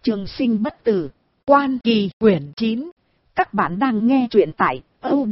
Trường sinh bất tử, Quan Kỳ quyển 9. Các bạn đang nghe truyện tại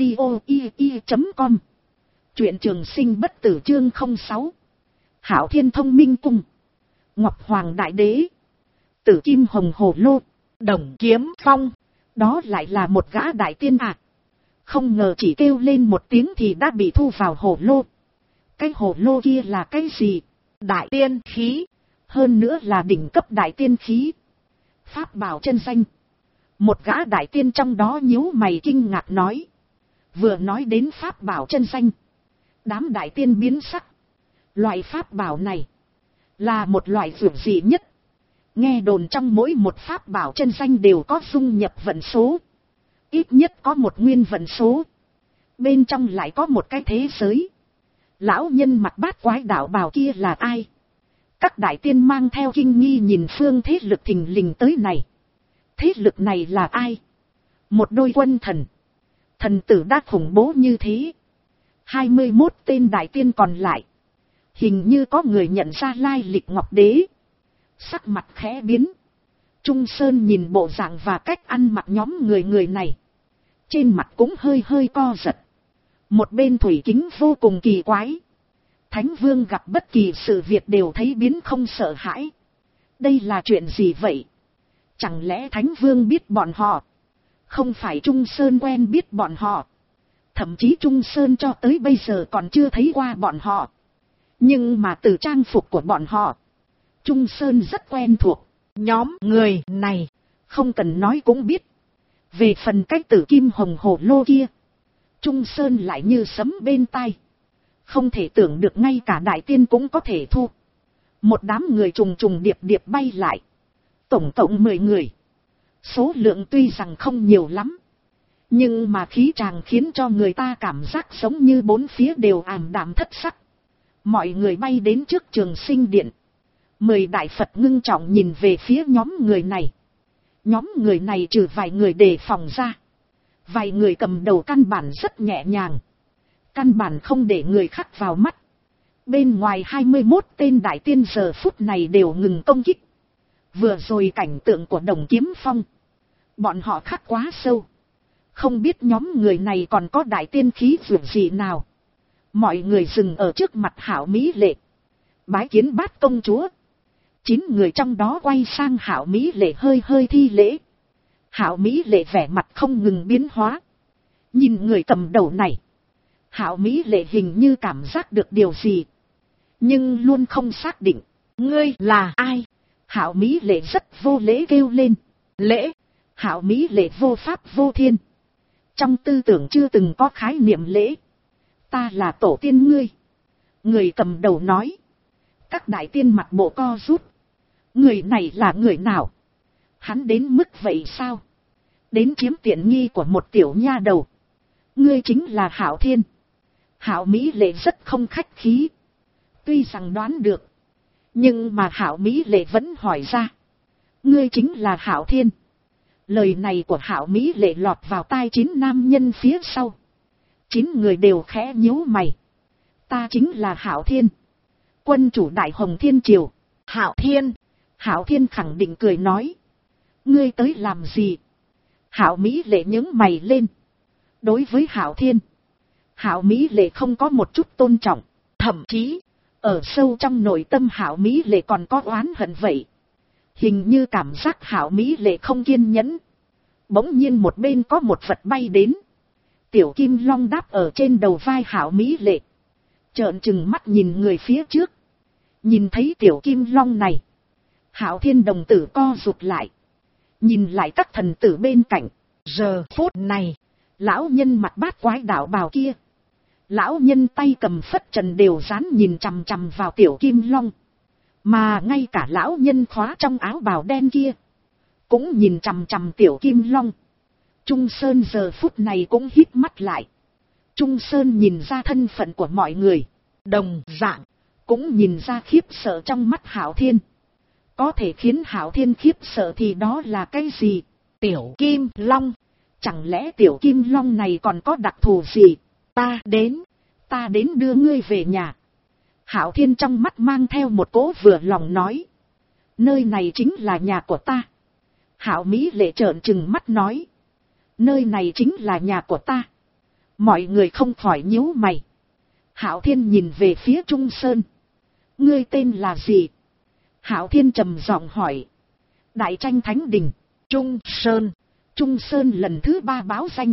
audio.com. Truyện Trường sinh bất tử chương 06. Hảo Thiên Thông Minh Cung, Ngọc Hoàng Đại Đế, Tử Kim Hồng Hồ Lô, Đồng Kiếm Phong. Đó lại là một gã đại tiên à. Không ngờ chỉ kêu lên một tiếng thì đã bị thu vào hồ lô. Cái hồ lô kia là cái gì? Đại tiên khí. Hơn nữa là đỉnh cấp đại tiên khí. Pháp bảo chân danh. Một gã đại tiên trong đó nhíu mày kinh ngạc nói. Vừa nói đến pháp bảo chân danh, đám đại tiên biến sắc. Loại pháp bảo này là một loại dược dị nhất. Nghe đồn trong mỗi một pháp bảo chân danh đều có dung nhập vận số. Ít nhất có một nguyên vận số. Bên trong lại có một cái thế giới. Lão nhân mặt bát quái đạo bào kia là ai? Các đại tiên mang theo kinh nghi nhìn phương thế lực thình lình tới này. Thế lực này là ai? Một đôi quân thần. Thần tử đã khủng bố như thế. 21 tên đại tiên còn lại. Hình như có người nhận ra lai lịch Ngọc Đế. Sắc mặt khẽ biến. Trung Sơn nhìn bộ dạng và cách ăn mặc nhóm người này. Trên mặt cũng hơi co giật. Một bên thủy kính vô cùng kỳ quái. Thánh Vương gặp bất kỳ sự việc đều thấy biến không sợ hãi. Đây là chuyện gì vậy? Chẳng lẽ Thánh Vương biết bọn họ? Không phải Trung Sơn quen biết bọn họ. Thậm chí Trung Sơn cho tới bây giờ còn chưa thấy qua bọn họ. Nhưng mà từ trang phục của bọn họ, Trung Sơn rất quen thuộc. Nhóm người này, không cần nói cũng biết. Về phần cách Tử Kim Hồng Hồ Lô kia, Trung Sơn lại như sấm bên tai. Không thể tưởng được ngay cả đại tiên cũng có thể thu. Một đám người trùng điệp bay lại. Tổng cộng 10 người. Số lượng tuy rằng không nhiều lắm, nhưng mà khí tràng khiến cho người ta cảm giác giống như bốn phía đều ảm đạm thất sắc. Mọi người bay đến trước Trường Sinh Điện. 10 đại Phật ngưng trọng nhìn về phía nhóm người này. Nhóm người này trừ vài người đề phòng ra, vài người cầm đầu căn bản rất nhẹ nhàng. Căn bản không để người khác vào mắt. Bên ngoài 21 tên đại tiên giờ phút này đều ngừng công kích. Vừa rồi cảnh tượng của Đồng Kiếm Phong, bọn họ khắc quá sâu. Không biết nhóm người này còn có đại tiên khí dường gì nào. Mọi người dừng ở trước mặt Hảo Mỹ Lệ. Bái kiến Bát công chúa. 9 người trong đó quay sang Hảo Mỹ Lệ hơi thi lễ. Hảo Mỹ Lệ vẻ mặt không ngừng biến hóa. Nhìn người cầm đầu này, Hảo Mỹ Lệ hình như cảm giác được điều gì, nhưng luôn không xác định. Ngươi là ai? Hảo Mỹ Lệ rất vô lễ kêu lên. Lễ? Hảo Mỹ Lệ vô pháp vô thiên. Trong tư tưởng chưa từng có khái niệm lễ. Ta là tổ tiên ngươi. Người cầm đầu nói. Các đại tiên mặt bộ co rút. Người này là người nào? Hắn đến mức vậy sao? Đến chiếm tiện nghi của một tiểu nha đầu. Ngươi chính là Hảo Thiên. Hảo Mỹ Lệ rất không khách khí. Tuy rằng đoán được, nhưng mà Hảo Mỹ Lệ vẫn hỏi ra. Ngươi chính là Hảo Thiên. Lời này của Hảo Mỹ Lệ lọt vào tai 9 nam nhân phía sau. 9 người đều khẽ nhíu mày. Ta chính là Hảo Thiên, quân chủ Đại Hồng Thiên Triều. Hảo Thiên. Hảo Thiên khẳng định cười nói. Ngươi tới làm gì? Hảo Mỹ Lệ nhướng mày lên. Đối với Hảo Thiên, Hảo Mỹ Lệ không có một chút tôn trọng. Thậm chí, ở sâu trong nội tâm Hảo Mỹ Lệ còn có oán hận vậy. Hình như cảm giác Hảo Mỹ Lệ không kiên nhẫn. Bỗng nhiên một bên có một vật bay đến. Tiểu Kim Long đáp ở trên đầu vai Hảo Mỹ Lệ. Trợn trừng mắt nhìn người phía trước. Nhìn thấy Tiểu Kim Long này, Hảo Thiên đồng tử co rụt lại. Nhìn lại các thần tử bên cạnh. Giờ phút này, lão nhân mặt bát quái đạo bào kia, lão nhân tay cầm phất trần đều dán nhìn chằm chằm vào Tiểu Kim Long. Mà ngay cả lão nhân khóa trong áo bào đen kia cũng nhìn chằm chằm Tiểu Kim Long. Trung Sơn giờ phút này cũng hít mắt lại. Trung Sơn nhìn ra thân phận của mọi người, đồng dạng cũng nhìn ra khiếp sợ trong mắt Hảo Thiên. Có thể khiến Hảo Thiên khiếp sợ thì đó là cái gì? Tiểu Kim Long. Chẳng lẽ Tiểu Kim Long này còn có đặc thù gì? Ta đến đưa ngươi về nhà. Hảo Thiên trong mắt mang theo một cỗ vừa lòng nói. Nơi này chính là nhà của ta. Hạo Mỹ Lệ trợn trừng mắt nói. Nơi này chính là nhà của ta. Mọi người không khỏi nhíu mày. Hạo Thiên nhìn về phía Trung Sơn. Ngươi tên là gì? Hạo Thiên trầm giọng hỏi. Đại Tranh Thánh Đình. Trung Sơn. Trung Sơn lần thứ 3 báo danh.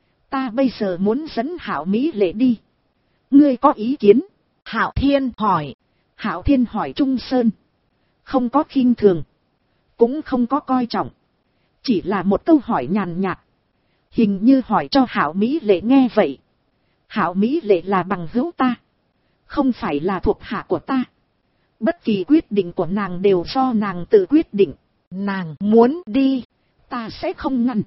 Ta bây giờ muốn dẫn Hạo Mỹ Lệ đi. Ngươi có ý kiến? Hạo Thiên hỏi. Hạo Thiên hỏi Trung Sơn. Không có khinh thường. Cũng không có coi trọng. Chỉ là một câu hỏi nhàn nhạt. Hình như hỏi cho Hạo Mỹ Lệ nghe vậy. Hạo Mỹ Lệ là bằng hữu ta. Không phải là thuộc hạ của ta. Bất kỳ quyết định của nàng đều do nàng tự quyết định. Nàng muốn đi, ta sẽ không ngăn.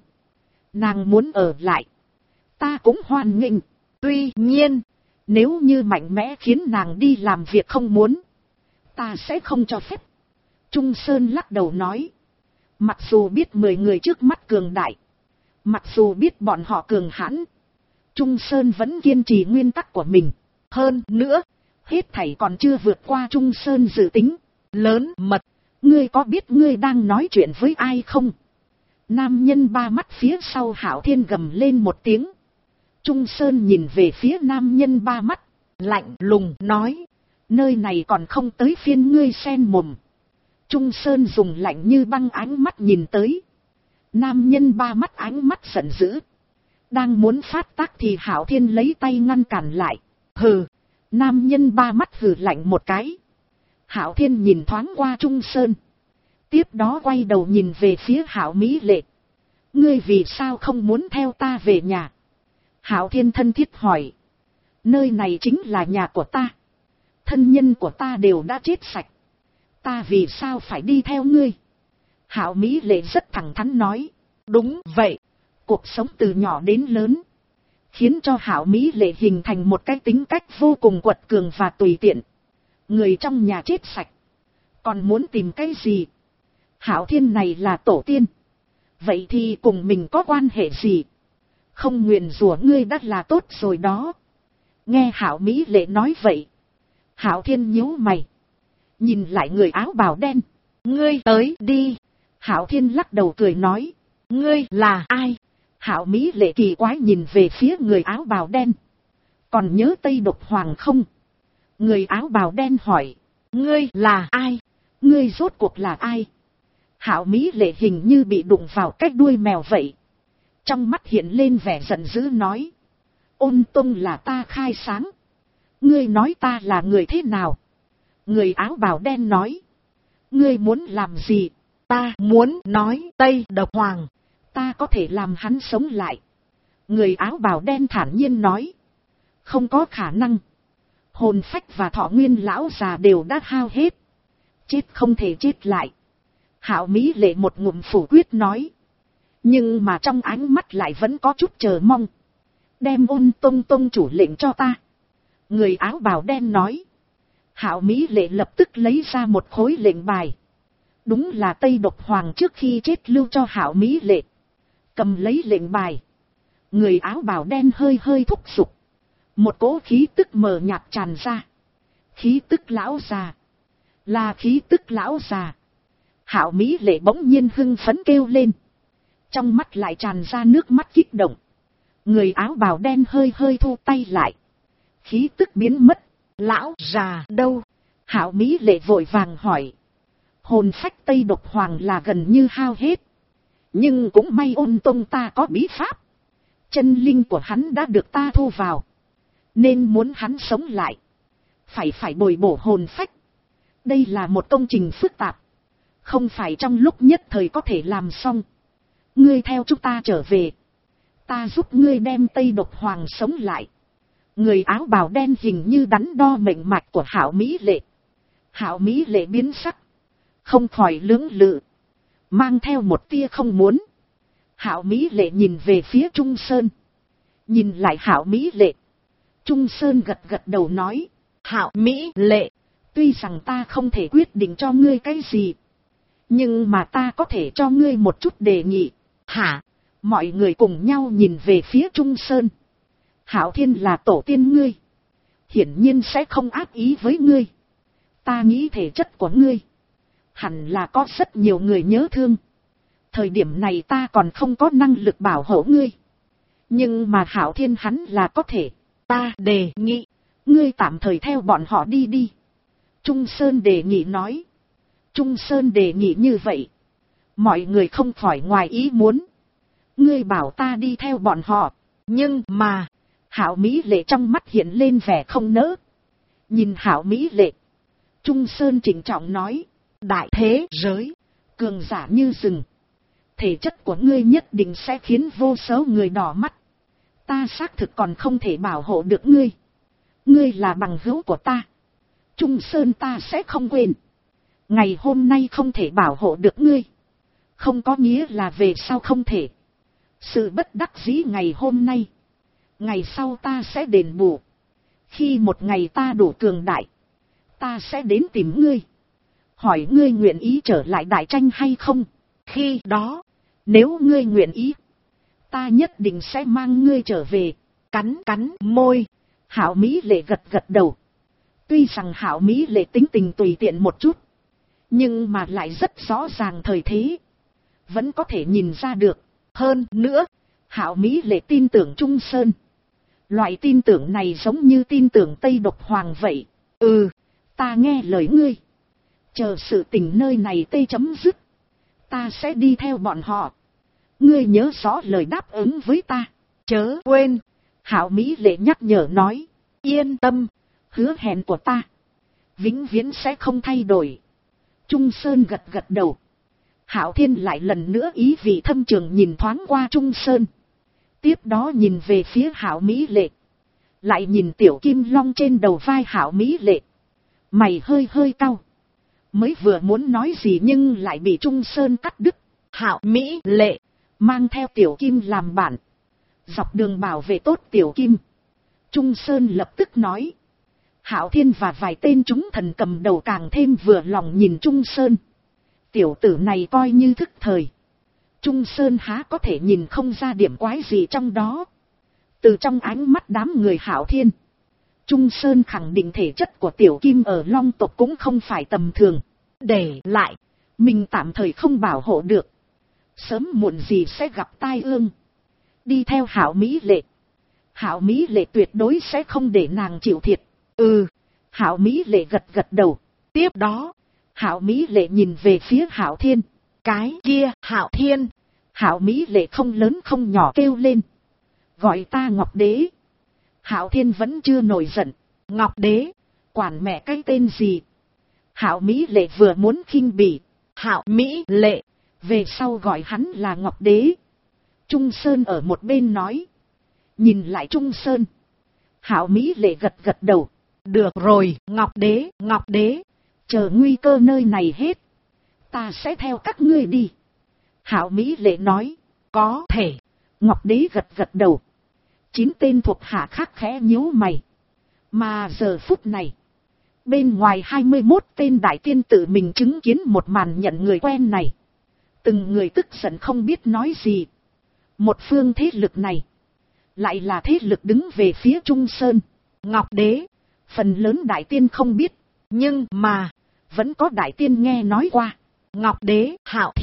Nàng muốn ở lại, ta cũng hoan nghênh. Tuy nhiên, nếu như mạnh mẽ khiến nàng đi làm việc không muốn, ta sẽ không cho phép. Trung Sơn lắc đầu nói. Mặc dù biết 10 người trước mắt cường đại, mặc dù biết bọn họ cường hãn, Trung Sơn vẫn kiên trì nguyên tắc của mình. Hơn nữa, hết thảy còn chưa vượt qua Trung Sơn dự tính. Lớn mật, ngươi có biết ngươi đang nói chuyện với ai không? Nam nhân 3 mắt phía sau Hạo Thiên gầm lên một tiếng. Trung Sơn nhìn về phía nam nhân 3 mắt, lạnh lùng nói. Nơi này còn không tới phiên ngươi xen mồm. Trung Sơn dùng lạnh như băng ánh mắt nhìn tới. Nam nhân 3 mắt ánh mắt giận dữ. Đang muốn phát tác thì Hạo Thiên lấy tay ngăn cản lại. Hừ. Nam nhân 3 mắt hừ lạnh một cái. Hạo Thiên nhìn thoáng qua Trung Sơn. Tiếp đó quay đầu nhìn về phía Hạo Mỹ Lệ. Ngươi vì sao không muốn theo ta về nhà? Hạo Thiên thân thiết hỏi. Nơi này chính là nhà của ta. Thân nhân của ta đều đã chết sạch. Ta vì sao phải đi theo ngươi? Hạo Mỹ Lệ rất thẳng thắn nói. Đúng vậy. Cuộc sống từ nhỏ đến lớn khiến cho Hạo Mỹ Lệ hình thành một cái tính cách vô cùng quật cường và tùy tiện. Người trong nhà chết sạch, còn muốn tìm cái gì? Hạo Thiên này là tổ tiên, vậy thì cùng mình có quan hệ gì? Không nguyền rủa ngươi đã là tốt rồi đó. Nghe Hạo Mỹ Lệ nói vậy, Hạo Thiên nhíu mày, nhìn lại người áo bào đen. Ngươi tới đi. Hạo Thiên lắc đầu cười nói. Ngươi là ai? Hạo Mỹ Lệ kỳ quái nhìn về phía người áo bào đen. Còn nhớ Tây Độc Hoàng không? Người áo bào đen hỏi. Ngươi là ai? Ngươi rốt cuộc là ai? Hạo Mỹ Lệ hình như bị đụng vào cái đuôi mèo vậy. Trong mắt hiện lên vẻ giận dữ nói. Ôn Tông là ta khai sáng. Ngươi nói ta là người thế nào? Người áo bào đen nói. Ngươi muốn làm gì? Ta muốn nói Tây Độc Hoàng. Ta có thể làm hắn sống lại. Người áo bào đen thản nhiên nói. Không có khả năng. Hồn phách và thọ nguyên lão già đều đã hao hết. Chết không thể chết lại. Hạo Mỹ Lệ một ngụm phủ quyết nói. Nhưng mà trong ánh mắt lại vẫn có chút chờ mong. Đem Ôn Tông Tông chủ lệnh cho ta. Người áo bào đen nói. Hạo Mỹ Lệ lập tức lấy ra một khối lệnh bài. Đúng là Tây Độc Hoàng trước khi chết lưu cho Hạo Mỹ Lệ. Cầm lấy lệnh bài. Người áo bào đen hơi hơi thúc giục. Một cỗ khí tức mờ nhạt tràn ra. Khí tức lão già. Là khí tức lão già. Hạo Mỹ Lệ bỗng nhiên hưng phấn kêu lên. Trong mắt lại tràn ra nước mắt kích động. Người áo bào đen hơi hơi thu tay lại. Khí tức biến mất. Lão già đâu? Hạo Mỹ Lệ vội vàng hỏi. Hồn phách Tây Độc Hoàng là gần như hao hết. Nhưng cũng may Ôn Tông ta có bí pháp. Chân linh của hắn đã được ta thu vào. Nên muốn hắn sống lại, phải bồi bổ hồn phách. Đây là một công trình phức tạp. Không phải trong lúc nhất thời có thể làm xong. Ngươi theo chúng ta trở về. Ta giúp ngươi đem Tây Độc Hoàng sống lại. Người áo bào đen hình như đắn đo mệnh mạch của Hạo Mỹ Lệ. Hạo Mỹ Lệ biến sắc. Không khỏi lưỡng lự. Mang theo một tia không muốn. Hạo Mỹ Lệ nhìn về phía Trung Sơn. Nhìn lại Hạo Mỹ Lệ. Trung Sơn gật gật đầu nói. Hạo Mỹ Lệ. Tuy rằng ta không thể quyết định cho ngươi cái gì. Nhưng mà ta có thể cho ngươi một chút đề nghị. Hả? Mọi người cùng nhau nhìn về phía Trung Sơn. Hạo Thiên là tổ tiên ngươi. Hiển nhiên sẽ không ác ý với ngươi. Ta nghĩ thể chất của ngươi hẳn là có rất nhiều người nhớ thương. Thời điểm này ta còn không có năng lực bảo hộ ngươi. Nhưng mà Hạo Thiên hắn là có thể. Ta đề nghị, ngươi tạm thời theo bọn họ đi đi. Trung Sơn đề nghị nói. Trung Sơn đề nghị như vậy. Mọi người không khỏi ngoài ý muốn. Ngươi bảo ta đi theo bọn họ. Nhưng mà, Hạo Mỹ Lệ trong mắt hiện lên vẻ không nỡ. Nhìn Hạo Mỹ Lệ. Trung Sơn trịnh trọng nói. Đại thế giới, cường giả như rừng. Thể chất của ngươi nhất định sẽ khiến vô số người đỏ mắt. Ta xác thực còn không thể bảo hộ được ngươi. Ngươi là bằng hữu của ta. Trung Sơn ta sẽ không quên. Ngày hôm nay không thể bảo hộ được ngươi. Không có nghĩa là về sau không thể. Sự bất đắc dĩ ngày hôm nay. Ngày sau ta sẽ đền bù. Khi một ngày ta đủ cường đại. Ta sẽ đến tìm ngươi. Hỏi ngươi nguyện ý trở lại đại tranh hay không. Khi đó, nếu ngươi nguyện ý, ta nhất định sẽ mang ngươi trở về. Cắn môi. Hạo Mỹ Lệ gật gật đầu. Tuy rằng Hạo Mỹ Lệ tính tình tùy tiện một chút, nhưng mà lại rất rõ ràng thời thế. Vẫn có thể nhìn ra được. Hơn nữa, Hạo Mỹ Lệ tin tưởng Trung Sơn. Loại tin tưởng này giống như tin tưởng Tây Độc Hoàng vậy. Ta nghe lời ngươi. Chờ sự tình nơi này tê chấm dứt, ta sẽ đi theo bọn họ. Ngươi nhớ rõ lời đáp ứng với ta. Chớ quên. Hạo Mỹ Lệ nhắc nhở nói. Yên tâm, hứa hẹn của ta vĩnh viễn sẽ không thay đổi. Trung Sơn gật gật đầu. Hạo Thiên lại lần nữa ý vị thâm trường nhìn thoáng qua Trung Sơn. Tiếp đó nhìn về phía Hạo Mỹ Lệ. Lại nhìn tiểu kim long trên đầu vai Hạo Mỹ Lệ. Mày hơi hơi cau. Mới vừa muốn nói gì nhưng lại bị Trung Sơn cắt đứt. Hạo Mỹ Lệ, mang theo tiểu kim làm bạn. Dọc đường bảo vệ tốt tiểu kim. Trung Sơn lập tức nói. Hạo Thiên và vài tên chúng thần cầm đầu càng thêm vừa lòng nhìn Trung Sơn. Tiểu tử này coi như thức thời. Trung Sơn há có thể nhìn không ra điểm quái gì trong đó. Từ trong ánh mắt đám người Hạo Thiên, Trung Sơn khẳng định thể chất của tiểu kim ở Long tộc cũng không phải tầm thường. Để lại, mình tạm thời không bảo hộ được. Sớm muộn gì sẽ gặp tai ương. Đi theo Hạo Mỹ Lệ. Hạo Mỹ Lệ tuyệt đối sẽ không để nàng chịu thiệt. Hạo Mỹ Lệ gật gật đầu. Tiếp đó, Hạo Mỹ Lệ nhìn về phía Hạo Thiên. Cái kia Hạo Thiên. Hạo Mỹ Lệ không lớn không nhỏ kêu lên. Gọi ta Ngọc Đế. Hạo Thiên vẫn chưa nổi giận. Ngọc Đế, quản mẹ cái tên gì? Hạo Mỹ Lệ vừa muốn khinh bỉ. Hạo Mỹ Lệ, về sau gọi hắn là Ngọc Đế. Trung Sơn ở một bên nói. Nhìn lại Trung Sơn. Hạo Mỹ Lệ gật gật đầu. Được rồi, Ngọc Đế, chờ nguy cơ nơi này hết, ta sẽ theo các ngươi đi. Hạo Mỹ Lệ nói. Có thể. Ngọc Đế gật gật đầu. 9 tên thuộc hạ khác khẽ nhíu mày. Mà giờ phút này, bên ngoài 21 tên đại tiên tự mình chứng kiến một màn nhận người quen này. Từng người tức giận không biết nói gì. Một phương thế lực này, lại là thế lực đứng về phía Trung Sơn. Ngọc Đế, phần lớn đại tiên không biết, nhưng mà vẫn có đại tiên nghe nói qua. Ngọc Đế,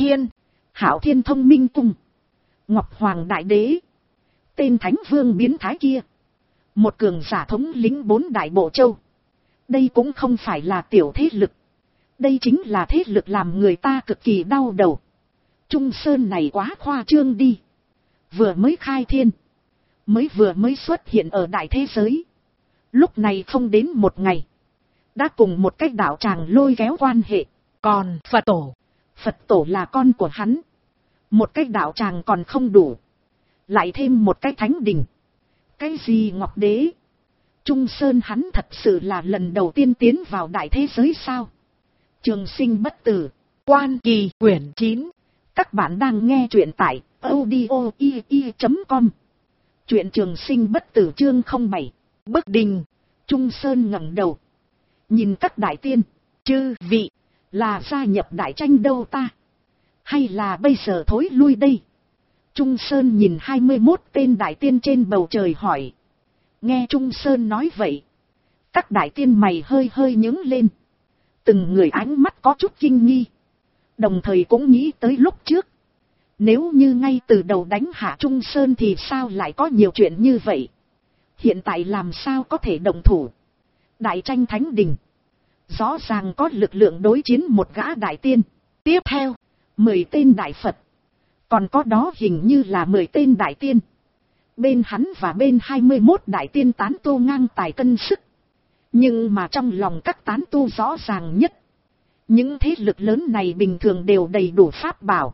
Hạo Thiên thông minh cung, Ngọc Hoàng Đại Đế, tên Thánh Vương biến thái kia, một cường giả thống lĩnh 4 đại bộ châu. Đây cũng không phải là tiểu thế lực, đây chính là thế lực làm người ta cực kỳ đau đầu. Trung Sơn này quá khoa trương đi. Vừa mới khai thiên, vừa mới xuất hiện ở đại thế giới. Lúc này không đến một ngày, đã cùng một cái đạo tràng lôi kéo quan hệ. Còn Phật tổ là con của hắn. Một cái đạo tràng còn không đủ, lại thêm một cái thánh đình. Cái gì Ngọc Đế? Trung Sơn hắn thật sự là lần đầu tiên tiến vào đại thế giới sao? Trường Sinh Bất Tử, Quan Kỳ, quyển 9. Các bạn đang nghe truyện tại audio.com. Truyện Trường Sinh Bất Tử chương 07. Bức đình. Trung Sơn ngẩng đầu, nhìn các đại tiên. Chư vị, là gia nhập đại tranh đâu ta? Hay là bây giờ thối lui đây? Trung Sơn nhìn 21 tên đại tiên trên bầu trời hỏi. Nghe Trung Sơn nói vậy, các đại tiên mày hơi hơi nhướng lên. Từng người ánh mắt có chút kinh nghi. Đồng thời cũng nghĩ tới lúc trước, Nếu như ngay từ đầu đánh hạ Trung Sơn thì sao lại có nhiều chuyện như vậy? Hiện tại làm sao có thể động thủ? Đại tranh thánh đình. Rõ ràng có lực lượng đối chiến một gã đại tiên. Tiếp theo, 10 tên đại Phật. Còn có đó hình như là 10 tên đại tiên. Bên hắn và bên 21 đại tiên tán tu ngang tài cân sức. Nhưng mà trong lòng các tán tu rõ ràng nhất. Những thế lực lớn này bình thường đều đầy đủ pháp bảo.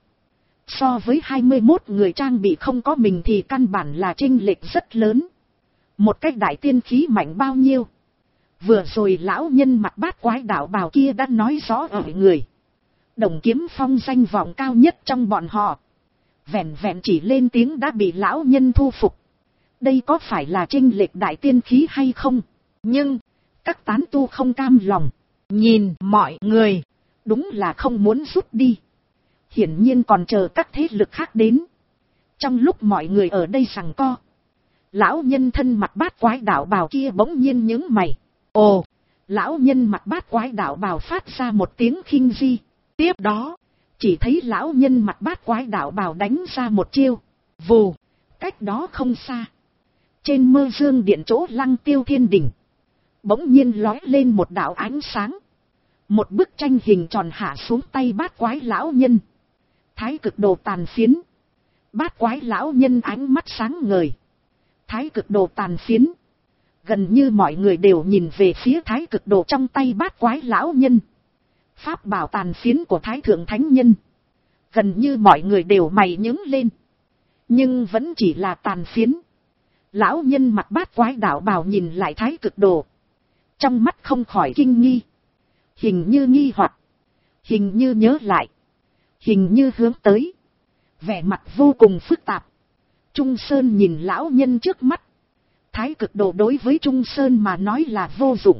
So với 21 người trang bị không có mình thì căn bản là chênh lệch rất lớn. Một cách đại tiên khí mạnh bao nhiêu? Vừa rồi lão nhân mặt bát quái đạo bào kia đã nói rõ ở người. Đồng Kiếm Phong danh vọng cao nhất trong bọn họ. Vẹn vẹn chỉ lên tiếng đã bị lão nhân thu phục. Đây có phải là chênh lệch đại tiên khí hay không? Nhưng, các tán tu không cam lòng. Nhìn mọi người, đúng là không muốn rút đi. Hiển nhiên còn chờ các thế lực khác đến. Trong lúc mọi người ở đây giằng co, lão nhân thân mặt bát quái đạo bào kia bỗng nhiên nhướng mày. Ồ, lão nhân mặt bát quái đạo bào phát ra một tiếng khinh di. Tiếp đó, chỉ thấy lão nhân mặt bát quái đạo bào đánh ra một chiêu. Vù, cách đó không xa. Trên mơ dương điện chỗ Lăng Tiêu Thiên Đình, bỗng nhiên lói lên một đạo ánh sáng. Một bức tranh hình tròn hạ xuống tay bát quái lão nhân. Thái cực đồ tàn phiến. Bát quái lão nhân ánh mắt sáng ngời. Thái cực đồ tàn phiến. Gần như mọi người đều nhìn về phía thái cực đồ trong tay bát quái lão nhân. Pháp bảo tàn phiến của Thái Thượng Thánh Nhân. Gần như mọi người đều mày nhướng lên. Nhưng vẫn chỉ là tàn phiến. Lão nhân mặt bát quái đạo bào nhìn lại thái cực đồ. Trong mắt không khỏi kinh nghi. Hình như nghi hoặc. Hình như nhớ lại. Hình như hướng tới. Vẻ mặt vô cùng phức tạp. Trung Sơn nhìn lão nhân trước mắt. Thái cực đồ đối với Trung Sơn mà nói là vô dụng.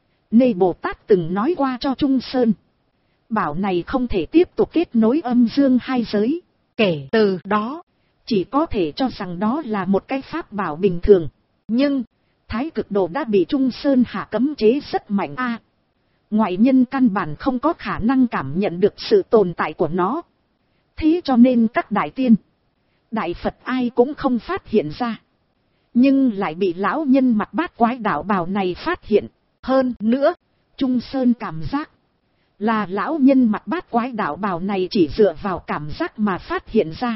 Nê Bồ Tát từng nói qua cho Trung Sơn. Bảo này không thể tiếp tục kết nối âm dương hai giới. Kể từ đó, chỉ có thể cho rằng đó là một cái pháp bảo bình thường. Nhưng, thái cực đồ đã bị Trung Sơn hạ cấm chế rất mạnh a. Ngoại nhân căn bản không có khả năng cảm nhận được sự tồn tại của nó. Thế cho nên các đại tiên, đại Phật ai cũng không phát hiện ra. Nhưng lại bị lão nhân mặt bát quái đạo bào này phát hiện. Hơn nữa, Trung Sơn cảm giác là lão nhân mặt bát quái đạo bào này chỉ dựa vào cảm giác mà phát hiện ra.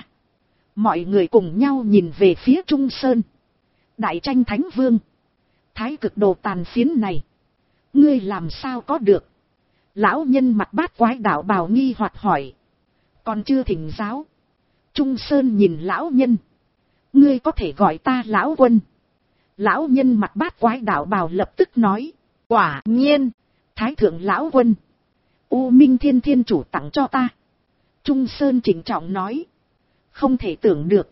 Mọi người cùng nhau nhìn về phía Trung Sơn. Đại tranh thánh vương, thái cực đồ tàn phiến này, ngươi làm sao có được? Lão nhân mặt bát quái đạo bào nghi hoặc hỏi. Còn chưa thỉnh giáo. Trung Sơn nhìn lão nhân. Ngươi có thể gọi ta lão quân. Lão nhân mặt bát quái đạo bào lập tức nói. Quả nhiên, thái thượng lão quân, U Minh Thiên Thiên chủ tặng cho ta. Trung Sơn chỉnh trọng nói. Không thể tưởng được.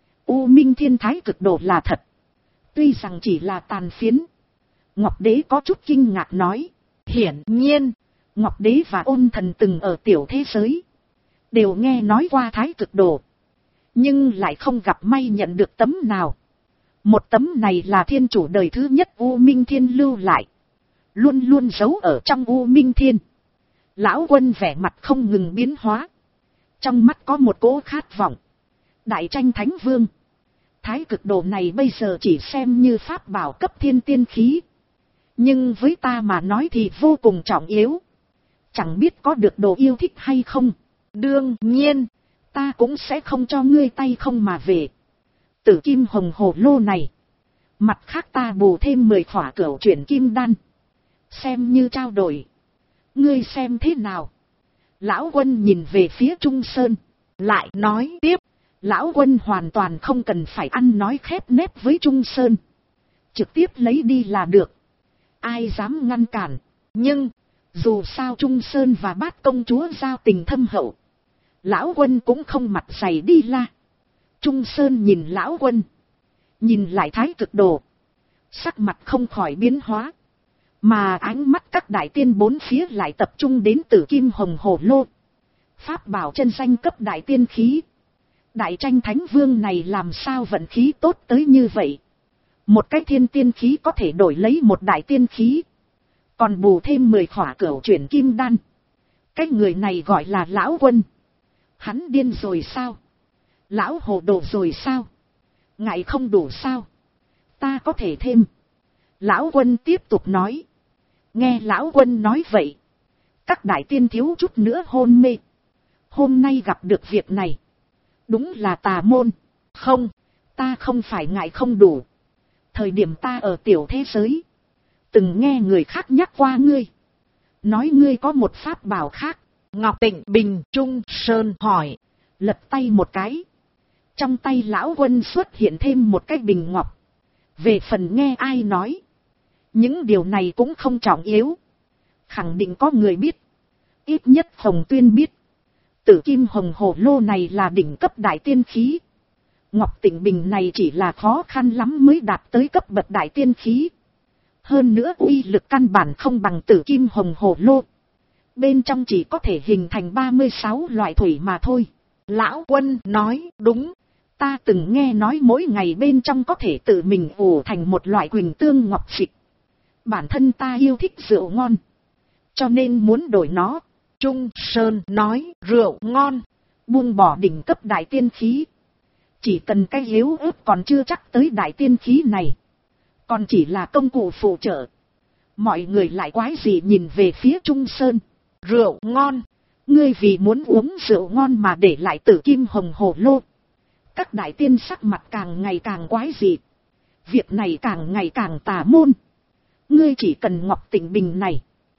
U Minh Thiên thái cực đồ là thật. Tuy rằng chỉ là tàn phiến. Ngọc Đế có chút kinh ngạc nói. Hiển nhiên, Ngọc Đế và Ôn Thần từng ở tiểu thế giới. Đều nghe nói qua thái cực đồ. Nhưng lại không gặp may nhận được tấm nào. Một tấm này là thiên chủ đời thứ nhất U Minh Thiên lưu lại. Luôn luôn giấu ở trong U Minh Thiên. Lão quân vẻ mặt không ngừng biến hóa. Trong mắt có một cỗ khát vọng. Đại tranh thánh vương. Thái cực đồ này bây giờ chỉ xem như pháp bảo cấp thiên tiên khí. Nhưng với ta mà nói thì vô cùng trọng yếu. Chẳng biết có được đồ yêu thích hay không. Đương nhiên, ta cũng sẽ không cho ngươi tay không mà về. Tử kim hồng hồ lô này. Mặt khác ta bù thêm 10 khỏa cửu chuyển kim đan. Xem như trao đổi. Ngươi xem thế nào? Lão quân nhìn về phía Trung Sơn. Lại nói tiếp. Lão quân hoàn toàn không cần phải ăn nói khép nép với Trung Sơn. Trực tiếp lấy đi là được. Ai dám ngăn cản. Nhưng, dù sao Trung Sơn và Bát công chúa giao tình thâm hậu. Lão quân cũng không mặt dày đi la. Trung Sơn nhìn lão quân. Nhìn lại thái cực đồ. Sắc mặt không khỏi biến hóa. Mà ánh mắt các đại tiên bốn phía lại tập trung đến Tử kim hồng hồ lô. Pháp bảo chân danh cấp đại tiên khí. Đại tranh thánh vương này làm sao vận khí tốt tới như vậy. Một cái thiên tiên khí có thể đổi lấy một đại tiên khí. Còn bù thêm 10 khỏa cửu chuyển kim đan. Cái người này gọi là lão quân. Hắn điên rồi sao? Lão hồ đồ rồi sao? Ngại không đủ sao? Ta có thể thêm. Lão Quân tiếp tục nói. Nghe Lão Quân nói vậy, các đại tiên thiếu chút nữa hôn mê. Hôm nay gặp được việc này, đúng là tà môn. Không, ta không phải ngại không đủ. Thời điểm ta ở tiểu thế giới, từng nghe người khác nhắc qua ngươi, nói ngươi có một pháp bảo khác. Ngọc Tịnh Bình Trung Sơn hỏi, lật tay một cái, trong tay Lão Quân xuất hiện thêm một cái bình ngọc. Về phần nghe ai nói, những điều này cũng không trọng yếu. Khẳng định có người biết, ít nhất Hồng Tuyên biết. Tử kim hồng hồ lô này là đỉnh cấp đại tiên khí. Ngọc Tịnh Bình này chỉ là khó khăn lắm mới đạt tới cấp bậc đại tiên khí. Hơn nữa uy lực căn bản không bằng tử kim hồng hồ lô. Bên trong chỉ có thể hình thành 36 loại thủy mà thôi. Lão Quân nói đúng. Ta từng nghe nói mỗi ngày bên trong có thể tự mình ủ thành một loại quỳnh tương ngọc dịch. Bản thân ta yêu thích rượu ngon, cho nên muốn đổi nó. Trung Sơn nói rượu ngon, buông bỏ đỉnh cấp đại tiên khí. Chỉ cần cái yếu ớt còn chưa chắc tới đại tiên khí này, còn chỉ là công cụ phụ trợ. Mọi người lại quái gì nhìn về phía Trung Sơn. Rượu ngon, ngươi vì muốn uống rượu ngon mà để lại tử kim hồng hồ lô. Các đại tiên sắc mặt càng ngày càng quái dị. Việc này càng ngày càng tà môn. Ngươi chỉ cần Ngọc Tịnh Bình này.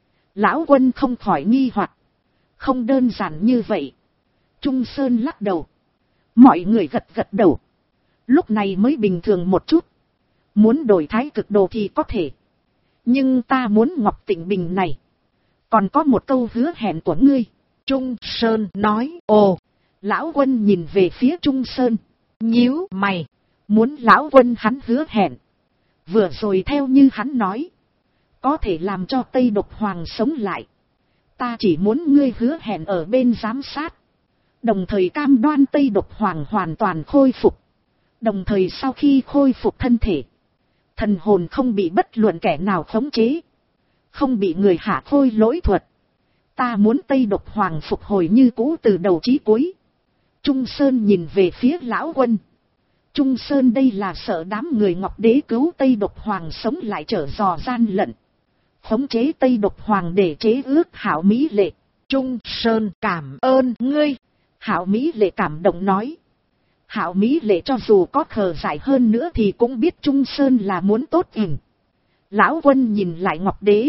Lão Quân không khỏi nghi hoặc. Không đơn giản như vậy. Trung Sơn lắc đầu. Mọi người gật gật đầu. Lúc này mới bình thường một chút. Muốn đổi thái cực đồ thì có thể. Nhưng ta muốn Ngọc Tịnh Bình này. Còn có một câu hứa hẹn của ngươi. Trung Sơn nói. Ồ. Lão Quân nhìn về phía Trung Sơn. Nhíu mày. Muốn Lão Quân hắn hứa hẹn. Vừa rồi theo như hắn nói, có thể làm cho Tây Độc Hoàng sống lại. Ta chỉ muốn ngươi hứa hẹn ở bên giám sát. Đồng thời cam đoan Tây Độc Hoàng hoàn toàn khôi phục. Đồng thời sau khi khôi phục thân thể, thần hồn không bị bất luận kẻ nào khống chế. Không bị người hạ khôi lỗi thuật. Ta muốn Tây Độc Hoàng phục hồi như cũ từ đầu chí cuối. Trung Sơn nhìn về phía Lão Quân. Trung Sơn đây là sợ đám người Ngọc Đế cứu Tây Độc Hoàng sống lại trở dò gian lận. Khống chế Tây Độc Hoàng để chế ước Hạo Mỹ Lệ. Trung Sơn cảm ơn ngươi. Hạo Mỹ Lệ cảm động nói. Hạo Mỹ Lệ cho dù có khờ dại hơn nữa thì cũng biết Trung Sơn là muốn tốt ỉm. Lão Quân nhìn lại Ngọc Đế.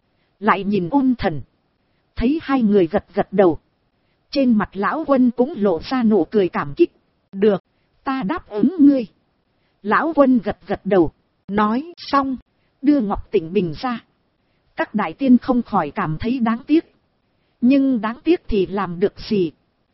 Lại nhìn Ôn Thần. Thấy hai người gật gật đầu. Trên mặt Lão Quân cũng lộ ra nụ cười cảm kích. Được, ta đáp ứng ngươi. Lão Quân gật gật đầu. Nói xong, đưa Ngọc Tịnh Bình ra. Các đại tiên không khỏi cảm thấy đáng tiếc. Nhưng đáng tiếc thì làm được gì?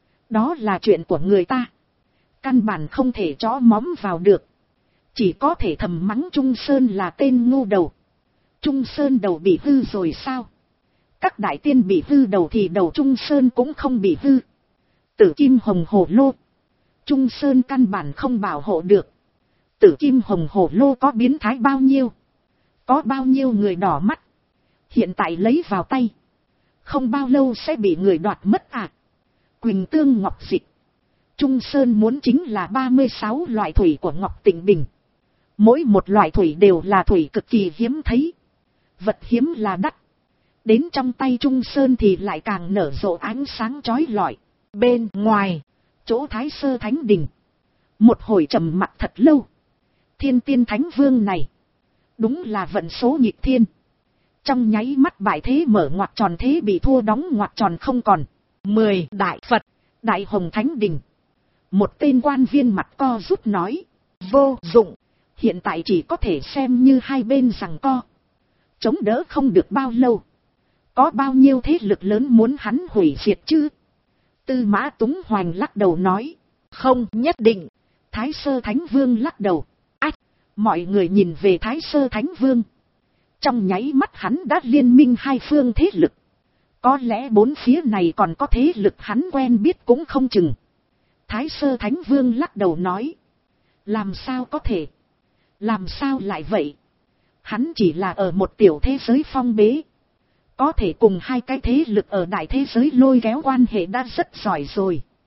Đó là chuyện của người ta. Căn bản không thể chó móm vào được. Chỉ có thể thầm mắng Trung Sơn là tên ngu đầu. Trung Sơn đầu bị hư rồi sao? Các đại tiên bị hư đầu thì đầu Trung Sơn cũng không bị hư. Tử kim hồng hồ lô. Trung Sơn căn bản không bảo hộ được. Tử kim hồng hồ lô có biến thái bao nhiêu? Có bao nhiêu người đỏ mắt? Hiện tại lấy vào tay. Không bao lâu sẽ bị người đoạt mất à? Quỳnh tương ngọc dịch. Trung Sơn muốn chính là 36 loại thủy của Ngọc Tịnh Bình. Mỗi một loại thủy đều là thủy cực kỳ hiếm thấy. Vật hiếm là đắt. Đến trong tay Trung Sơn thì lại càng nở rộ ánh sáng chói lọi. Bên ngoài, chỗ Thái Sơ Thánh Đình. Một hồi trầm mặc thật lâu. Thiên Tiên Thánh Vương này. Đúng là vận số nghịch thiên. Trong nháy mắt bại thế mở ngoặc tròn thế bị thua đóng ngoặc tròn không còn. 10 Đại Phật, Đại Hồng Thánh Đình. Một tên quan viên mặt co rút nói. Vô dụng, hiện tại chỉ có thể xem như hai bên giằng co. Chống đỡ không được bao lâu. Có bao nhiêu thế lực lớn muốn hắn hủy diệt chứ? Tư Mã Túng Hoành lắc đầu nói. Không nhất định. Thái Sơ Thánh Vương lắc đầu. Ách, mọi người nhìn về Thái Sơ Thánh Vương. Trong nháy mắt hắn đã liên minh hai phương thế lực. Có lẽ bốn phía này còn có thế lực hắn quen biết cũng không chừng. Thái Sơ Thánh Vương lắc đầu nói. Làm sao có thể? Làm sao lại vậy? Hắn chỉ là ở một tiểu thế giới phong bế. Có thể cùng hai cái thế lực ở đại thế giới lôi kéo quan hệ đã rất giỏi rồi.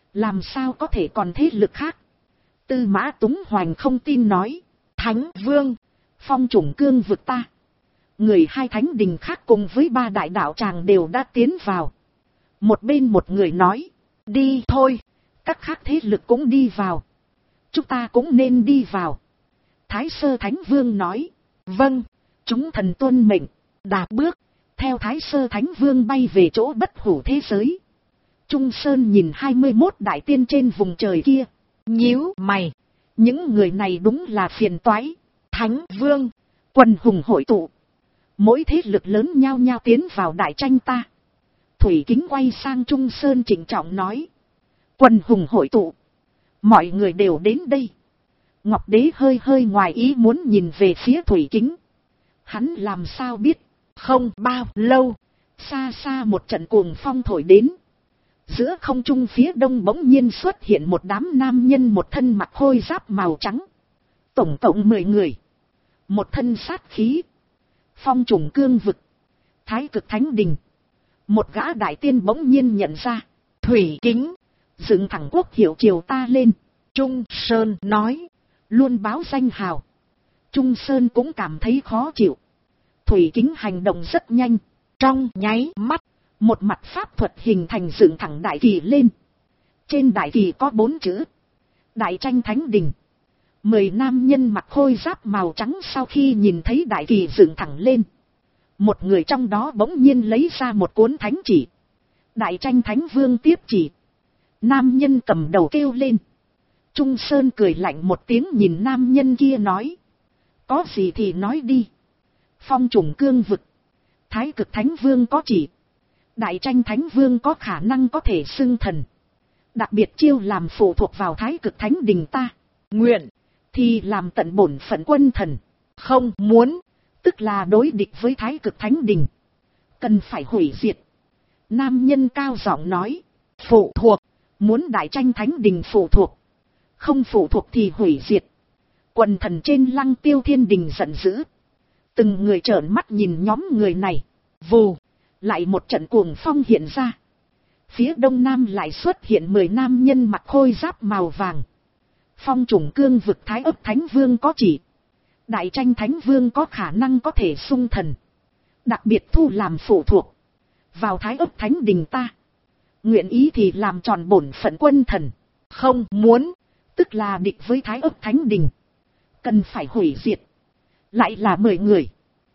Làm sao có thể còn thế lực khác? Tư Mã Túng Hoành không tin nói. Thánh Vương, Phong Chủng Cương vực ta. Người hai thánh đình khác cùng với 3 đại đạo tràng đều đã tiến vào. Một bên một người nói. Đi thôi, các khác thế lực cũng đi vào. Chúng ta cũng nên đi vào. Thái Sơ Thánh Vương nói. Vâng, chúng thần tuân mệnh. Đạp bước, theo Thái Sơ Thánh Vương bay về chỗ bất hủ thế giới. Trung Sơn nhìn 21 đại tiên trên vùng trời kia. Nhíu mày, những người này đúng là phiền toái. Thánh Vương, quần hùng hội tụ. Mỗi thế lực lớn nhao nhao tiến vào đại tranh ta. Thủy Kính quay sang Trung Sơn trịnh trọng nói. Quần hùng hội tụ. Mọi người đều đến đây. Ngọc Đế hơi hơi ngoài ý muốn nhìn về phía Thủy Kính. Hắn làm sao biết. Không bao lâu, xa xa một trận cuồng phong thổi đến. Giữa không trung phía đông bỗng nhiên xuất hiện một đám nam nhân một thân mặc khôi giáp màu trắng. Tổng cộng 10 người. Một thân sát khí. Phong Chủng Cương vực. Thái Cực Thánh Đình. Một gã đại tiên bỗng nhiên nhận ra. Thủy Kính, dựng thẳng quốc hiệu triều ta lên. Trung Sơn nói. Luôn báo danh hào. Trung Sơn cũng cảm thấy khó chịu. Thủy Kính hành động rất nhanh. Trong nháy mắt, một mặt pháp thuật hình thành dựng thẳng đại kỳ lên. Trên đại kỳ có 4 chữ. Đại tranh Thánh Đình. 10 nam nhân mặc khôi giáp màu trắng sau khi nhìn thấy đại kỳ dựng thẳng lên. Một người trong đó bỗng nhiên lấy ra một cuốn thánh chỉ. Đại tranh Thánh Vương tiếp chỉ. Nam nhân cầm đầu kêu lên. Trung Sơn cười lạnh một tiếng nhìn nam nhân kia nói. Có gì thì nói đi. Phong Chủng Cương vực. Thái Cực Thánh Vương có chỉ. Đại tranh Thánh Vương có khả năng có thể xưng thần. Đặc biệt chiêu làm phụ thuộc vào Thái Cực Thánh Đình ta. Nguyện thì làm tận bổn phận quân thần. Không muốn, tức là đối địch với Thái Cực Thánh Đình. Cần phải hủy diệt. Nam nhân cao giọng nói. Phụ thuộc, muốn đại tranh Thánh Đình phụ thuộc. Không phụ thuộc thì hủy diệt. Quần thần trên Lăng Tiêu Thiên Đình giận dữ. Từng người trợn mắt nhìn nhóm người này. Vù, lại một trận cuồng phong hiện ra. Phía đông nam lại xuất hiện 10 nam nhân mặc khôi giáp màu vàng. Phong Chủng Cương vực Thái Ấp Thánh Vương có chỉ. Đại tranh Thánh Vương có khả năng có thể xung thần. Đặc biệt thu làm phụ thuộc. Vào Thái Ấp Thánh Đình ta. Nguyện ý thì làm tròn bổn phận quân thần. Không muốn, tức là địch với Thái Ấp Thánh Đình. Cần phải hủy diệt. Lại là 10 người.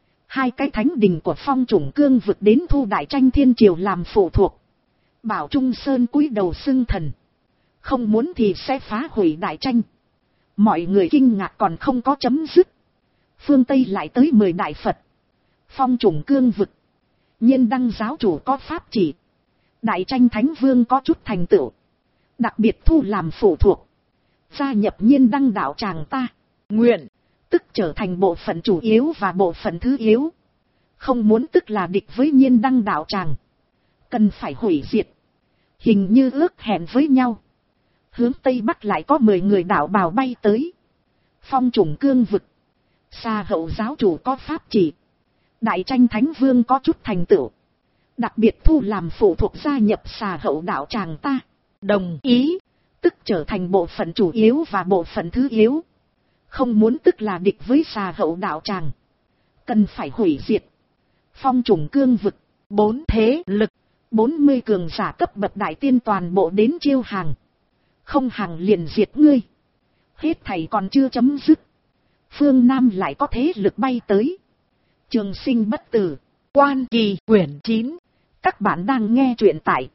2 cái thánh đình của Phong Chủng Cương vực đến thu đại tranh thiên triều làm phụ thuộc. Bảo Trung Sơn cúi đầu xưng thần. Không muốn thì sẽ phá hủy đại tranh. Mọi người kinh ngạc còn không có chấm dứt. Phương Tây lại tới 10 đại Phật. Phong Chủng Cương vực. Nhiên Đăng giáo chủ có pháp chỉ. Đại tranh Thánh Vương có chút thành tựu. Đặc biệt thu làm phụ thuộc. Gia nhập Nhiên Đăng đạo tràng ta. Nguyện, tức trở thành bộ phận chủ yếu và bộ phận thứ yếu. Không muốn tức là địch với Nhiên Đăng đạo tràng. Cần phải hủy diệt. Hình như ước hẹn với nhau. Hướng Tây Bắc lại có 10 người đạo bào bay tới. Phong Chủng Cương vực. Xà Hậu giáo chủ có pháp chỉ. Đại tranh Thánh Vương có chút thành tựu. Đặc biệt thu làm phụ thuộc gia nhập Xà Hậu đạo tràng ta. Đồng ý, tức trở thành bộ phận chủ yếu và bộ phận thứ yếu. Không muốn tức là địch với Xà Hậu đạo tràng. Cần phải hủy diệt. Phong Chủng Cương vực. 4 thế lực. 40 cường giả cấp bậc đại tiên toàn bộ đến chiêu hàng. Không hàng liền diệt ngươi. Hết thảy còn chưa chấm dứt. Phương Nam lại có thế lực bay tới. Trường Sinh bất tử. Quan Kỳ quyển 9. Các bạn đang nghe truyện tại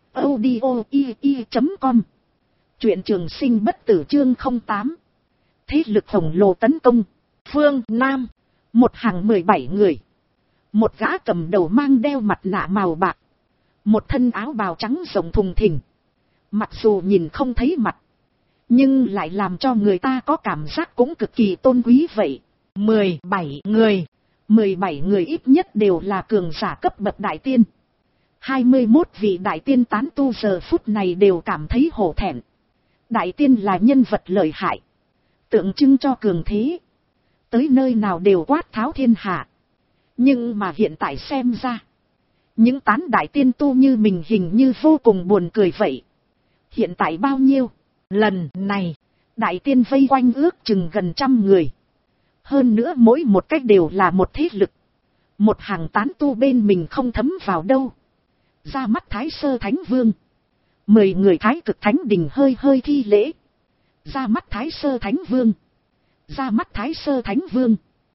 audio.com. Truyện Trường Sinh bất tử chương 08. Thế lực khổng lồ tấn công. Phương Nam. Một hàng 17 người. Một gã cầm đầu mang đeo mặt nạ màu bạc. Một thân áo bào trắng rộng thùng thình. Mặc dù nhìn không thấy mặt. Nhưng lại làm cho người ta có cảm giác cũng cực kỳ tôn quý vậy. 17 người. 17 người ít nhất đều là cường giả cấp bậc đại tiên. 21 vị đại tiên tán tu giờ phút này đều cảm thấy hổ thẹn. Đại tiên là nhân vật lợi hại. Tượng trưng cho cường thế. Tới nơi nào đều quát tháo thiên hạ. Nhưng mà hiện tại xem ra. Những tán đại tiên tu như mình hình như vô cùng buồn cười vậy. Hiện tại bao nhiêu? Lần này, đại tiên vây quanh ước chừng gần 100 người. Hơn nữa mỗi một cách đều là một thế lực. Một hàng tán tu bên mình không thấm vào đâu. Ra mắt Thái Sơ Thánh Vương. 10 người Thái Cực Thánh Đình hơi hơi thi lễ. Ra mắt Thái Sơ Thánh Vương. Ra mắt Thái Sơ Thánh Vương.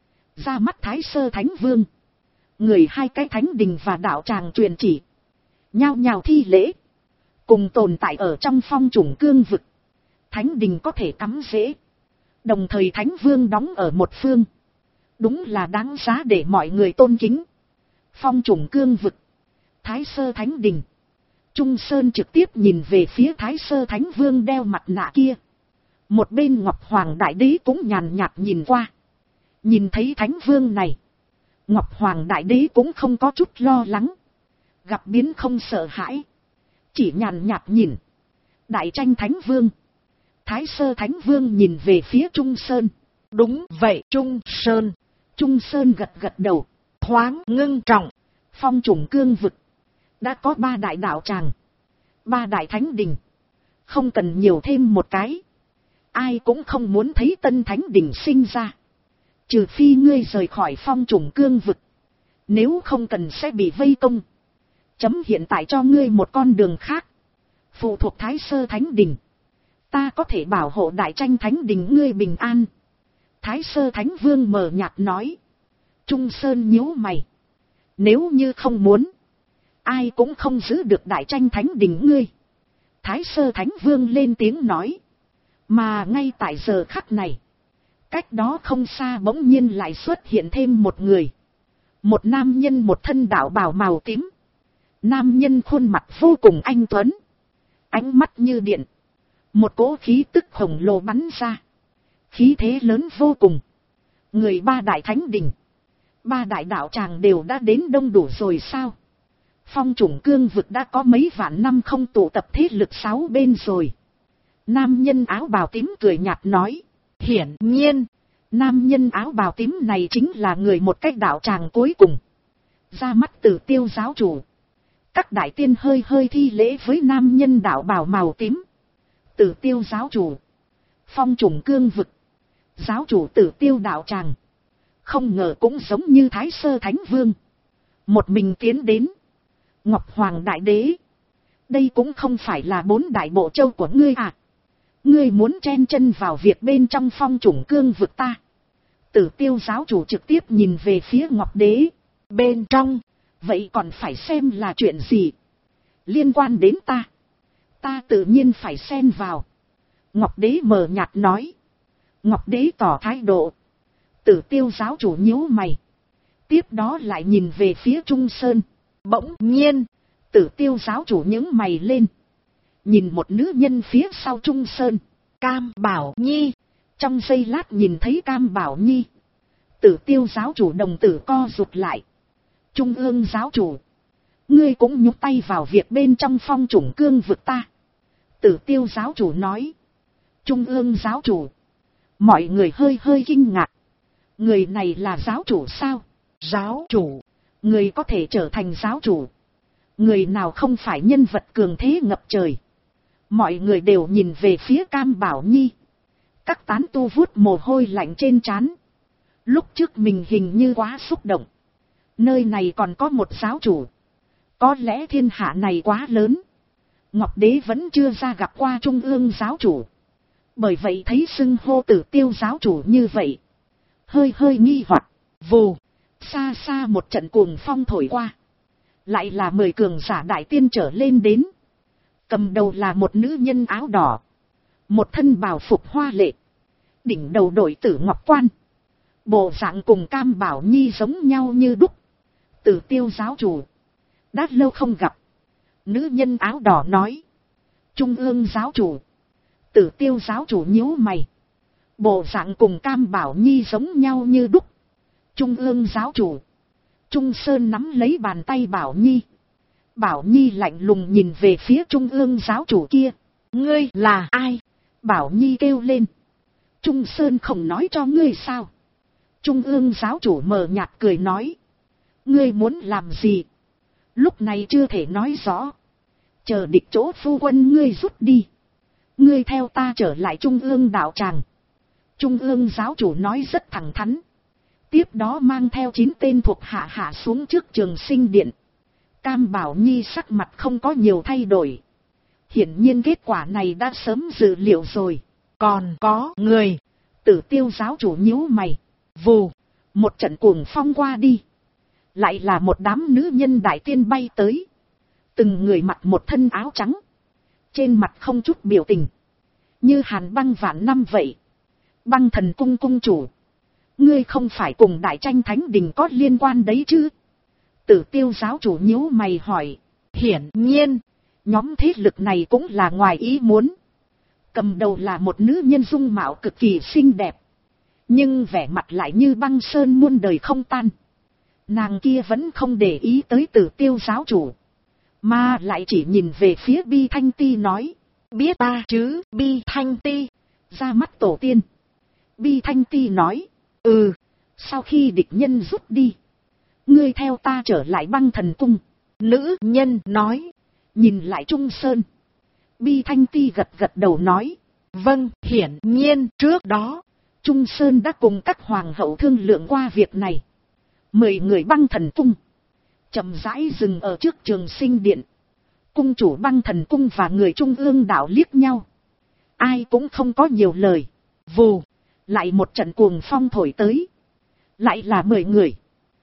Ra mắt Thái Sơ Thánh Vương. Người hai cái thánh đình và đạo tràng truyền chỉ. Nhao nhao thi lễ. Cùng tồn tại ở trong phong chủng cương vực. Thánh đình có thể cắm rễ. Đồng thời Thánh Vương đóng ở một phương. Đúng là đáng giá để mọi người tôn kính. Phong chủng cương vực. Thái Sơ Thánh Đình. Trung Sơn trực tiếp nhìn về phía Thái Sơ Thánh Vương đeo mặt nạ kia. Một bên Ngọc Hoàng Đại Đế cũng nhàn nhạt nhìn qua. Nhìn thấy Thánh Vương này. Ngọc Hoàng Đại Đế cũng không có chút lo lắng. Gặp biến không sợ hãi. Chỉ nhàn nhạt nhìn. Đại Tranh Thánh Vương. Thái Sơ Thánh Vương nhìn về phía Trung Sơn. Đúng vậy Trung Sơn. Trung Sơn gật gật đầu. Thoáng ngưng trọng. Phong chủng cương vực. Đã có 3 đại đạo tràng. 3 đại thánh đình. Không cần nhiều thêm một cái. Ai cũng không muốn thấy tân thánh đình sinh ra. Trừ phi ngươi rời khỏi phong chủng cương vực. Nếu không cần sẽ bị vây công. Chấm hiện tại cho ngươi một con đường khác. Phụ thuộc Thái Sơ Thánh Đình. Ta có thể bảo hộ Đại Tranh Thánh Đình ngươi bình an. Thái Sơ Thánh Vương mờ nhạt nói. Trung Sơn nhíu mày. Nếu như không muốn. Ai cũng không giữ được Đại Tranh Thánh Đình ngươi. Thái Sơ Thánh Vương lên tiếng nói. Mà ngay tại giờ khắc này. Cách đó không xa bỗng nhiên lại xuất hiện thêm một người. Một nam nhân một thân đạo bào màu tím. Nam nhân khuôn mặt vô cùng anh tuấn. Ánh mắt như điện. Một cỗ khí tức khổng lồ bắn ra. Khí thế lớn vô cùng. Người 3 đại thánh đình. 3 đại đạo tràng đều đã đến đông đủ rồi sao? Phong chủng cương vực đã có mấy vạn năm không tụ tập thế lực 6 bên rồi. Nam nhân áo bào tím cười nhạt nói. Hiển nhiên, nam nhân áo bào tím này chính là người một cách đạo tràng cuối cùng. Ra mắt Tử Tiêu giáo chủ. Các đại tiên hơi hơi thi lễ với nam nhân đạo bào màu tím. Tử Tiêu giáo chủ. Phong chủng cương vực. Giáo chủ Tử Tiêu đạo tràng. Không ngờ cũng giống như Thái Sơ Thánh Vương. Một mình tiến đến. Ngọc Hoàng Đại Đế. Đây cũng không phải là 4 đại bộ châu của ngươi à. Ngươi muốn chen chân vào việc bên trong phong chủng cương vực ta. Tử Tiêu giáo chủ trực tiếp nhìn về phía Ngọc Đế. Bên trong. Vậy còn phải xem là chuyện gì. Liên quan đến ta. Ta tự nhiên phải xen vào. Ngọc Đế mờ nhạt nói. Ngọc Đế tỏ thái độ. Tử Tiêu giáo chủ nhíu mày. Tiếp đó lại nhìn về phía Trung Sơn. Bỗng nhiên. Tử Tiêu giáo chủ nhướng mày lên. Nhìn một nữ nhân phía sau Trung Sơn. Cam Bảo Nhi. Trong giây lát nhìn thấy Cam Bảo Nhi. Tử Tiêu giáo chủ đồng tử co rụt lại. Trung ương giáo chủ. Ngươi cũng nhúc tay vào việc bên trong phong chủng cương vực ta. Tử Tiêu giáo chủ nói. Trung ương giáo chủ. Mọi người hơi hơi kinh ngạc. Người này là giáo chủ sao? Giáo chủ. Người có thể trở thành giáo chủ. Người nào không phải nhân vật cường thế ngập trời. Mọi người đều nhìn về phía Cam Bảo Nhi. Các tán tu vuốt mồ hôi lạnh trên trán. Lúc trước mình hình như quá xúc động. Nơi này còn có một giáo chủ. Có lẽ thiên hạ này quá lớn. Ngọc Đế vẫn chưa ra gặp qua Trung ương giáo chủ. Bởi vậy thấy xưng hô Tử Tiêu giáo chủ như vậy. Hơi hơi nghi hoặc. Vù. Xa xa một trận cuồng phong thổi qua. Lại là 10 cường giả đại tiên trở lên đến. Cầm đầu là một nữ nhân áo đỏ. Một thân bào phục hoa lệ. Đỉnh đầu đội tử ngọc quan. Bộ dạng cùng Cam Bảo Nhi giống nhau như đúc. Tử Tiêu giáo chủ. Đã lâu không gặp. Nữ nhân áo đỏ nói. Trung ương giáo chủ. Tử Tiêu giáo chủ nhíu mày. Bộ dạng cùng Cam Bảo Nhi giống nhau như đúc. Trung ương giáo chủ. Trung Sơn nắm lấy bàn tay Bảo Nhi. Bảo Nhi lạnh lùng nhìn về phía Trung ương giáo chủ kia. Ngươi là ai? Bảo Nhi kêu lên. Trung Sơn không nói cho ngươi sao? Trung ương giáo chủ mờ nhạt cười nói. Ngươi muốn làm gì? Lúc này chưa thể nói rõ. Chờ địch chỗ phu quân ngươi rút đi. Ngươi theo ta trở lại Trung ương đạo tràng. Trung ương giáo chủ nói rất thẳng thắn. Tiếp đó mang theo 9 tên thuộc hạ xuống trước Trường Sinh Điện. Cam Bảo Nhi sắc mặt không có nhiều thay đổi. Hiển nhiên kết quả này đã sớm dự liệu rồi. Còn có người. Tử Tiêu giáo chủ nhíu mày. Vù. Một trận cuồng phong qua đi. Lại là một đám nữ nhân đại tiên bay tới. Từng người mặc một thân áo trắng. Trên mặt không chút biểu tình. Như hàn băng vạn năm vậy. Băng Thần cung cung chủ. Ngươi không phải cùng Đại Tranh Thánh Đình có liên quan đấy chứ? Tử Tiêu giáo chủ nhíu mày hỏi. Hiển nhiên. Nhóm thế lực này cũng là ngoài ý muốn. Cầm đầu là một nữ nhân dung mạo cực kỳ xinh đẹp. Nhưng vẻ mặt lại như băng sơn muôn đời không tan. Nàng kia vẫn không để ý tới Tử Tiêu giáo chủ. Mà lại chỉ nhìn về phía Bi Thanh Ti nói. Biết ta chứ, Bi Thanh Ti. Ra mắt tổ tiên. Bi Thanh Ti nói. Sau khi địch nhân rút đi. Ngươi theo ta trở lại Băng Thần cung. Nữ nhân nói. Nhìn lại Trung Sơn. Bi Thanh Ti gật gật đầu nói. Vâng, hiển nhiên trước đó. Trung Sơn đã cùng các hoàng hậu thương lượng qua việc này. 10 người Băng Thần cung. Chậm rãi dừng ở trước Trường Sinh Điện. Cung chủ Băng Thần cung và người Trung ương đạo liếc nhau. Ai cũng không có nhiều lời. Vù. Lại một trận cuồng phong thổi tới. Lại là 10 người.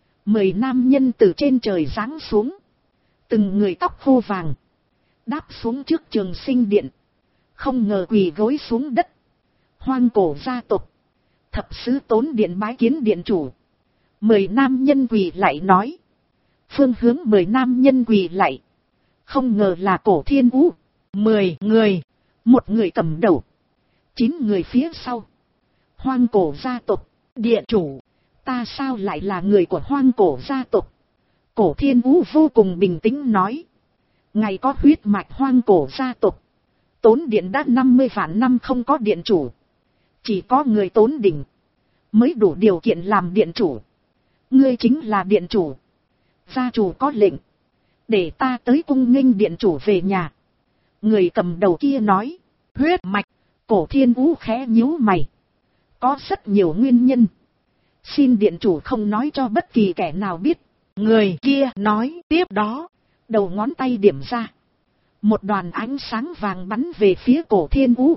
10 nam nhân từ trên trời giáng xuống. Từng người tóc khô vàng. Đáp xuống trước Trường Sinh Điện. Không ngờ quỳ gối xuống đất. Hoang cổ gia tộc. Thập sứ Tốn Điện bái kiến điện chủ. 10 nam nhân quỳ lại nói. Phương hướng 10 nam nhân quỳ lại. Không ngờ là Cổ Thiên Vũ. 10 người. Một người cầm đầu. 9 người phía sau. Hoang cổ gia tộc. Điện chủ. Ta sao lại là người của hoang cổ gia tộc? Cổ Thiên Vũ vô cùng bình tĩnh nói. Ngài có huyết mạch hoang cổ gia tộc. Tốn Điện đã 50 vạn năm không có điện chủ. Chỉ có người Tốn Đỉnh mới đủ điều kiện làm điện chủ. Ngươi chính là điện chủ. Gia chủ có lệnh. Để ta tới cung nghênh điện chủ về nhà. Người cầm đầu kia nói. Huyết mạch. Cổ Thiên Vũ khẽ nhíu mày. Có rất nhiều nguyên nhân. Xin điện chủ không nói cho bất kỳ kẻ nào biết. Người kia nói tiếp đó. Đầu ngón tay điểm ra. Một đoàn ánh sáng vàng bắn về phía Cổ Thiên Vũ.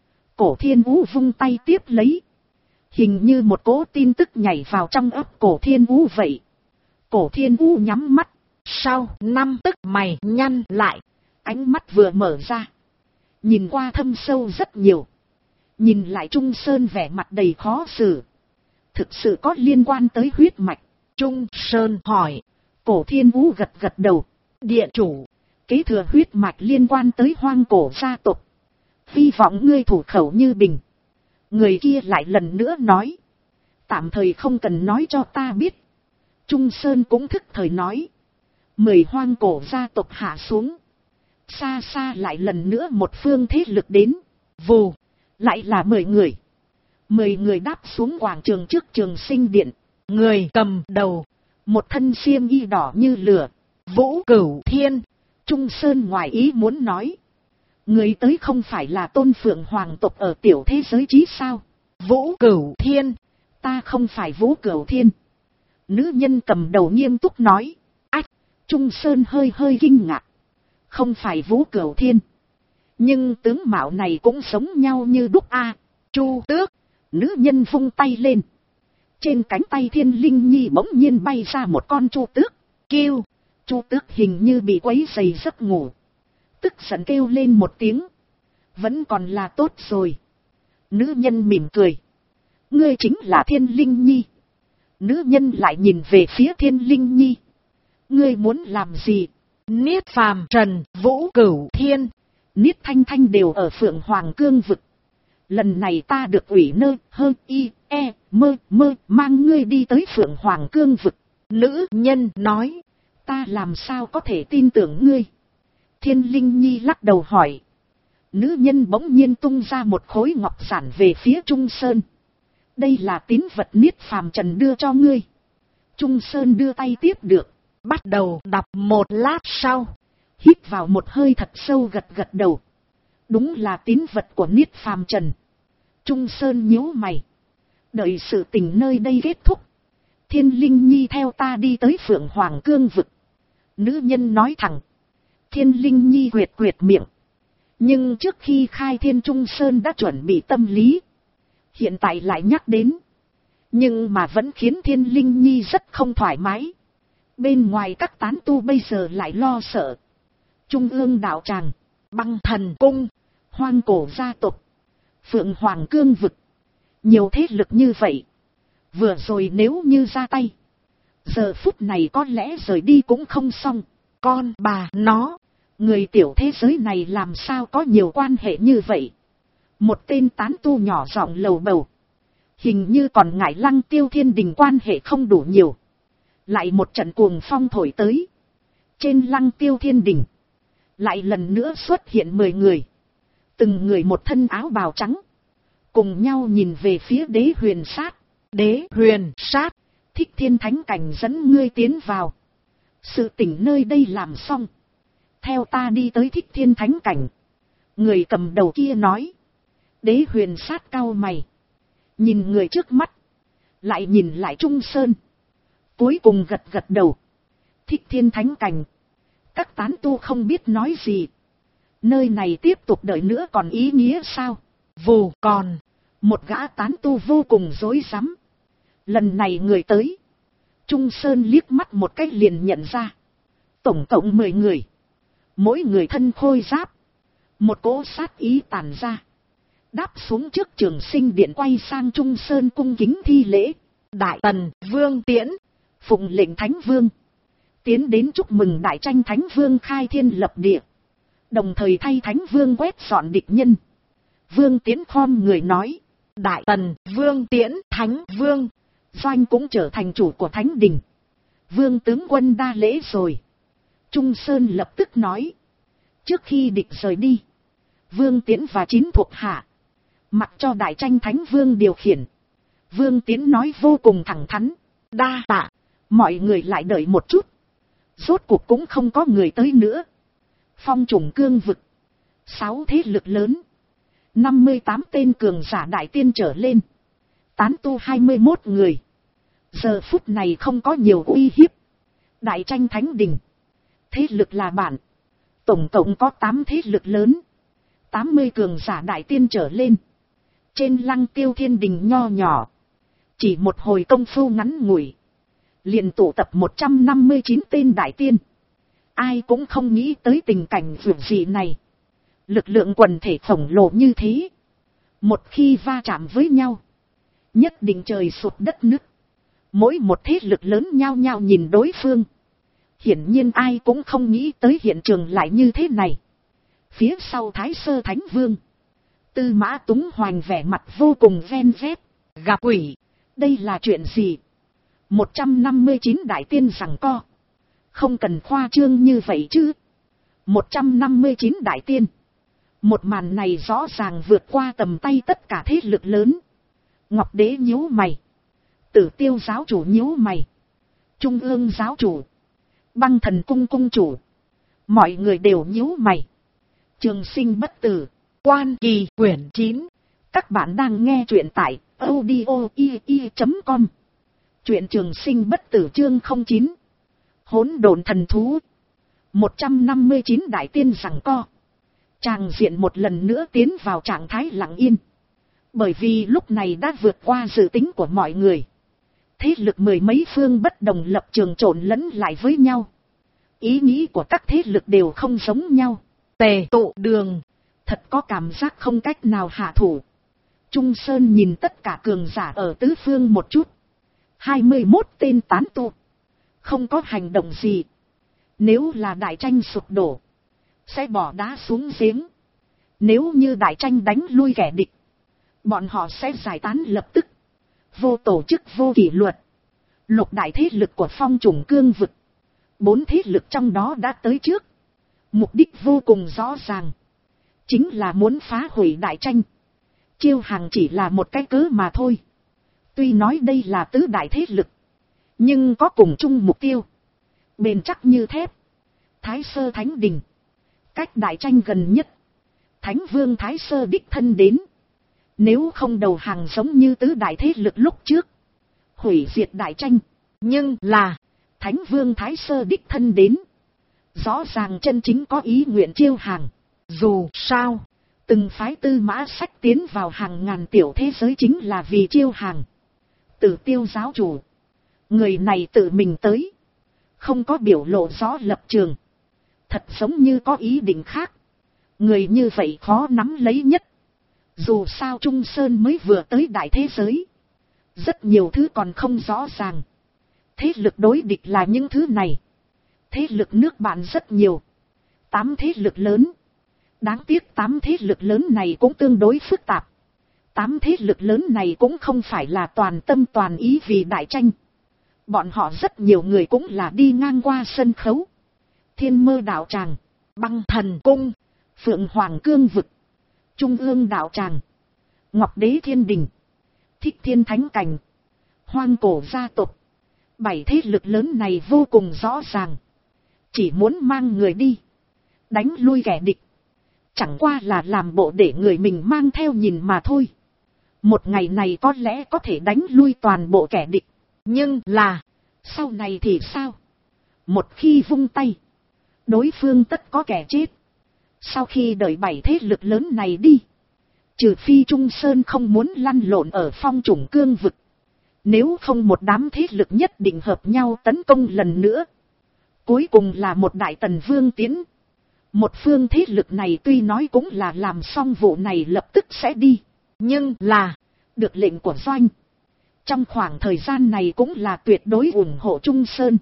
Cổ Thiên Vũ vung tay tiếp lấy. Hình như một cỗ tin tức nhảy vào trong ấp Cổ Thiên Vũ vậy. Cổ Thiên Vũ nhắm mắt. Sau 5 tức mày nhăn lại. Ánh mắt vừa mở ra. Nhìn qua thâm sâu rất nhiều. Nhìn lại Trung Sơn vẻ mặt đầy khó xử. Thực sự có liên quan tới huyết mạch. Trung Sơn hỏi. Cổ Thiên Vũ gật gật đầu. Điện chủ. Kế thừa huyết mạch liên quan tới hoang cổ gia tộc. Hy vọng ngươi thủ khẩu như bình. Người kia lại lần nữa nói. Tạm thời không cần nói cho ta biết. Trung Sơn cũng thức thời nói. 10 hoang cổ gia tộc hạ xuống. Xa xa lại lần nữa một phương thế lực đến. Vù. Lại là 10 người. 10 người đáp xuống quảng trường trước Trường Sinh Điện. Người cầm đầu. Một thân xiêm y đỏ như lửa. Vũ Cửu Thiên. Trung Sơn ngoài ý muốn nói. Người tới không phải là Tôn Phượng hoàng tộc ở tiểu thế giới chí sao? Vũ Cửu Thiên. Ta không phải Vũ Cửu Thiên. Nữ nhân cầm đầu nghiêm túc nói. Ách. Trung Sơn hơi hơi kinh ngạc. Không phải Vũ Cửu Thiên. Nhưng tướng mạo này cũng giống nhau như đúc a. Chu Tước. Nữ nhân vung tay lên. Trên cánh tay Thiên Linh Nhi bỗng nhiên bay ra một con Chu Tước. Kêu. Chu Tước hình như bị quấy rầy giấc ngủ. Tức giận kêu lên một tiếng. Vẫn còn là tốt rồi. Nữ nhân mỉm cười. Ngươi chính là Thiên Linh Nhi. Nữ nhân lại nhìn về phía Thiên Linh Nhi. Ngươi muốn làm gì? Niết Phàm Trần Vũ Cửu Thiên. Niết Thanh Thanh đều ở Phượng Hoàng Cương vực. Lần này ta được ủy nơ hơ y e mơ mang ngươi đi tới Phượng Hoàng Cương vực. Nữ nhân nói. Ta làm sao có thể tin tưởng ngươi? Thiên Linh Nhi lắc đầu hỏi. Nữ nhân bỗng nhiên tung ra một khối ngọc giản về phía Trung Sơn. Đây là tín vật Niết Phàm Trần đưa cho ngươi. Trung Sơn đưa tay tiếp được. Bắt đầu đọc một lát sau. Hít vào một hơi thật sâu, gật gật đầu. Đúng là tín vật của Niết Phàm Trần. Trung Sơn nhíu mày. Đợi sự tình nơi đây kết thúc, Thiên Linh Nhi theo ta đi tới Phượng Hoàng Cương vực. Nữ nhân nói thẳng. Thiên Linh Nhi quyệt quyệt miệng. Nhưng trước khi khai thiên, Trung Sơn đã chuẩn bị tâm lý. Hiện tại lại nhắc đến. Nhưng mà vẫn khiến Thiên Linh Nhi rất không thoải mái. Bên ngoài các tán tu bây giờ lại lo sợ. Trung ương đạo tràng, Băng Thần Cung, Hoang Cổ gia tộc, Phượng Hoàng Cương vực. Nhiều thế lực như vậy. Vừa rồi nếu như ra tay, giờ phút này có lẽ rời đi cũng không xong. Con bà nó, người tiểu thế giới này làm sao có nhiều quan hệ như vậy? Một tên tán tu nhỏ giọng lầu bầu. Hình như còn ngại Lăng Tiêu Thiên Đình quan hệ không đủ nhiều. Lại một trận cuồng phong thổi tới. Trên Lăng Tiêu Thiên Đình, lại lần nữa xuất hiện 10 người. Từng người một thân áo bào trắng. Cùng nhau nhìn về phía Đế Huyền Sát. Đế Huyền Sát, Thích Thiên Thánh Cảnh dẫn ngươi tiến vào. Sự tình nơi đây làm xong, theo ta đi tới Thích Thiên Thánh Cảnh. Người cầm đầu kia nói. Đế Huyền Sát cau mày. Nhìn người trước mắt, lại nhìn lại Trung Sơn. Cuối cùng gật gật đầu. Thích Thiên Thánh Cảnh. Các tán tu không biết nói gì. Nơi này tiếp tục đợi nữa còn ý nghĩa sao? Vù còn. Một gã tán tu vô cùng rối rắm. Lần này người tới, Trung Sơn liếc mắt một cách liền nhận ra. Tổng cộng 10 người. Mỗi người thân khôi giáp. Một cỗ sát ý tàn ra. Đáp xuống trước Trường Sinh Điện, quay sang Trung Sơn cung kính thi lễ. Đại Tần Vương Tiễn, phụng lệnh Thánh Vương, tiến đến chúc mừng Đại Tranh Thánh Vương khai thiên lập địa. Đồng thời thay Thánh Vương quét dọn địch nhân. Vương Tiễn khom người nói. Đại Tần Vương Tiễn, Thánh Vương, Doanh cũng trở thành chủ của Thánh Đình. Vương tướng quân đa lễ rồi. Trung Sơn lập tức nói. Trước khi địch rời đi, Vương Tiễn và 9 thuộc hạ mặc cho Đại Tranh Thánh Vương điều khiển. Vương Tiễn nói vô cùng thẳng thắn. Đa tạ. Mọi người lại đợi một chút. Rốt cuộc cũng không có người tới nữa. Phong Trùng Cương vực, 6 thế lực lớn, 58 tên cường giả đại tiên trở lên, tán tu 21 người. Giờ phút này không có nhiều uy hiếp. Đại Tranh Thánh Đình, thế lực là bạn. Tổng cộng có 8 thế lực lớn, 80 cường giả đại tiên trở lên. Trên Lăng Tiêu Thiên Đình nho nhỏ, chỉ một hồi công phu ngắn ngủi, liền tụ tập 159 tên đại tiên. Ai cũng không nghĩ tới tình cảnh vượt dị này. Lực lượng quần thể khổng lồ như thế, một khi va chạm với nhau, nhất định trời sụt đất nứt. Mỗi một thế lực lớn nhao nhao nhìn đối phương. Hiển nhiên ai cũng không nghĩ tới hiện trường lại như thế này. Phía sau Thái Sơ Thánh Vương, Tư Mã Túng Hoành vẻ mặt vô cùng ven vét. Gặp quỷ, đây là chuyện gì? 159 đại tiên giằng co. Không cần khoa trương như vậy chứ. 159 đại tiên. Một màn này rõ ràng vượt qua tầm tay tất cả thế lực lớn. Ngọc Đế nhíu mày. Tử Tiêu giáo chủ nhíu mày. Trung ương giáo chủ, Băng Thần cung cung chủ, mọi người đều nhíu mày. Trường Sinh bất tử, Quan Kỳ quyển 9. Các bạn đang nghe truyện tại audio.com. Truyện Trường Sinh bất tử chương 09. Hỗn độn thần thú. 159 đại tiên giằng co. Tràng diện một lần nữa tiến vào trạng thái lặng yên. Bởi vì lúc này đã vượt qua dự tính của mọi người. Thế lực mười mấy phương bất đồng lập trường trộn lẫn lại với nhau. Ý nghĩ của các thế lực đều không giống nhau. Tề tụ đường, thật có cảm giác không cách nào hạ thủ. Trung Sơn nhìn tất cả cường giả ở tứ phương một chút. 21 tên tán tu, không có hành động gì. Nếu là đại tranh sụp đổ, sẽ bỏ đá xuống giếng. Nếu như đại tranh đánh lui kẻ địch, bọn họ sẽ giải tán lập tức. Vô tổ chức vô kỷ luật. Lục đại thế lực của Phong Trùng Cương vực, 4 thế lực trong đó đã tới trước. Mục đích vô cùng rõ ràng, chính là muốn phá hủy đại tranh. Chiêu hàng chỉ là một cái cớ mà thôi. Tuy nói đây là tứ đại thế lực, nhưng có cùng chung mục tiêu, bền chắc như thép. Thái Sơ Thánh Đình. Cách đại tranh gần nhất. Thánh Vương Thái Sơ đích thân đến. Nếu không đầu hàng giống như tứ đại thế lực lúc trước. Hủy diệt đại tranh. Nhưng là. Thánh Vương Thái Sơ đích thân đến. Rõ ràng chân chính có ý nguyện chiêu hàng. Dù sao. Từng phái Tư Mã Sách tiến vào hàng ngàn tiểu thế giới chính là vì chiêu hàng. Tử Tiêu giáo chủ. Người này tự mình tới. Không có biểu lộ rõ lập trường. Thật giống như có ý định khác. Người như vậy khó nắm lấy nhất. Dù sao Trung Sơn mới vừa tới đại thế giới. Rất nhiều thứ còn không rõ ràng. Thế lực đối địch là những thứ này. Thế lực nước bạn rất nhiều. 8 thế lực lớn. Đáng tiếc 8 thế lực lớn này cũng tương đối phức tạp. 8 thế lực lớn này cũng không phải là toàn tâm toàn ý vì đại tranh. Bọn họ rất nhiều người cũng là đi ngang qua sân khấu. Thiên Mơ đạo tràng, Băng Thần cung, Phượng Hoàng cương vực, Trung ương đạo tràng, Ngọc Đế thiên đình, Thích Thiên thánh cảnh, Hoang cổ gia tộc. 7 thế lực lớn này vô cùng rõ ràng. Chỉ muốn mang người đi. Đánh lui kẻ địch. Chẳng qua là làm bộ để người mình mang theo nhìn mà thôi. Một ngày này có lẽ có thể đánh lui toàn bộ kẻ địch. Nhưng là. Sau này thì sao? Một khi vung tay. Đối phương tất có kẻ chết. Sau khi đợi 7 thế lực lớn này đi. Trừ phi Trung Sơn không muốn lăn lộn ở phong chủng cương vực. Nếu không một đám thế lực nhất định hợp nhau tấn công lần nữa. Cuối cùng là một đại tần vương tiến. Một phương thế lực này tuy nói cũng là làm xong vụ này lập tức sẽ đi. Nhưng là được lệnh của doanh. Trong khoảng thời gian này cũng là tuyệt đối ủng hộ Trung Sơn.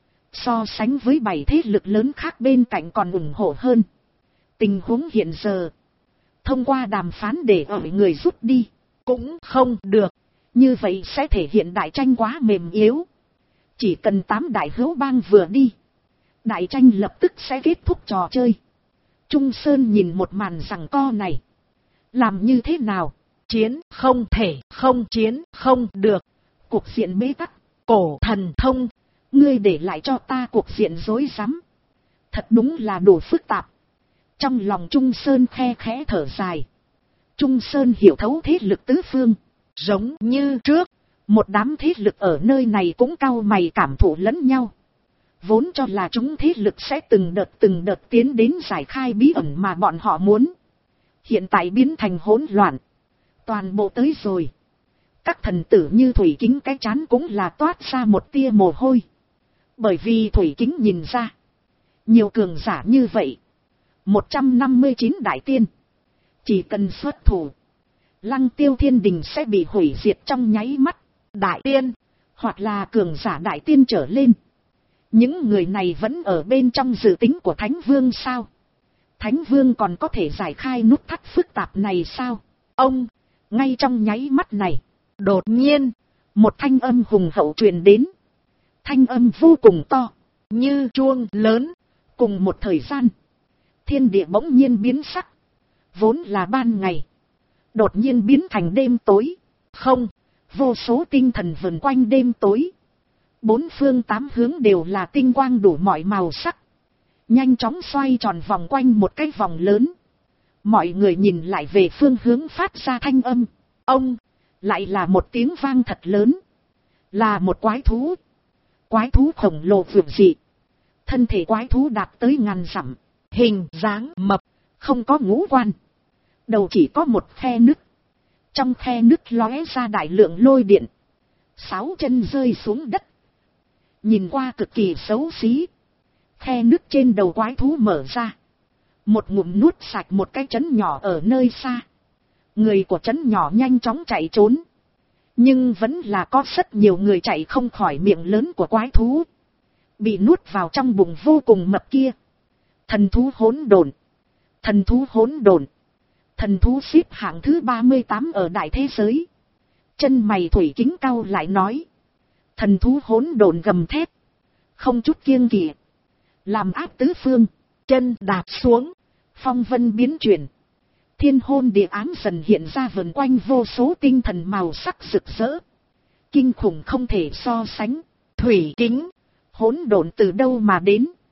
So sánh với 7 thế lực lớn khác bên cạnh còn ủng hộ hơn. Tình huống hiện giờ. Thông qua đàm phán để ở người rút đi. Cũng không được. Như vậy sẽ thể hiện đại tranh quá mềm yếu. Chỉ cần 8 đại hữu bang vừa đi. Đại tranh lập tức sẽ kết thúc trò chơi. Trung Sơn nhìn một màn giằng co này. Làm như thế nào? Chiến không thể, không chiến không được. Cuộc diện bế tắc, cổ thần thông. Ngươi để lại cho ta cuộc diện rối rắm. Thật đúng là đủ phức tạp. Trong lòng Trung Sơn khe khẽ thở dài. Trung Sơn hiểu thấu thế lực tứ phương. Giống như trước, một đám thế lực ở nơi này cũng cau mày cảm thụ lẫn nhau. Vốn cho là chúng thế lực sẽ từng đợt tiến đến giải khai bí ẩn mà bọn họ muốn. Hiện tại biến thành hỗn loạn. Toàn bộ tới rồi. Các thần tử như Thủy Kính cái chán cũng là toát ra một tia mồ hôi. Bởi vì Thủy Kính nhìn ra. Nhiều cường giả như vậy. 159 đại tiên. Chỉ cần xuất thủ. Lăng Tiêu thiên đình sẽ bị hủy diệt trong nháy mắt. Đại tiên. Hoặc là cường giả đại tiên trở lên. Những người này vẫn ở bên trong dự tính của Thánh Vương sao? Thánh Vương còn có thể giải khai nút thắt phức tạp này sao? Ông, ngay trong nháy mắt này, đột nhiên, một thanh âm hùng hậu truyền đến. Thanh âm vô cùng to, như chuông lớn. Cùng một thời gian, thiên địa bỗng nhiên biến sắc. Vốn là ban ngày, đột nhiên biến thành đêm tối. Không, vô số tinh thần vần quanh đêm tối. 4 phương 8 hướng đều là tinh quang đủ mọi màu sắc. Nhanh chóng xoay tròn vòng quanh một cái vòng lớn. Mọi người nhìn lại về phương hướng phát ra thanh âm. Ông, lại là một tiếng vang thật lớn. Là một quái thú. Quái thú khổng lồ vượt dị. Thân thể quái thú đạt tới ngàn dặm. Hình dáng mập, không có ngũ quan. Đầu chỉ có một khe nứt. Trong khe nứt lóe ra đại lượng lôi điện. 6 chân rơi xuống đất. Nhìn qua cực kỳ xấu xí. Khe nứt trên đầu quái thú mở ra. Một ngụm nuốt sạch một cái trấn nhỏ ở nơi xa. Người của trấn nhỏ nhanh chóng chạy trốn. Nhưng vẫn là có rất nhiều người chạy không khỏi miệng lớn của quái thú. Bị nuốt vào trong bụng vô cùng mập kia. Thần thú hỗn độn. Thần thú hỗn độn. Thần thú xếp hạng thứ 38 ở đại thế giới. Chân mày Thủy Kính cau lại nói. Thần thú hỗn độn gầm thét. Không chút kiêng kỵ. Làm áp tứ phương. Chân đạp xuống. Phong vân biến chuyển. Thiên hôn địa ám dần hiện ra vần quanh vô số tinh thần màu sắc rực rỡ. Kinh khủng không thể so sánh. Thủy Kính. Hỗn độn từ đâu mà đến?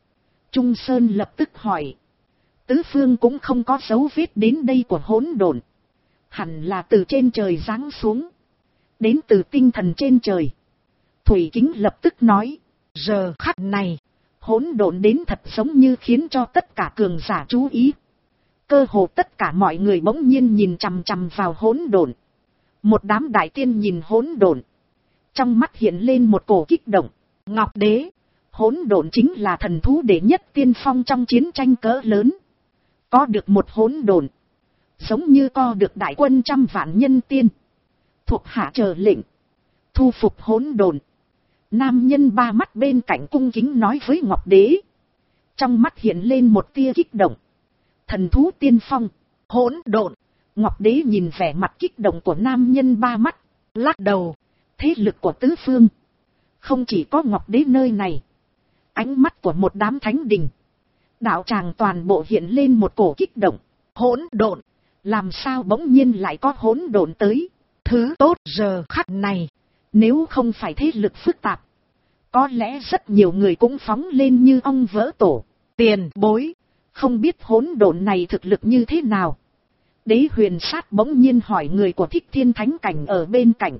Trung Sơn lập tức hỏi. Tứ phương cũng không có dấu vết đến đây của hỗn độn. Hẳn là từ trên trời giáng xuống. Đến từ tinh thần trên trời. Thủy Kính lập tức nói. Giờ khắc này, hỗn độn đến thật giống như khiến cho tất cả cường giả chú ý. Cơ hồ tất cả mọi người bỗng nhiên nhìn chằm chằm vào hỗn độn. Một đám đại tiên nhìn hỗn độn. Trong mắt hiện lên một cổ kích động. Ngọc Đế, hỗn độn chính là thần thú đệ nhất tiên phong trong chiến tranh cỡ lớn. Có được một hỗn độn, giống như co được đại quân trăm vạn nhân tiên. Thuộc hạ chờ lệnh, thu phục hỗn độn. Nam nhân ba mắt bên cạnh cung kính nói với Ngọc Đế. Trong mắt hiện lên một tia kích động. Thần thú tiên phong, hỗn độn. Ngọc Đế nhìn vẻ mặt kích động của nam nhân ba mắt, lắc đầu. Thế lực của tứ phương, không chỉ có Ngọc Đế nơi này. Ánh mắt của một đám thánh đình, đạo tràng toàn bộ hiện lên một cổ kích động. Hỗn độn, làm sao bỗng nhiên lại có hỗn độn tới? Thứ tốt giờ khắc này, nếu không phải thế lực phức tạp, có lẽ rất nhiều người cũng phóng lên như ong vỡ tổ. Tiền bối, không biết hỗn độn này thực lực như thế nào? Đế Huyền Sát bỗng nhiên hỏi người của Thích Thiên Thánh Cảnh ở bên cạnh.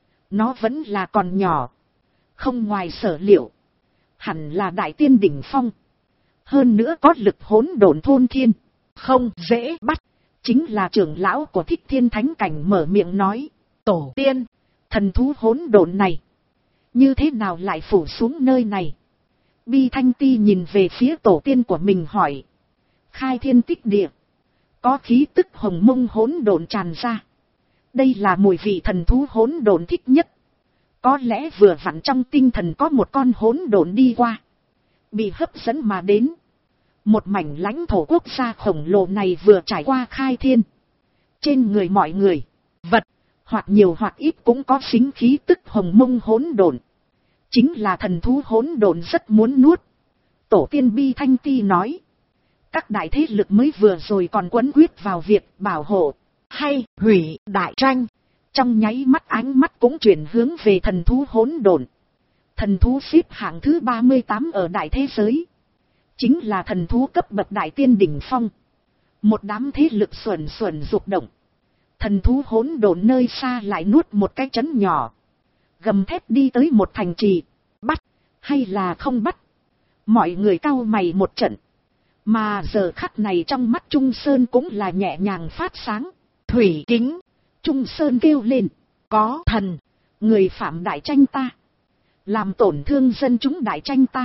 Nó vẫn là còn nhỏ, không ngoài sở liệu, hẳn là đại tiên đỉnh phong. Hơn nữa có lực hỗn độn thôn thiên, không dễ bắt. Chính là trưởng lão của Thích Thiên Thánh Cảnh mở miệng nói. Tổ tiên, thần thú hỗn độn này, như thế nào lại phủ xuống nơi này? Bi Thanh Ti nhìn về phía tổ tiên của mình hỏi. Khai thiên tích địa, có khí tức hồng mông hỗn độn tràn ra. Đây là mùi vị thần thú hỗn độn thích nhất. Có lẽ vừa vặn trong tinh thần có một con hỗn độn đi qua, bị hấp dẫn mà đến. Một mảnh lãnh thổ quốc gia khổng lồ này vừa trải qua khai thiên. Trên người mọi người, vật, hoặc nhiều hoặc ít cũng có xính khí tức hồng mông hỗn độn. Chính là thần thú hỗn độn rất muốn nuốt. Tổ tiên Bi Thanh Ti nói. Các đại thế lực mới vừa rồi còn quấn quyết vào việc bảo hộ hay hủy đại tranh. Trong nháy mắt ánh mắt cũng chuyển hướng về thần thú hỗn độn. Thần thú xếp hạng thứ 38 ở đại thế giới. Chính là thần thú cấp bậc đại tiên đỉnh phong. Một đám thế lực xuẩn xuẩn rục động. Thần thú hỗn độn nơi xa lại nuốt một cái trấn nhỏ. Gầm thép đi tới một thành trì. Bắt hay là không bắt? Mọi người cau mày một trận. Mà giờ khắc này trong mắt Trung Sơn cũng là nhẹ nhàng phát sáng. Thủy Kính, Trung Sơn kêu lên. Có thần, người phạm đại tranh ta, làm tổn thương dân chúng đại tranh ta,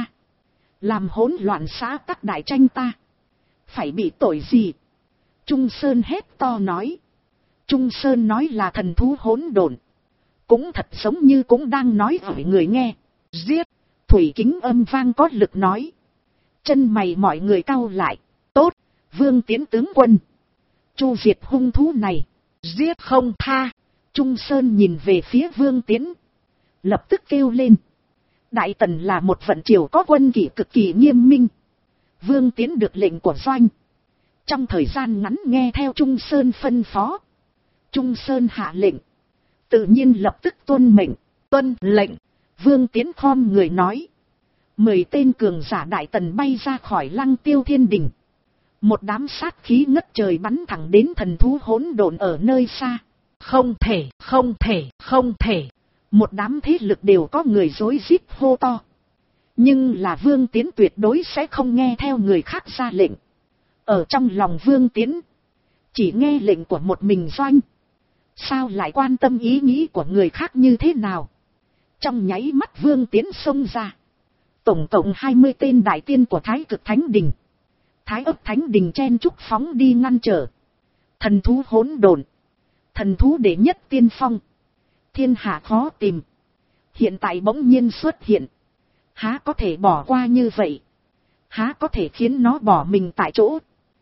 làm hỗn loạn xã tắc đại tranh ta, phải bị tội gì? Trung Sơn hét to nói. Trung Sơn nói là thần thú hỗn độn, cũng thật giống như cũng đang nói ở người nghe. Giết! Thủy Kính âm vang có lực nói. Chân mày mọi người cau lại. Tốt, Vương Tiến tướng quân, chu diệt hung thú này, giết không tha. Trung Sơn nhìn về phía Vương Tiến, lập tức kêu lên. Đại Tần là một vận triều có quân kỷ cực kỳ nghiêm minh. Vương Tiến được lệnh của doanh, trong thời gian ngắn nghe theo Trung Sơn phân phó. Trung Sơn hạ lệnh, tự nhiên lập tức tuân mệnh. Tuân lệnh. Vương Tiến khom người nói. 10 tên cường giả Đại Tần bay ra khỏi Lăng Tiêu Thiên Đình. Một đám sát khí ngất trời bắn thẳng đến thần thú hỗn độn ở nơi xa. Không thể, không thể, không thể. Một đám thế lực đều có người rối rít hô to. Nhưng là Vương Tiến tuyệt đối sẽ không nghe theo người khác ra lệnh. Ở trong lòng Vương Tiến, chỉ nghe lệnh của một mình doanh. Sao lại quan tâm ý nghĩ của người khác như thế nào? Trong nháy mắt Vương Tiến xông ra. Tổng cộng 20 tên đại tiên của Thái Cực Thánh Đình, Thái Ấp Thánh Đình chen chúc phóng đi ngăn trở. Thần thú hỗn độn, thần thú đệ nhất tiên phong, thiên hạ khó tìm, hiện tại bỗng nhiên xuất hiện. Há có thể bỏ qua như vậy? Há có thể khiến nó bỏ mình tại chỗ?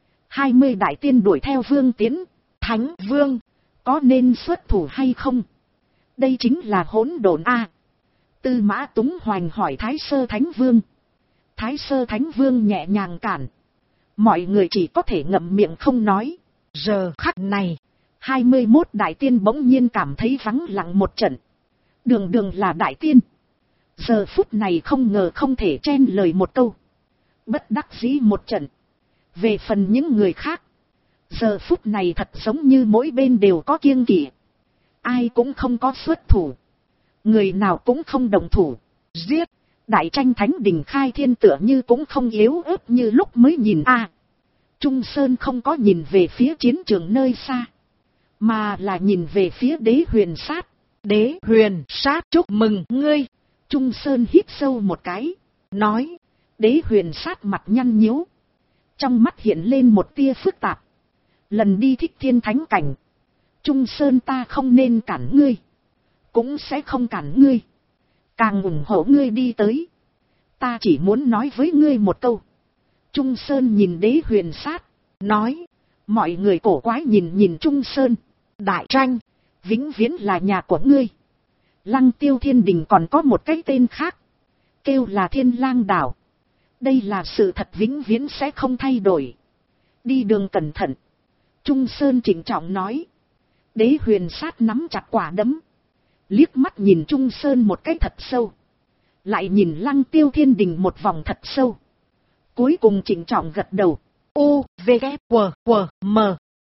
20 đại tiên đuổi theo Vương Tiến. Thánh Vương, có nên xuất thủ hay không? Đây chính là hỗn độn a. Tư Mã Túng Hoành hỏi Thái Sơ Thánh Vương. Thái Sơ Thánh Vương nhẹ nhàng cản. Mọi người chỉ có thể ngậm miệng không nói. Giờ khắc này, 21 đại tiên bỗng nhiên cảm thấy vắng lặng một trận. Đường đường là đại tiên, giờ phút này không ngờ không thể chen lời một câu. Bất đắc dĩ một trận. Về phần những người khác, giờ phút này thật giống như mỗi bên đều có kiêng kỵ. Ai cũng không có xuất thủ. Người nào cũng không đồng thủ. Giết. Đại tranh thánh đình khai thiên tựa như cũng không yếu ớt như lúc mới nhìn a. Trung Sơn không có nhìn về phía chiến trường nơi xa, mà là nhìn về phía Đế Huyền Sát. Đế Huyền Sát, chúc mừng ngươi. Trung Sơn hít sâu một cái, nói. Đế Huyền Sát mặt nhăn nhíu, trong mắt hiện lên một tia phức tạp. Lần đi Thích Thiên Thánh Cảnh, Trung Sơn ta không nên cản ngươi, cũng sẽ không cản ngươi, càng ủng hộ ngươi đi tới. Ta chỉ muốn nói với ngươi một câu. Trung Sơn nhìn Đế Huyền Sát, nói. Mọi người cổ quái nhìn Trung Sơn. Đại tranh, vĩnh viễn là nhà của ngươi. Lăng Tiêu Thiên Đình còn có một cái tên khác, kêu là Thiên Lang Đảo. Đây là sự thật vĩnh viễn sẽ không thay đổi. Đi đường cẩn thận. Trung Sơn trịnh trọng nói. Đế Huyền Sát nắm chặt quả đấm, liếc mắt nhìn Trung Sơn một cái thật sâu, lại nhìn Lăng Tiêu Thiên Đình một vòng thật sâu. Cuối cùng trịnh trọng gật đầu. U, V, K, W, W, M.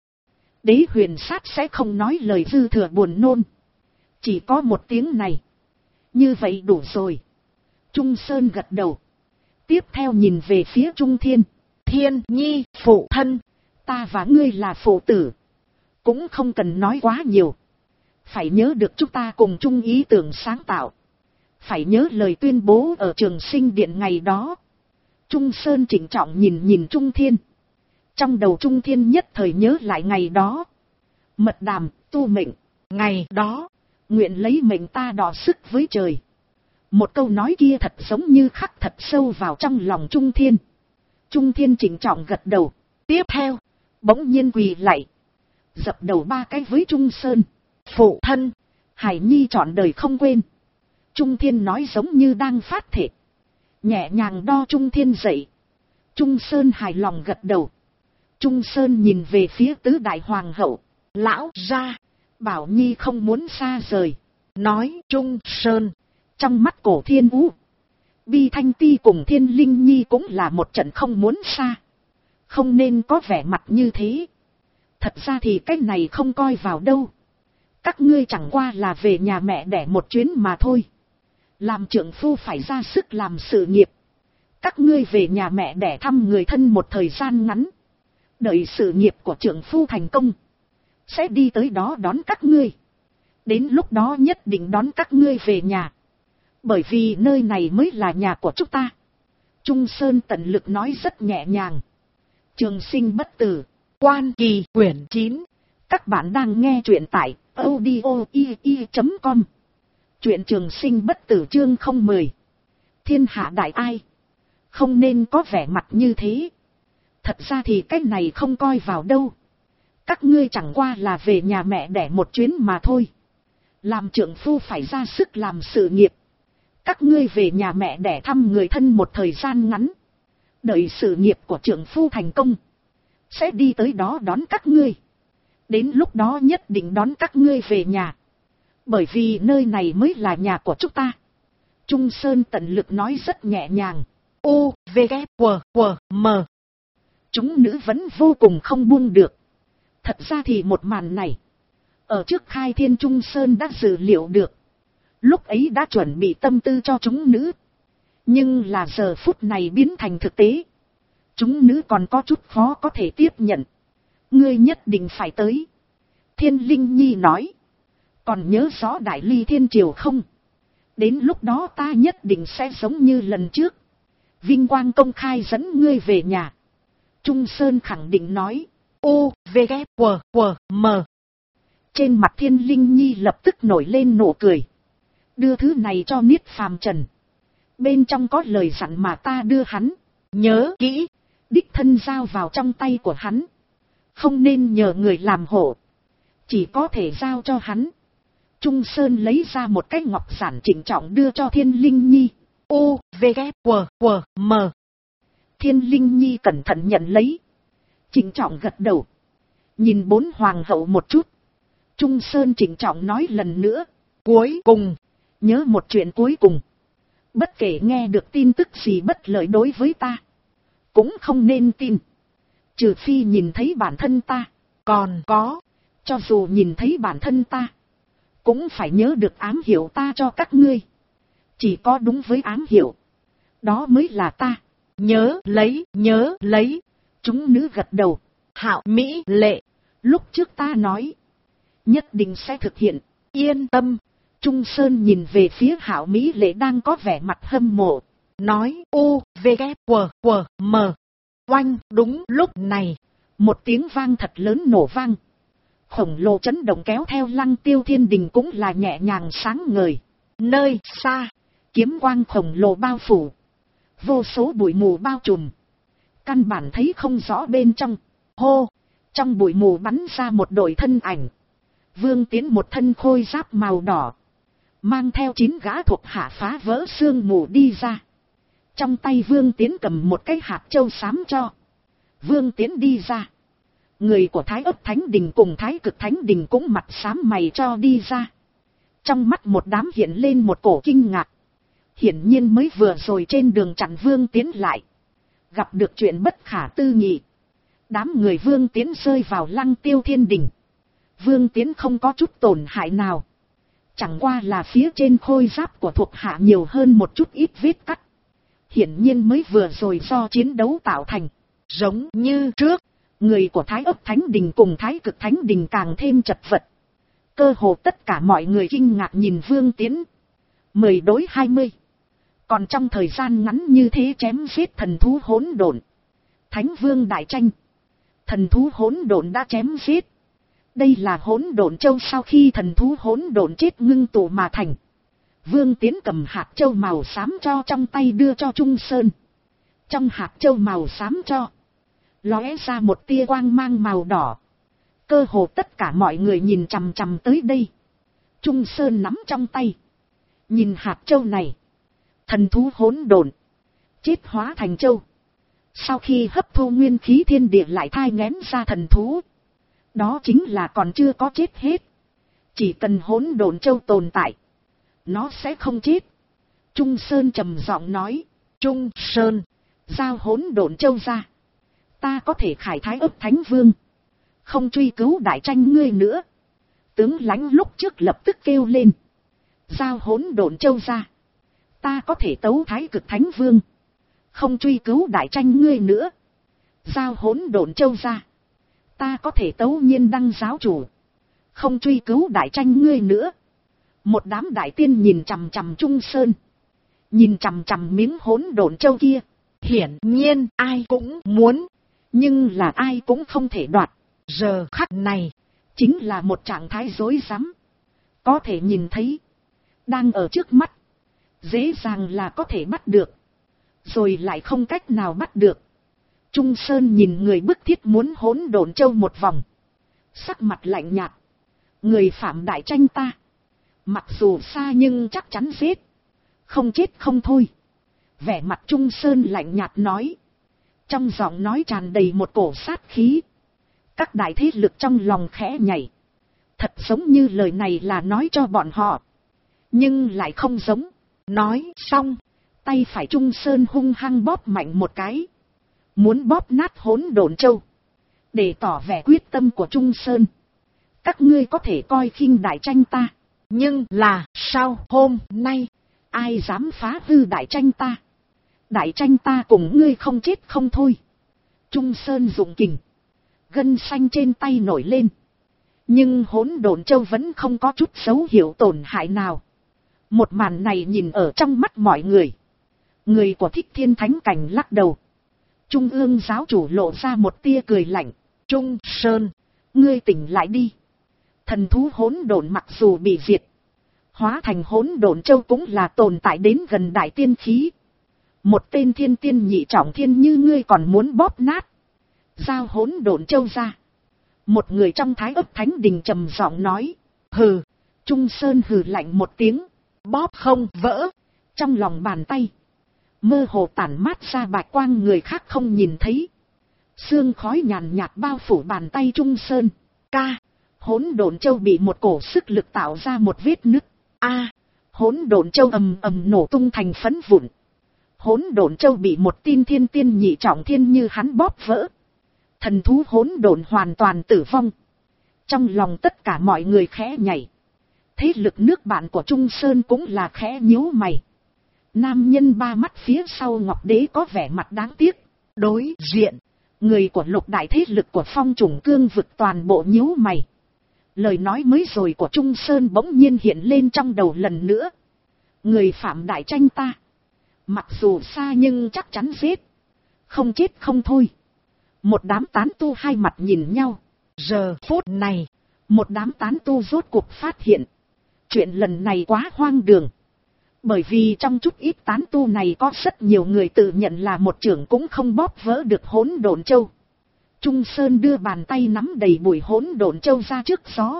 Đế Huyền Sát sẽ không nói lời dư thừa buồn nôn, chỉ có một tiếng này. Như vậy đủ rồi. Trung Sơn gật đầu. Tiếp theo nhìn về phía Trung Thiên. Thiên Nhi, phụ thân, ta và ngươi là phụ tử, cũng không cần nói quá nhiều. Phải nhớ được chúng ta cùng chung ý tưởng sáng tạo. Phải nhớ lời tuyên bố ở Trường Sinh Điện ngày đó. Trung Sơn trịnh trọng nhìn Trung Thiên. Trong đầu Trung Thiên nhất thời nhớ lại ngày đó. Mật đàm, tu mệnh. Ngày đó, nguyện lấy mệnh ta đọ sức với trời. Một câu nói kia thật giống như khắc thật sâu vào trong lòng Trung Thiên. Trung Thiên trịnh trọng gật đầu. Tiếp theo, bỗng nhiên quỳ lạy, dập đầu 3 cái với Trung Sơn. Phụ thân, Hải Nhi trọn đời không quên. Trung Thiên nói giống như đang phát thệ, nhẹ nhàng đo Trung Thiên dậy. Trung Sơn hài lòng gật đầu. Trung Sơn nhìn về phía tứ đại hoàng hậu. Lão gia, Bảo Nhi không muốn xa rời. Nói Trung Sơn, trong mắt Cổ Thiên Vũ, Bi Thanh Ti cùng Thiên Linh Nhi cũng là một trận không muốn xa. Không nên có vẻ mặt như thế. Thật ra thì cái này không coi vào đâu. Các ngươi chẳng qua là về nhà mẹ đẻ một chuyến mà thôi. Làm trượng phu phải ra sức làm sự nghiệp. Các ngươi về nhà mẹ đẻ thăm người thân một thời gian ngắn. Đợi sự nghiệp của trượng phu thành công, sẽ đi tới đó đón các ngươi. Đến lúc đó nhất định đón các ngươi về nhà. Bởi vì nơi này mới là nhà của chúng ta. Trung Sơn tận lực nói rất nhẹ nhàng. Trường Sinh bất tử, Quan Kỳ quyển 9. Các bạn đang nghe truyện tại audio.com. Truyện Trường Sinh bất tử chương 010. Thiên hạ đại ai, không nên có vẻ mặt như thế. Thật ra thì cái này không coi vào đâu. Các ngươi chẳng qua là về nhà mẹ đẻ một chuyến mà thôi. Làm trượng phu phải ra sức làm sự nghiệp. Các ngươi về nhà mẹ đẻ thăm người thân một thời gian ngắn. Đợi sự nghiệp của trượng phu thành công, sẽ đi tới đó đón các ngươi. Đến lúc đó nhất định đón các ngươi về nhà. Bởi vì nơi này mới là nhà của chúng ta. Trung Sơn tận lực nói rất nhẹ nhàng. U, V, K, W, W, M. Chúng nữ vẫn vô cùng không buông được. Thật ra thì một màn này, ở trước khai thiên Trung Sơn đã dự liệu được. Lúc ấy đã chuẩn bị tâm tư cho chúng nữ. Nhưng là giờ phút này biến thành thực tế. Chúng nữ còn có chút khó có thể tiếp nhận. Ngươi nhất định phải tới. Thiên Linh Nhi nói. Còn nhớ rõ Đại Ly Thiên Triều không? Đến lúc đó ta nhất định sẽ giống như lần trước, vinh quang công khai dẫn ngươi về nhà. Trung Sơn khẳng định nói. U, V, K, W, W, M. Trên mặt Thiên Linh Nhi lập tức nổi lên nụ cười. Đưa thứ này cho Niết Phàm Trần. Bên trong có lời dặn mà ta đưa hắn. Nhớ kỹ, đích thân giao vào trong tay của hắn. Không nên nhờ người làm hộ, chỉ có thể giao cho hắn. Trung Sơn lấy ra một cái ngọc giản trịnh trọng đưa cho Thiên Linh Nhi. U, V, K, W, W, M. Thiên Linh Nhi cẩn thận nhận lấy, trịnh trọng gật đầu. Nhìn 4 hoàng hậu một chút, Trung Sơn trịnh trọng nói lần nữa. Cuối cùng, nhớ một chuyện cuối cùng. Bất kể nghe được tin tức gì bất lợi đối với ta, cũng không nên tin. Trừ phi nhìn thấy bản thân ta. Còn có, cho dù nhìn thấy bản thân ta, cũng phải nhớ được ám hiệu ta cho các ngươi. Chỉ có đúng với ám hiệu, đó mới là ta. Nhớ lấy, nhớ lấy. Chúng nữ gật đầu. Hạo Mỹ Lệ, lúc trước ta nói, nhất định sẽ thực hiện, yên tâm. Trung Sơn nhìn về phía Hạo Mỹ Lệ đang có vẻ mặt hâm mộ, nói u, v, k, w, m. Oanh, đúng lúc này, một tiếng vang thật lớn nổ vang. Khổng lồ chấn động kéo theo Lăng Tiêu Thiên Đình cũng là nhẹ nhàng sáng ngời. Nơi xa, kiếm quang khổng lồ bao phủ, vô số bụi mù bao trùm, căn bản thấy không rõ bên trong. Hô, trong bụi mù bắn ra một đội thân ảnh. Vương Tiến một thân khôi giáp màu đỏ, mang theo 9 gã thuộc hạ phá vỡ sương mù đi ra. Trong tay Vương Tiến cầm một cái hạt châu xám cho. Vương Tiến đi ra, người của Thái Ấp Thánh Đình cùng Thái Cực Thánh Đình cũng mặt xám mày cho đi ra. Trong mắt một đám hiện lên một cổ kinh ngạc. Hiển nhiên mới vừa rồi trên đường chặn Vương Tiến lại, gặp được chuyện bất khả tư nghị. Đám người Vương Tiến rơi vào Lăng Tiêu Thiên Đình. Vương Tiến không có chút tổn hại nào, chẳng qua là phía trên khôi giáp của thuộc hạ nhiều hơn một chút ít vết cắt. Hiển nhiên mới vừa rồi do chiến đấu tạo thành. Giống như trước, người của Thái Ấp Thánh Đình cùng Thái Cực Thánh Đình càng thêm chật vật. Cơ hồ tất cả mọi người kinh ngạc nhìn Vương Tiến. 10 đối 20. Còn trong thời gian ngắn như thế chém giết thần thú hỗn độn. Thánh Vương đại tranh, thần thú hỗn độn đã chém giết. Đây là hỗn độn châu sau khi thần thú hỗn độn chết ngưng tụ mà thành. Vương Tiến cầm hạt châu màu xám cho trong tay đưa cho Trung Sơn. Trong hạt châu màu xám cho, lóe ra một tia quang mang màu đỏ. Cơ hồ tất cả mọi người nhìn chằm chằm tới đây. Trung Sơn nắm trong tay, nhìn hạt châu này. Thần thú hỗn độn chết hóa thành châu, sau khi hấp thu nguyên khí thiên địa lại thai nghén ra thần thú. Đó chính là còn chưa có chết hết. Chỉ cần hỗn độn châu tồn tại, nó sẽ không chết. Trung Sơn trầm giọng nói. Trung Sơn, giao hỗn độn châu ra, ta có thể khải Thái Ấp Thánh Vương, không truy cứu đại tranh ngươi nữa. Tướng lãnh lúc trước lập tức kêu lên. Giao hỗn độn châu ra, ta có thể tấu Thái Cực Thánh Vương, không truy cứu đại tranh ngươi nữa. Giao hỗn độn châu ra, ta có thể tấu Nhiên Đăng giáo chủ, không truy cứu đại tranh ngươi nữa. Một đám đại tiên nhìn chằm chằm Trung Sơn, nhìn chằm chằm miếng hỗn độn châu kia. Hiển nhiên ai cũng muốn, nhưng là ai cũng không thể đoạt. Giờ khắc này, chính là một trạng thái rối rắm. Có thể nhìn thấy, đang ở trước mắt, dễ dàng là có thể bắt được, rồi lại không cách nào bắt được. Trung Sơn nhìn người bức thiết muốn hỗn độn châu một vòng, sắc mặt lạnh nhạt. Người phạm đại tranh ta, mặc dù xa nhưng chắc chắn giết, không chết không thôi. Vẻ mặt Trung Sơn lạnh nhạt nói, trong giọng nói tràn đầy một cổ sát khí. Các đại thế lực trong lòng khẽ nhảy, thật giống như lời này là nói cho bọn họ, nhưng lại không giống. Nói xong, tay phải Trung Sơn hung hăng bóp mạnh một cái, muốn bóp nát hỗn độn châu, để tỏ vẻ quyết tâm của Trung Sơn. Các ngươi có thể coi khinh đại tranh ta, nhưng là sao hôm nay ai dám phá hư đại tranh ta? Đại tranh ta cùng ngươi không chết không thôi. Trung Sơn dụng kình, gân xanh trên tay nổi lên, nhưng hỗn độn châu vẫn không có chút dấu hiệu tổn hại nào. Một màn này nhìn ở trong mắt mọi người. Người của Thích Thiên Thánh Cảnh lắc đầu. Trung ương giáo chủ lộ ra một tia cười lạnh. Trung Sơn, ngươi tỉnh lại đi. Thần thú hỗn độn mặc dù bị diệt, hóa thành hỗn độn châu cũng là tồn tại đến gần đại tiên khí. Một tên thiên tiên nhị trọng thiên như ngươi còn muốn bóp nát. Giao hỗn độn châu ra. Một người trong Thái Ấp Thánh Đình trầm giọng nói. Hừ. Trung Sơn hừ lạnh một tiếng, bóp không vỡ. Trong lòng bàn tay, mơ hồ tản mát ra bạch quang người khác không nhìn thấy. Sương khói nhàn nhạt bao phủ bàn tay Trung Sơn. Ca. Hỗn độn châu bị một cổ sức lực tạo ra một vết nứt. A. Hỗn độn châu ầm ầm nổ tung thành phấn vụn. Hỗn độn châu bị một tin thiên tiên nhị trọng thiên như hắn bóp vỡ. Thần thú hỗn độn hoàn toàn tử vong. Trong lòng tất cả mọi người khẽ nhảy. Thế lực nước bạn của Trung Sơn cũng là khẽ nhíu mày. Nam nhân ba mắt phía sau Ngọc Đế có vẻ mặt đáng tiếc. Đối diện, người của lục đại thế lực của Phong Trùng Cương vực toàn bộ nhíu mày. Lời nói mới rồi của Trung Sơn bỗng nhiên hiện lên trong đầu lần nữa. Người phạm đại tranh ta. Mặc dù xa nhưng chắc chắn giết. Không chết không thôi. Một đám tán tu hai mặt nhìn nhau. Giờ phút này, một đám tán tu rốt cuộc phát hiện. Chuyện lần này quá hoang đường. Bởi vì trong chút ít tán tu này có rất nhiều người tự nhận là một trưởng cũng không bóp vỡ được hỗn độn châu. Trung Sơn đưa bàn tay nắm đầy bụi hỗn độn châu ra trước gió.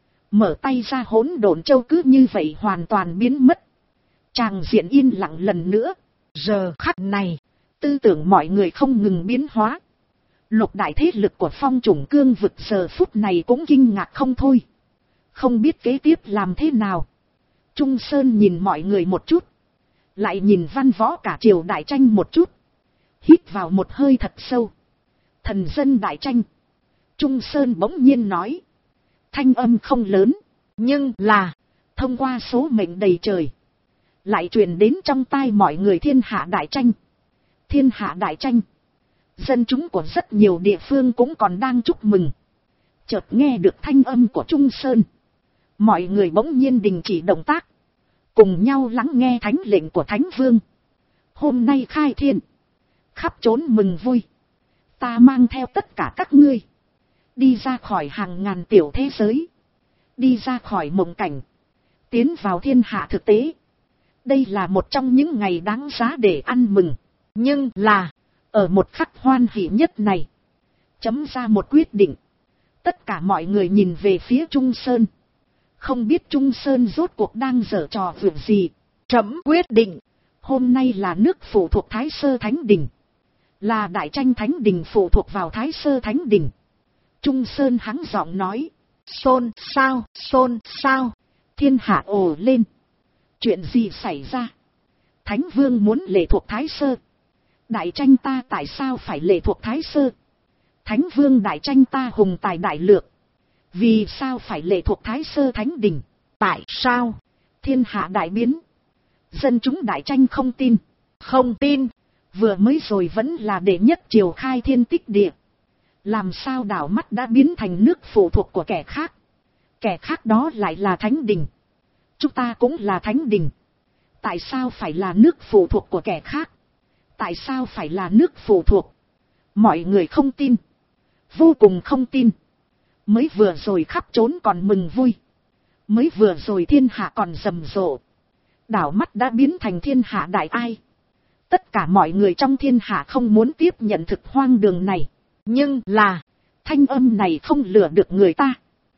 Mở tay ra hỗn độn châu cứ như vậy hoàn toàn biến mất. Tràng diện yên lặng lần nữa. Giờ khắc này, tư tưởng mọi người không ngừng biến hóa. Lục đại thế lực của Phong Trùng Cương vực giờ phút này cũng kinh ngạc không thôi. Không biết kế tiếp làm thế nào. Trung Sơn nhìn mọi người một chút. Lại nhìn văn võ cả triều đại tranh một chút. Hít vào một hơi thật sâu. Thần dân đại tranh. Trung Sơn bỗng nhiên nói. Thanh âm không lớn. Nhưng là. Thông qua số mệnh đầy trời. Lại truyền đến trong tai mọi người thiên hạ đại tranh. Thiên hạ đại tranh. Dân chúng của rất nhiều địa phương cũng còn đang chúc mừng. Chợt nghe được thanh âm của Trung Sơn. Mọi người bỗng nhiên đình chỉ động tác. Cùng nhau lắng nghe thánh lệnh của Thánh Vương. Hôm nay khai thiên. Khắp trốn mừng vui. Ta mang theo tất cả các ngươi. Đi ra khỏi hàng ngàn tiểu thế giới. Đi ra khỏi mộng cảnh. Tiến vào thiên hạ thực tế. Đây là một trong những ngày đáng giá để ăn mừng. Nhưng là. Ở một khắc hoan hỷ nhất này. Chấm ra một quyết định. Tất cả mọi người nhìn về phía Trung Sơn. Không biết Trung Sơn rốt cuộc đang giở trò vượt gì. Chấm quyết định. Hôm nay là nước phụ thuộc Thái Sơ Thánh Đình. Là đại tranh Thánh Đình phụ thuộc vào Thái Sơ Thánh Đình. Trung Sơn hắng giọng nói. Xôn xao, xôn xao. Thiên hạ ồ lên. Chuyện gì xảy ra? Thánh Vương muốn lệ thuộc Thái Sơ. Đại tranh ta tại sao phải lệ thuộc Thái Sơ? Thánh Vương đại tranh ta hùng tài đại lược. Vì sao phải lệ thuộc Thái Sơ Thánh Đình? Tại sao? Thiên hạ đại biến. Dân chúng đại tranh không tin. Không tin. Vừa mới rồi vẫn là đệ nhất triều khai thiên tích địa. Làm sao đảo mắt đã biến thành nước phụ thuộc của kẻ khác? Kẻ khác đó lại là Thánh Đình. Chúng ta cũng là Thánh Đình. Tại sao phải là nước phụ thuộc của kẻ khác? Tại sao phải là nước phụ thuộc? Mọi người không tin. Vô cùng không tin. Mới vừa rồi khắp trốn còn mừng vui. Mới vừa rồi thiên hạ còn rầm rộ. Đảo mắt đã biến thành thiên hạ đại ai. Tất cả mọi người trong thiên hạ không muốn tiếp nhận thực hoang đường này. Nhưng là. Thanh âm này không lừa được người ta.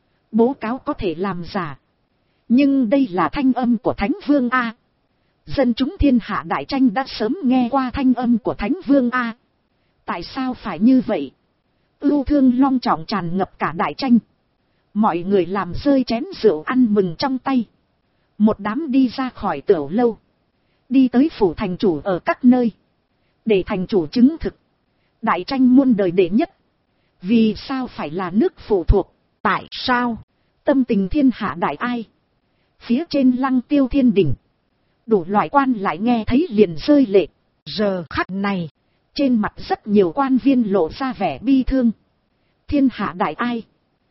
Bố cáo có thể làm giả. Nhưng đây là thanh âm của Thánh Vương A. Dân chúng thiên hạ đại tranh đã sớm nghe qua thanh âm của Thánh Vương A. Tại sao phải như vậy? Ưu thương long trọng tràn ngập cả đại tranh. Mọi người làm rơi chén rượu ăn mừng trong tay. Một đám đi ra khỏi tiểu lâu. Đi tới phủ thành chủ ở các nơi. Để thành chủ chứng thực. Đại tranh muôn đời đệ nhất. Vì sao phải là nước phụ thuộc? Tại sao? Tâm tình thiên hạ đại ai? Phía trên Lăng Tiêu Thiên Đỉnh. Đủ loại quan lại nghe thấy liền rơi lệ. Giờ khắc này. Trên mặt rất nhiều quan viên lộ ra vẻ bi thương. Thiên hạ đại ai?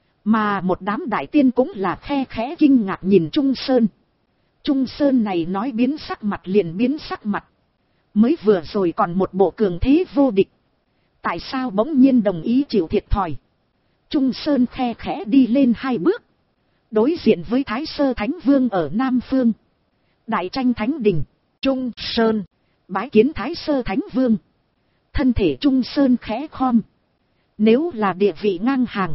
Mà một đám đại tiên cũng là khe khẽ kinh ngạc nhìn Trung Sơn. Trung Sơn này nói biến sắc mặt liền biến sắc mặt. Mới vừa rồi còn một bộ cường thế vô địch. Tại sao bỗng nhiên đồng ý chịu thiệt thòi? Trung Sơn khe khẽ đi lên hai bước. Đối diện với Thái Sơ Thánh Vương ở Nam Phương. Đại tranh Thánh Đình. Trung Sơn. Bái kiến Thái Sơ Thánh Vương. Thân thể Trung Sơn khẽ khom. Nếu là địa vị ngang hàng.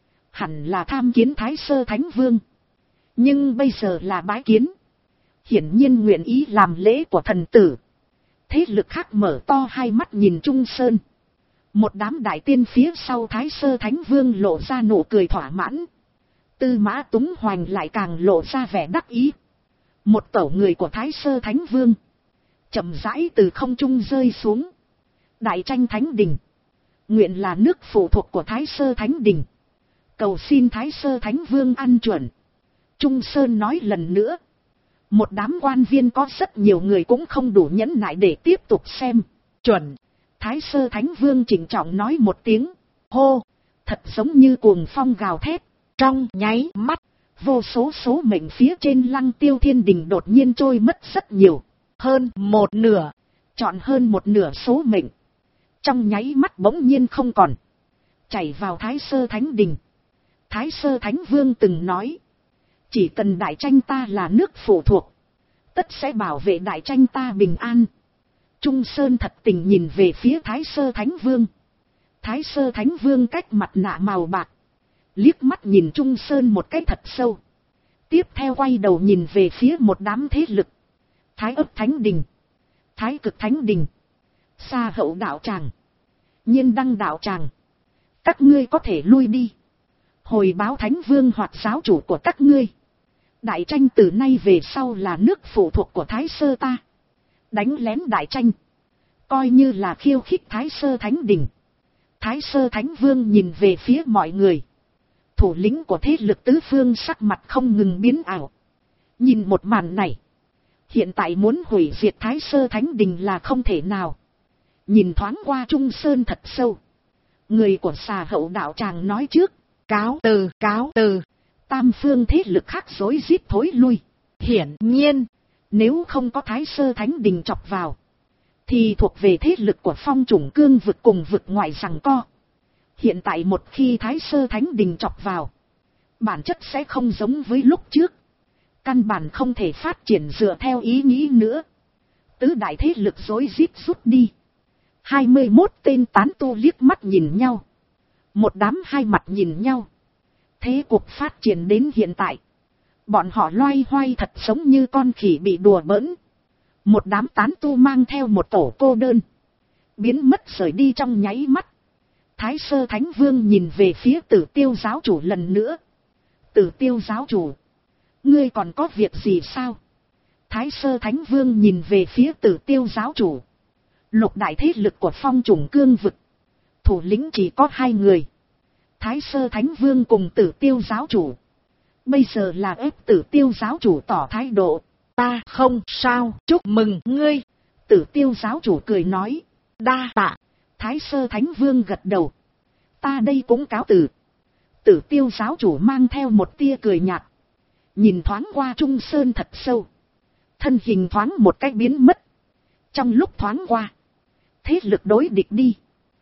Hẳn là tham kiến Thái Sơ Thánh Vương. Nhưng bây giờ là bái kiến. Hiển nhiên nguyện ý làm lễ của thần tử. Thế lực khác mở to hai mắt nhìn Trung Sơn. Một đám đại tiên phía sau Thái Sơ Thánh Vương lộ ra nụ cười thỏa mãn. Tư Mã Túng Hoành lại càng lộ ra vẻ đắc ý. Một tẩu người của Thái Sơ Thánh Vương. chậm rãi từ không trung rơi xuống. Đại tranh thánh đình. Nguyện là nước phụ thuộc của Thái Sơ Thánh Đình. Cầu xin Thái Sơ Thánh Vương ăn chuẩn. Trung Sơn nói lần nữa. Một đám quan viên có rất nhiều người cũng không đủ nhẫn nại để tiếp tục xem. Chuẩn. Thái Sơ Thánh Vương trịnh trọng nói một tiếng. Hô. Thật giống như cuồng phong gào thét. Trong nháy mắt. Vô số mệnh phía trên Lăng Tiêu Thiên Đình đột nhiên trôi mất rất nhiều. Hơn một nửa. Chọn hơn một nửa số mệnh. Trong nháy mắt bỗng nhiên không còn. Chảy vào Thái Sơ Thánh Đình. Thái Sơ Thánh Vương từng nói. Chỉ cần đại tranh ta là nước phụ thuộc. Tất sẽ bảo vệ đại tranh ta bình an. Trung Sơn thật tình nhìn về phía Thái Sơ Thánh Vương. Thái Sơ Thánh Vương cách mặt nạ màu bạc. Liếc mắt nhìn Trung Sơn một cái thật sâu. Tiếp theo quay đầu nhìn về phía một đám thế lực. Thái Ấp Thánh Đình. Thái Cực Thánh Đình. Sa Hậu Đạo Tràng. Nhiên Đăng Đạo Tràng. Các ngươi có thể lui đi. Hồi báo Thánh Vương hoặc giáo chủ của các ngươi. Đại tranh từ nay về sau là nước phụ thuộc của Thái Sơ ta. Đánh lén đại tranh. Coi như là khiêu khích Thái Sơ Thánh Đình. Thái Sơ Thánh Vương nhìn về phía mọi người. Thủ lĩnh của thế lực tứ phương sắc mặt không ngừng biến ảo. Nhìn một màn này. Hiện tại muốn hủy diệt Thái Sơ Thánh Đình là không thể nào. Nhìn thoáng qua Trung Sơn thật sâu. Người của Xà Hậu Đạo Tràng nói trước. Cáo từ. Tam phương thế lực khác rối rít thối lui. Hiển nhiên. Nếu không có Thái Sơ Thánh Đình chọc vào. Thì thuộc về thế lực của Phong Chủng Cương vực cùng vực ngoại giằng co. Hiện tại một khi Thái Sơ Thánh Đình chọc vào. Bản chất sẽ không giống với lúc trước. Căn bản không thể phát triển dựa theo ý nghĩ nữa. Tứ đại thế lực rối rít rút đi. 21 tên tán tu liếc mắt nhìn nhau. Một đám hai mặt nhìn nhau. Thế cuộc phát triển đến hiện tại. Bọn họ loay hoay thật giống như con khỉ bị đùa bỡn. Một đám tán tu mang theo một tổ cô đơn. Biến mất rời đi trong nháy mắt. Thái Sơ Thánh Vương nhìn về phía Tử Tiêu giáo chủ lần nữa. Tử Tiêu giáo chủ. Ngươi còn có việc gì sao? Thái Sơ Thánh Vương nhìn về phía Tử Tiêu giáo chủ. Lục đại thế lực của Phong Chủng Cương vực. Thủ lĩnh chỉ có 2 người. Thái Sơ Thánh Vương cùng Tử Tiêu giáo chủ. Bây giờ là ép Tử Tiêu giáo chủ tỏ thái độ. Ta không sao, chúc mừng ngươi. Tử Tiêu giáo chủ cười nói. Đa tạ. Thái Sơ Thánh Vương gật đầu. Ta đây cũng cáo từ. Tử Tiêu giáo chủ mang theo một tia cười nhạt. Nhìn thoáng qua Trung Sơn thật sâu. Thân hình thoáng một cách biến mất. Trong lúc thoáng qua. Thế lực đối địch đi.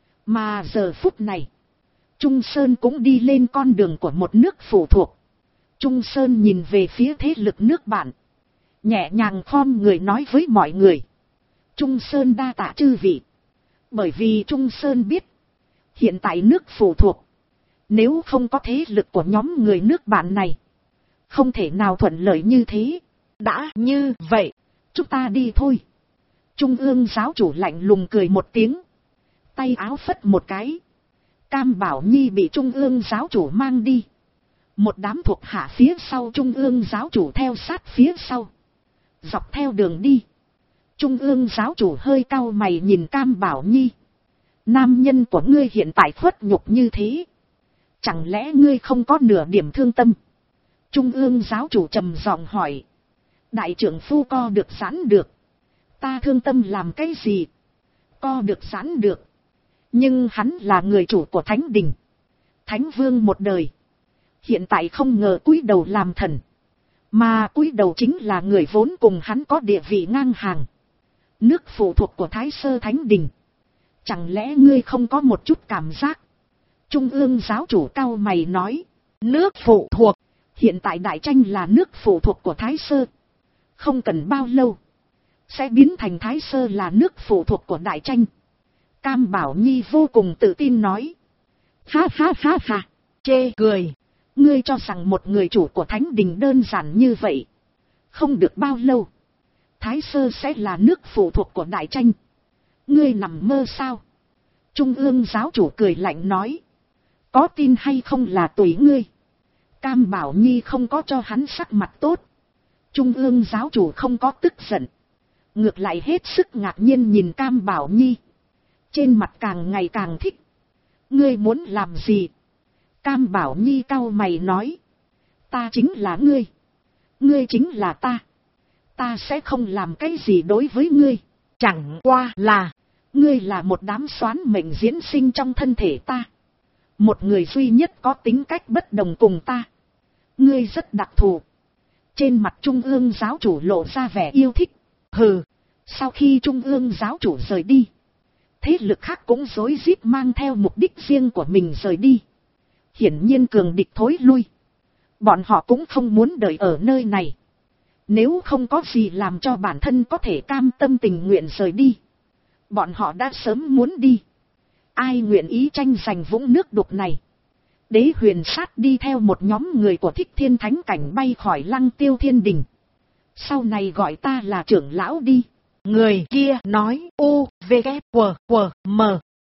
Mà giờ phút này. Trung Sơn cũng đi lên con đường của một nước phụ thuộc. Trung Sơn nhìn về phía thế lực nước bạn. Nhẹ nhàng khom người nói với mọi người. Trung Sơn đa tạ chư vị. Bởi vì Trung Sơn biết. Hiện tại nước phụ thuộc. Nếu không có thế lực của nhóm người nước bạn này. Không thể nào thuận lợi như thế. Đã như vậy. Chúng ta đi thôi. Trung ương giáo chủ lạnh lùng cười một tiếng. Tay áo phất một cái. Cam Bảo Nhi bị Trung ương giáo chủ mang đi. Một đám thuộc hạ phía sau Trung ương giáo chủ theo sát phía sau. Dọc theo đường đi. Trung ương giáo chủ hơi cau mày nhìn Cam Bảo Nhi. Nam nhân của ngươi hiện tại khuất nhục như thế. Chẳng lẽ ngươi không có nửa điểm thương tâm? Trung ương giáo chủ trầm giọng hỏi. Đại trưởng phu co được giãn được. Ta thương tâm làm cái gì? Co được giãn được. Nhưng hắn là người chủ của Thánh Đình. Thánh Vương một đời. Hiện tại không ngờ cúi đầu làm thần. Mà cúi đầu chính là người vốn cùng hắn có địa vị ngang hàng. Nước phụ thuộc của Thái Sơ Thánh Đình. Chẳng lẽ ngươi không có một chút cảm giác? Trung ương giáo chủ cau mày nói. Nước phụ thuộc. Hiện tại đại tranh là nước phụ thuộc của Thái Sơ. Không cần bao lâu. Sẽ biến thành Thái Sơ là nước phụ thuộc của đại tranh. Cam Bảo Nhi vô cùng tự tin nói. Ha ha ha ha. Chê cười. Ngươi cho rằng một người chủ của Thánh Đình đơn giản như vậy. Không được bao lâu. Thái Sơ sẽ là nước phụ thuộc của đại tranh. Ngươi nằm mơ sao? Trung ương giáo chủ cười lạnh nói. Có tin hay không là tùy ngươi. Cam Bảo Nhi không có cho hắn sắc mặt tốt. Trung ương giáo chủ không có tức giận. ngược lại hết sức ngạc nhiên nhìn Cam Bảo Nhi. Trên mặt càng ngày càng thích. Ngươi muốn làm gì? Cam Bảo Nhi cau mày nói. Ta chính là ngươi. Ngươi chính là ta. Ta sẽ không làm cái gì đối với ngươi. Chẳng qua là, ngươi là một đám xoán mệnh diễn sinh trong thân thể ta. Một người duy nhất có tính cách bất đồng cùng ta. Ngươi rất đặc thù. Trên mặt Trung ương giáo chủ lộ ra vẻ yêu thích. Hừ, sau khi Trung ương giáo chủ rời đi, thế lực khác cũng rối rít mang theo mục đích riêng của mình rời đi. Hiển nhiên cường địch thối lui. Bọn họ cũng không muốn đợi ở nơi này. Nếu không có gì làm cho bản thân có thể cam tâm tình nguyện rời đi, bọn họ đã sớm muốn đi. Ai nguyện ý tranh giành vũng nước đục này? Đế Huyền Sát đi theo một nhóm người của Thích Thiên Thánh Cảnh bay khỏi Lăng Tiêu Thiên Đình. Sau này gọi ta là trưởng lão đi. Người kia nói u, v, k, w, m.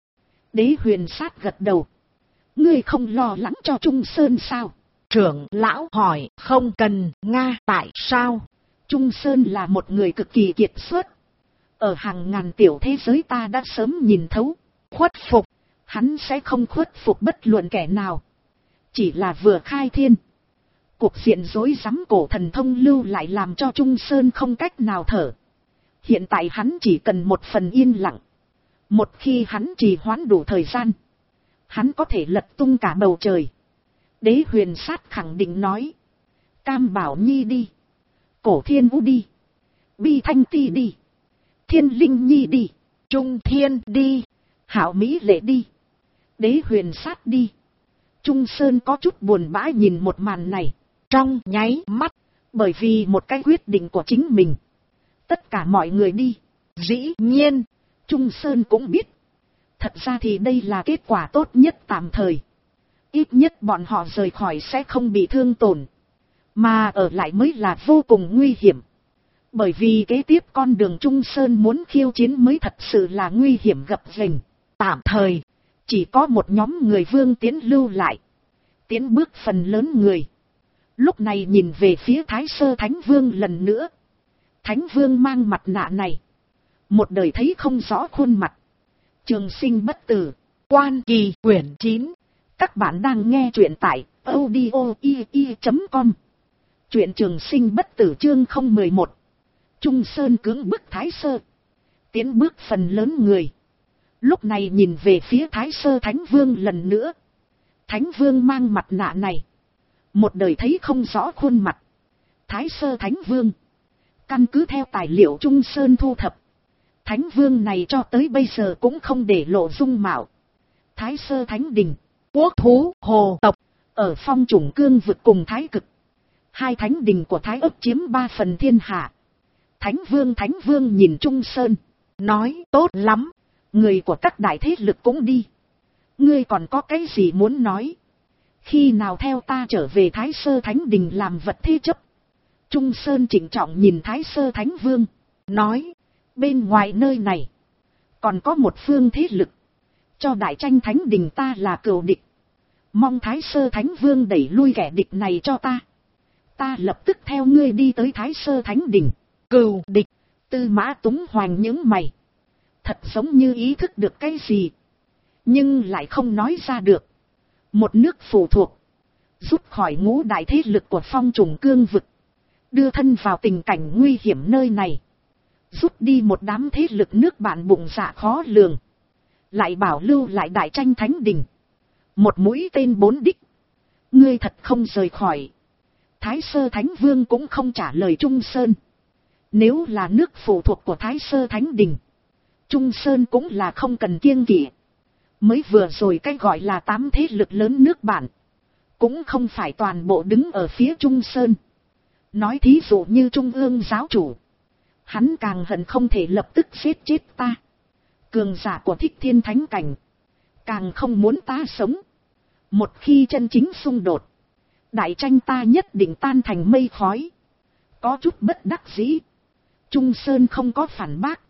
Đế Huyền Sát gật đầu. Ngươi không lo lắng cho Trung Sơn sao? Trưởng lão hỏi. Không cần. Nga. Tại sao? Trung Sơn là một người cực kỳ kiệt xuất. Ở hàng ngàn tiểu thế giới ta đã sớm nhìn thấu. Khuất phục. Hắn sẽ không khuất phục bất luận kẻ nào. Chỉ là vừa khai thiên, cục diện rối rắm cổ thần thông lưu lại làm cho Trung Sơn không cách nào thở. Hiện tại hắn chỉ cần một phần yên lặng. Một khi hắn trì hoãn đủ thời gian, hắn có thể lật tung cả bầu trời. Đế Huyền Sát khẳng định nói. Cam Bảo Nhi đi. Cổ Thiên Vũ đi. Bi Thanh Ti đi. Thiên Linh Nhi đi. Trung Thiên đi. Hảo Mỹ Lệ đi. Đế Huyền Sát đi. Trung Sơn có chút buồn bã nhìn một màn này. Trong nháy mắt, bởi vì một cái quyết định của chính mình, tất cả mọi người đi. Dĩ nhiên, Trung Sơn cũng biết. Thật ra thì đây là kết quả tốt nhất tạm thời. Ít nhất bọn họ rời khỏi sẽ không bị thương tổn. Mà ở lại mới là vô cùng nguy hiểm. Bởi vì kế tiếp con đường Trung Sơn muốn khiêu chiến mới thật sự là nguy hiểm gập ghềnh. Tạm thời, chỉ có một nhóm người Vương Tiến lưu lại. Tiến bước phần lớn người. Lúc này nhìn về phía Thái Sơ Thánh Vương lần nữa. Thánh Vương mang mặt nạ này. Một đời thấy không rõ khuôn mặt. Trường sinh bất tử. Quan Kỳ quyển 9. Các bạn đang nghe truyện tại audio.com. Truyện Trường Sinh bất tử chương 011. Trung Sơn cưỡng bức Thái Sơ. Tiến bước phần lớn người. Lúc này nhìn về phía Thái Sơ Thánh Vương lần nữa. Thánh Vương mang mặt nạ này. Một đời thấy không rõ khuôn mặt. Thái Sơ Thánh Vương. Căn cứ theo tài liệu Trung Sơn thu thập. Thánh Vương này cho tới bây giờ cũng không để lộ dung mạo. Thái Sơ Thánh Đình. Quốc thú hồ tộc. Ở Phong Chủng Cương vực cùng Thái Cực. Hai thánh đình của Thái Ấp chiếm 3 phần thiên hạ. Thánh Vương nhìn Trung Sơn. Nói tốt lắm. Người của các đại thế lực cũng đi. Ngươi còn có cái gì muốn nói? Khi nào theo ta trở về Thái Sơ Thánh Đình làm vật thế chấp? Trung Sơn trịnh trọng nhìn Thái Sơ Thánh Vương. Nói. Bên ngoài nơi này. Còn có một phương thế lực. Cho đại tranh Thánh Đình ta là cừu địch. Mong Thái Sơ Thánh Vương đẩy lui kẻ địch này cho ta. Ta lập tức theo ngươi đi tới Thái Sơ Thánh Đình. Cừu địch. Tư Mã Túng Hoành những mày. Thật giống như ý thức được cái gì. Nhưng lại không nói ra được. Một nước phụ thuộc. Rút khỏi ngũ đại thế lực của Phong Chủng Cương vực. Đưa thân vào tình cảnh nguy hiểm nơi này. Rút đi một đám thế lực nước bạn bụng dạ khó lường. Lại bảo lưu lại đại tranh Thánh Đình. Một mũi tên 4 đích. Ngươi thật không rời khỏi. Thái Sơ Thánh Vương cũng không trả lời Trung Sơn. Nếu là nước phụ thuộc của Thái Sơ Thánh Đình, Trung Sơn cũng là không cần kiêng kỵ. Mới vừa rồi cái gọi là 8 thế lực lớn nước bạn. Cũng không phải toàn bộ đứng ở phía Trung Sơn. Nói thí dụ như Trung ương giáo chủ. Hắn càng hận không thể lập tức giết chết ta. Cường giả của Thích Thiên Thánh Cảnh. Càng không muốn ta sống. Một khi chân chính xung đột. Đại tranh ta nhất định tan thành mây khói. Có chút bất đắc dĩ. Trung Sơn không có phản bác.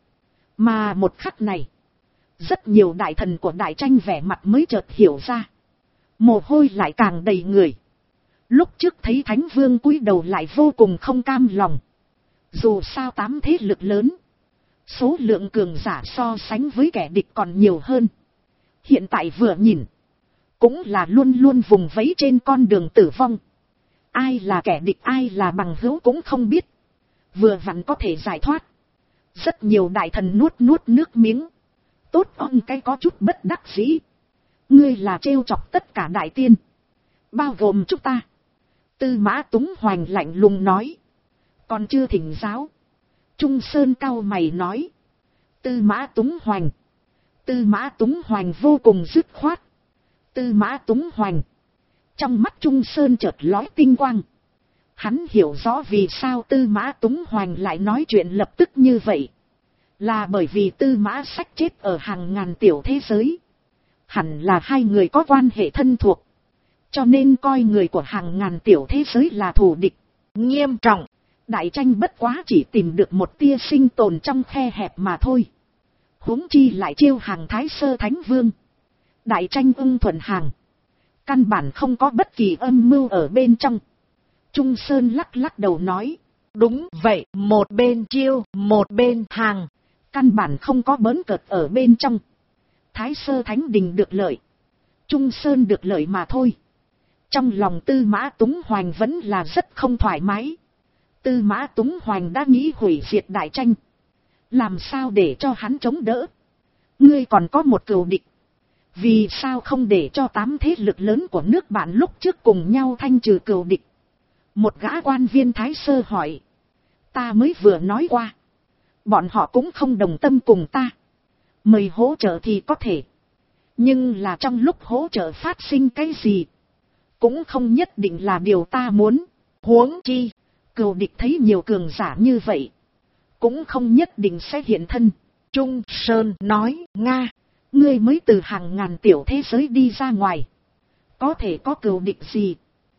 Mà một khắc này. Rất nhiều đại thần của đại tranh vẻ mặt mới chợt hiểu ra. Mồ hôi lại càng đầy người. Lúc trước thấy Thánh Vương cúi đầu lại vô cùng không cam lòng. Dù sao 8 thế lực lớn. Số lượng cường giả so sánh với kẻ địch còn nhiều hơn. Hiện tại vừa nhìn, cũng là luôn luôn vùng vẫy trên con đường tử vong. Ai là kẻ địch ai là bằng hữu cũng không biết. Vừa vặn có thể giải thoát. Rất nhiều đại thần nuốt nước miếng. Tốt on cái có chút bất đắc dĩ. Ngươi là trêu chọc tất cả đại tiên, bao gồm chúng ta. Tư Mã Túng Hoành lạnh lùng nói. Còn chưa thỉnh giáo. Trung Sơn cau mày nói. Tư Mã Túng Hoành. Tư Mã Túng Hoành vô cùng dứt khoát. Tư Mã Túng Hoành. Trong mắt Trung Sơn chợt lóe tinh quang. Hắn hiểu rõ vì sao Tư Mã Túng Hoành lại nói chuyện lập tức như vậy. Là bởi vì Tư Mã Sách chết ở hàng ngàn tiểu thế giới. Hẳn là hai người có quan hệ thân thuộc. Cho nên coi người của hàng ngàn tiểu thế giới là thù địch. Nghiêm trọng. Đại tranh bất quá chỉ tìm được một tia sinh tồn trong khe hẹp mà thôi. Huống chi lại chiêu hàng Thái Sơ Thánh Vương. Đại tranh ưng thuận hàng. Căn bản không có bất kỳ âm mưu ở bên trong. Trung Sơn lắc đầu nói. Đúng vậy, một bên chiêu, một bên hàng. Căn bản không có bỡn cợt ở bên trong. Thái Sơ Thánh Đình được lợi. Trung Sơn được lợi mà thôi. Trong lòng Tư Mã Túng Hoành vẫn là rất không thoải mái. Tư Mã Túng Hoành đã nghĩ hủy diệt đại tranh. Làm sao để cho hắn chống đỡ? Ngươi còn có một cừu địch. Vì sao không để cho 8 thế lực lớn của nước bạn lúc trước cùng nhau thanh trừ cừu địch? Một gã quan viên Thái Sơ hỏi. Ta mới vừa nói qua. Bọn họ cũng không đồng tâm cùng ta. Mời hỗ trợ thì có thể. Nhưng là trong lúc hỗ trợ phát sinh cái gì? Cũng không nhất định là điều ta muốn. Huống chi, cừu địch thấy nhiều cường giả như vậy. Cũng không nhất định sẽ hiện thân. Trung Sơn nói, Nga, ngươi mới từ hàng ngàn tiểu thế giới đi ra ngoài. Có thể có cừu địch gì?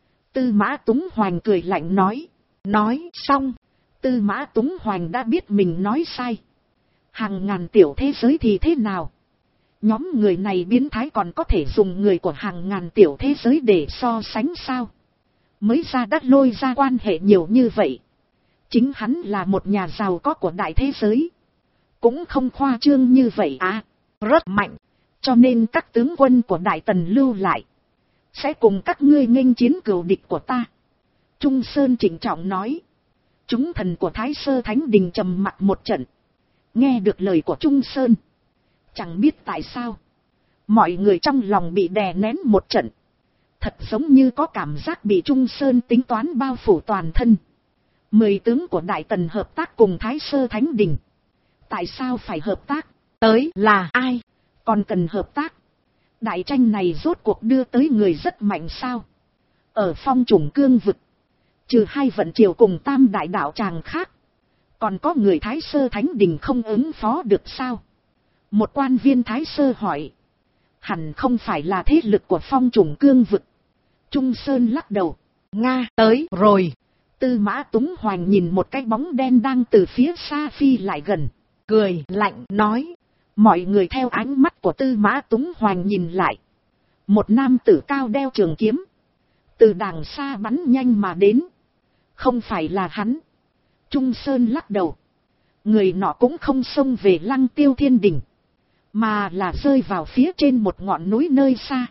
Tư Mã Túng Hoành cười lạnh nói. Nói xong, Tư Mã Túng Hoành đã biết mình nói sai. Hàng ngàn tiểu thế giới thì thế nào? Nhóm người này biến thái còn có thể dùng người của hàng ngàn tiểu thế giới để so sánh sao? Mới ra đắt lôi ra quan hệ nhiều như vậy. Chính hắn là một nhà giàu có của đại thế giới. Cũng không khoa trương như vậy à, rất mạnh. Cho nên các tướng quân của Đại Tần lưu lại. Sẽ cùng các ngươi nghênh chiến cừu địch của ta. Trung Sơn trịnh trọng nói. Chúng thần của Thái Sơ Thánh Đình trầm mặc một trận. Nghe được lời của Trung Sơn. Chẳng biết tại sao. Mọi người trong lòng bị đè nén một trận. Thật giống như có cảm giác bị Trung Sơn tính toán bao phủ toàn thân. 10 tướng của Đại Tần hợp tác cùng Thái Sơ Thánh Đình. Tại sao phải hợp tác? Tới là ai? Còn cần hợp tác? Đại tranh này rốt cuộc đưa tới người rất mạnh sao? Ở Phong Chủng Cương vực. Trừ 2 vận triều cùng Tam đại đạo tràng khác. Còn có người Thái Sơ Thánh Đình không ứng phó được sao? Một quan viên Thái Sơ hỏi. Hẳn không phải là thế lực của Phong Chủng Cương vực. Trung Sơn lắc đầu. Nga tới rồi. Tư Mã Túng Hoành nhìn một cái bóng đen đang từ phía xa phi lại gần. Cười lạnh nói. Mọi người theo ánh mắt của Tư Mã Túng Hoành nhìn lại. Một nam tử cao đeo trường kiếm. Từ đàng xa bắn nhanh mà đến. Không phải là hắn. Trung Sơn lắc đầu. Người nọ cũng không xông về Lăng Tiêu Thiên Đình. Mà là rơi vào phía trên một ngọn núi nơi xa.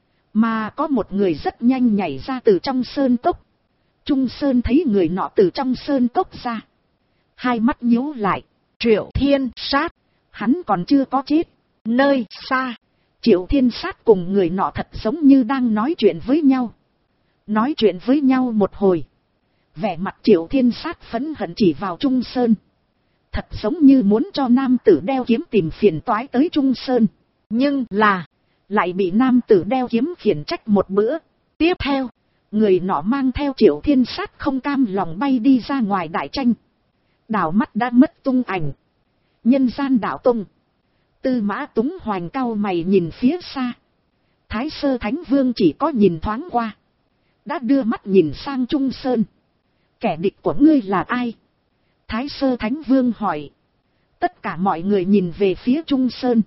Mà có một người rất nhanh nhảy ra từ trong sơn cốc. Trung Sơn thấy người nọ từ trong sơn cốc ra. Hai mắt nhíu lại. Triệu Thiên Sát. Hắn còn chưa có chết. Nơi xa. Triệu Thiên Sát cùng người nọ thật giống như đang nói chuyện với nhau. Nói chuyện với nhau một hồi. Vẻ mặt Triệu Thiên Sát phẫn hận chỉ vào Trung Sơn. Thật giống như muốn cho nam tử đeo kiếm tìm phiền toái tới Trung Sơn. Nhưng là. Lại bị nam tử đeo kiếm khiển trách một bữa. Tiếp theo. Người nọ mang theo Triệu Thiên Sát không cam lòng bay đi ra ngoài đại tranh. Đảo mắt đã mất tung ảnh. Nhân gian đạo tông. Tư Mã Túng Hoành cau mày nhìn phía xa. Thái Sơ Thánh Vương chỉ có nhìn thoáng qua. Đã đưa mắt nhìn sang Trung Sơn. Kẻ địch của ngươi là ai? Thái Sơ Thánh Vương hỏi. Tất cả mọi người nhìn về phía Trung Sơn.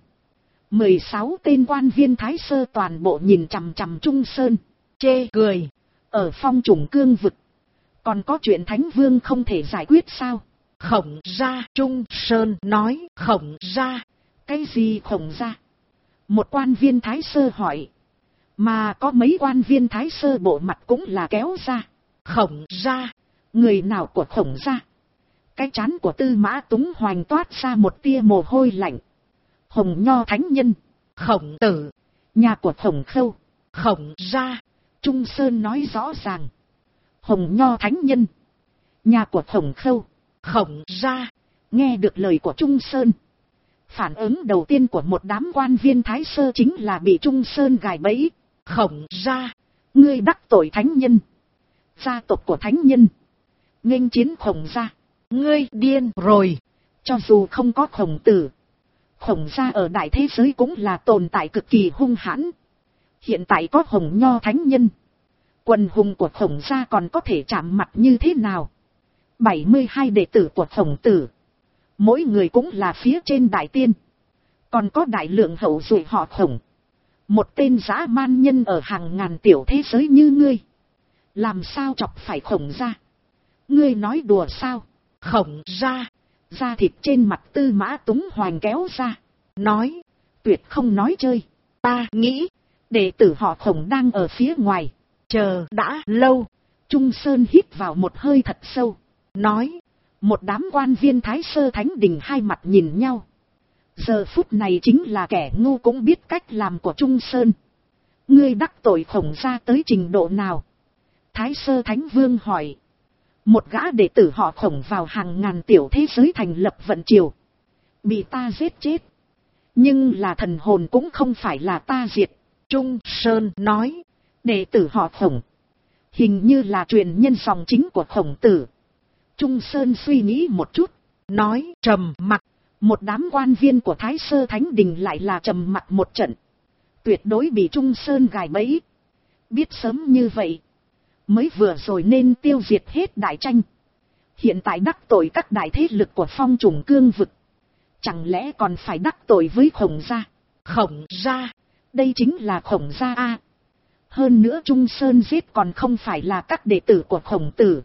16 tên quan viên Thái Sơ toàn bộ nhìn chằm chằm Trung Sơn. Chê cười. Ở Phong Chủng Cương vực. Còn có chuyện Thánh Vương không thể giải quyết sao? Khổng gia. Trung Sơn nói. Khổng gia. Cái gì Khổng gia? Một quan viên Thái Sơ hỏi. Mà có mấy quan viên Thái Sơ bộ mặt cũng là kéo ra. Khổng gia. Người nào của Khổng gia? Cái trán của Tư Mã Túng Hoành toát ra một tia mồ hôi lạnh. Hồng Nho thánh nhân. Khổng tử. Nhà của Khổng Khâu. Khổng gia. Trung Sơn nói rõ ràng. Hồng Nho thánh nhân. Nhà của Khổng Khâu. Khổng gia. Nghe được lời của Trung Sơn. Phản ứng đầu tiên của một đám quan viên Thái Sơ chính là bị Trung Sơn gài bẫy. Khổng gia. Ngươi đắc tội thánh nhân. Gia tộc của thánh nhân. Nghênh chiến Khổng gia. Ngươi điên rồi. Cho dù không có Khổng tử. Khổng gia ở đại thế giới cũng là tồn tại cực kỳ hung hãn. Hiện tại có Hồng Nho thánh nhân. Quần hùng của Khổng gia còn có thể chạm mặt như thế nào? 72 đệ tử của Khổng tử. Mỗi người cũng là phía trên đại tiên. Còn có đại lượng hậu duệ họ Khổng. Một tên dã man nhân ở hàng ngàn tiểu thế giới như ngươi. Làm sao chọc phải Khổng gia? Ngươi nói đùa sao? Khổng gia. Da thịt trên mặt Tư Mã Túng Hoành kéo ra. Nói. Tuyệt không nói chơi. Ta nghĩ. Đệ tử họ Khổng đang ở phía ngoài. Chờ đã lâu. Trung Sơn hít vào một hơi thật sâu. Nói. Một đám quan viên Thái Sơ Thánh Đình hai mặt nhìn nhau. Giờ phút này chính là kẻ ngu cũng biết cách làm của Trung Sơn. Ngươi đắc tội Khổng gia tới trình độ nào? Thái Sơ Thánh Vương hỏi. Một gã đệ tử họ Khổng vào hàng ngàn tiểu thế giới thành lập vận triều. Bị ta giết chết. Nhưng là thần hồn cũng không phải là ta diệt. Trung Sơn nói. Đệ tử họ Khổng. Hình như là truyền nhân dòng chính của Khổng tử. Trung Sơn suy nghĩ một chút. Nói trầm mặc. Một đám quan viên của Thái Sơ Thánh Đình lại là trầm mặc một trận. Tuyệt đối bị Trung Sơn gài bẫy. Biết sớm như vậy. Mới vừa rồi nên tiêu diệt hết đại tranh. Hiện tại đắc tội các đại thế lực của Phong Trùng Cương vực. Chẳng lẽ còn phải đắc tội với Khổng gia? Khổng gia. Đây chính là Khổng gia a. Hơn nữa Trung Sơn giết còn không phải là các đệ tử của Khổng tử.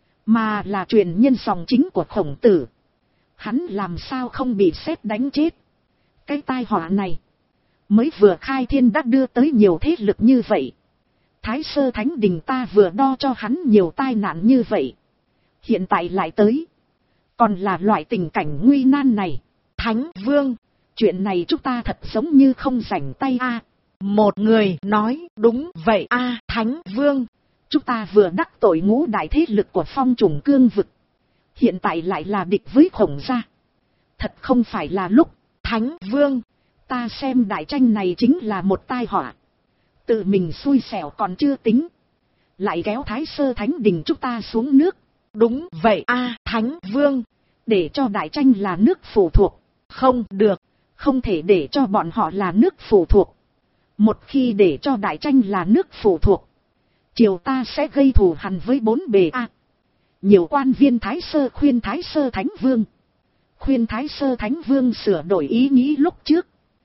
Mà là truyền nhân dòng chính của Khổng tử. Hắn làm sao không bị sét đánh chết? Cái tai họa này. Mới vừa khai thiên đã đưa tới nhiều thế lực như vậy. Thái Sơ Thánh Đình ta vừa đo cho hắn nhiều tai nạn như vậy. Hiện tại lại tới. Còn là loại tình cảnh nguy nan này. Thánh Vương. Chuyện này chúng ta thật giống như không rảnh tay a. Một người nói đúng vậy a. Thánh Vương. Chúng ta vừa đắc tội ngũ đại thế lực của Phong Trùng Cương vực. Hiện tại lại là địch với Khổng gia. Thật không phải là lúc. Thánh Vương. Ta xem đại tranh này chính là một tai họa. Tự mình xui xẻo còn chưa tính. Lại kéo Thái Sơ Thánh Đình chúng ta xuống nước. Đúng vậy a. Thánh Vương. Để cho đại tranh là nước phụ thuộc. Không được. Không thể để cho bọn họ là nước phụ thuộc. Một khi để cho đại tranh là nước phụ thuộc. Triều ta sẽ gây thù hằn với bốn bề a. Nhiều quan viên Thái Sơ khuyên Thái Sơ Thánh Vương. Khuyên Thái Sơ Thánh Vương sửa đổi ý nghĩ lúc trước.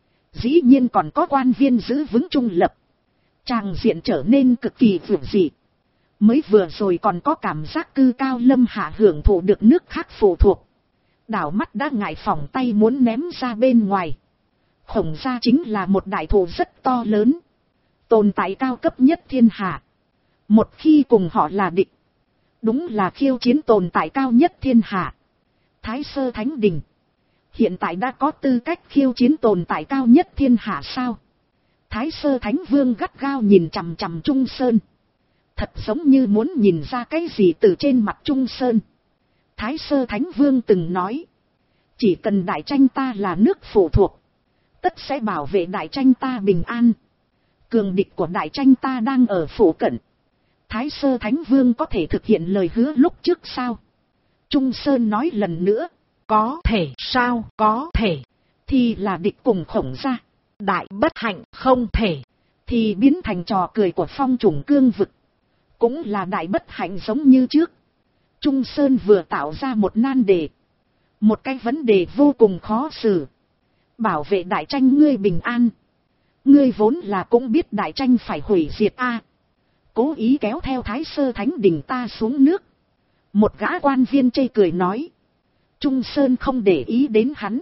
Dĩ nhiên còn có quan viên giữ vững trung lập. Tràng diện trở nên cực kỳ vượt dị. Mới vừa rồi còn có cảm giác cư cao lâm hạ hưởng thụ được nước khác phụ thuộc. Đảo mắt đã ngại phòng tay muốn ném ra bên ngoài. Khổng gia chính là một đại thù rất to lớn. Tồn tại cao cấp nhất thiên hạ. Một khi cùng họ là địch. Đúng là khiêu chiến tồn tại cao nhất thiên hạ. Thái Sơ Thánh Đình. Hiện tại đã có tư cách khiêu chiến tồn tại cao nhất thiên hạ sao? Thái Sơ Thánh Vương gắt gao nhìn chằm chằm Trung Sơn. Thật giống như muốn nhìn ra cái gì từ trên mặt Trung Sơn. Thái Sơ Thánh Vương từng nói. Chỉ cần đại tranh ta là nước phụ thuộc. Tất sẽ bảo vệ đại tranh ta bình an. Cường địch của đại tranh ta đang ở phụ cận. Thái Sơ Thánh Vương có thể thực hiện lời hứa lúc trước sao? Trung Sơn nói lần nữa. Có thể sao có thể. Thì là địch cùng Khổng gia. Đại bất hạnh không thể. Thì biến thành trò cười của Phong Trùng Cương vực. Cũng là đại bất hạnh giống như trước. Trung Sơn vừa tạo ra một nan đề. Một cái vấn đề vô cùng khó xử. Bảo vệ đại tranh ngươi bình an. Ngươi vốn là cũng biết đại tranh phải hủy diệt a. Cố ý kéo theo Thái Sơ Thánh Đình ta xuống nước. Một gã quan viên chê cười nói. Trung Sơn không để ý đến hắn,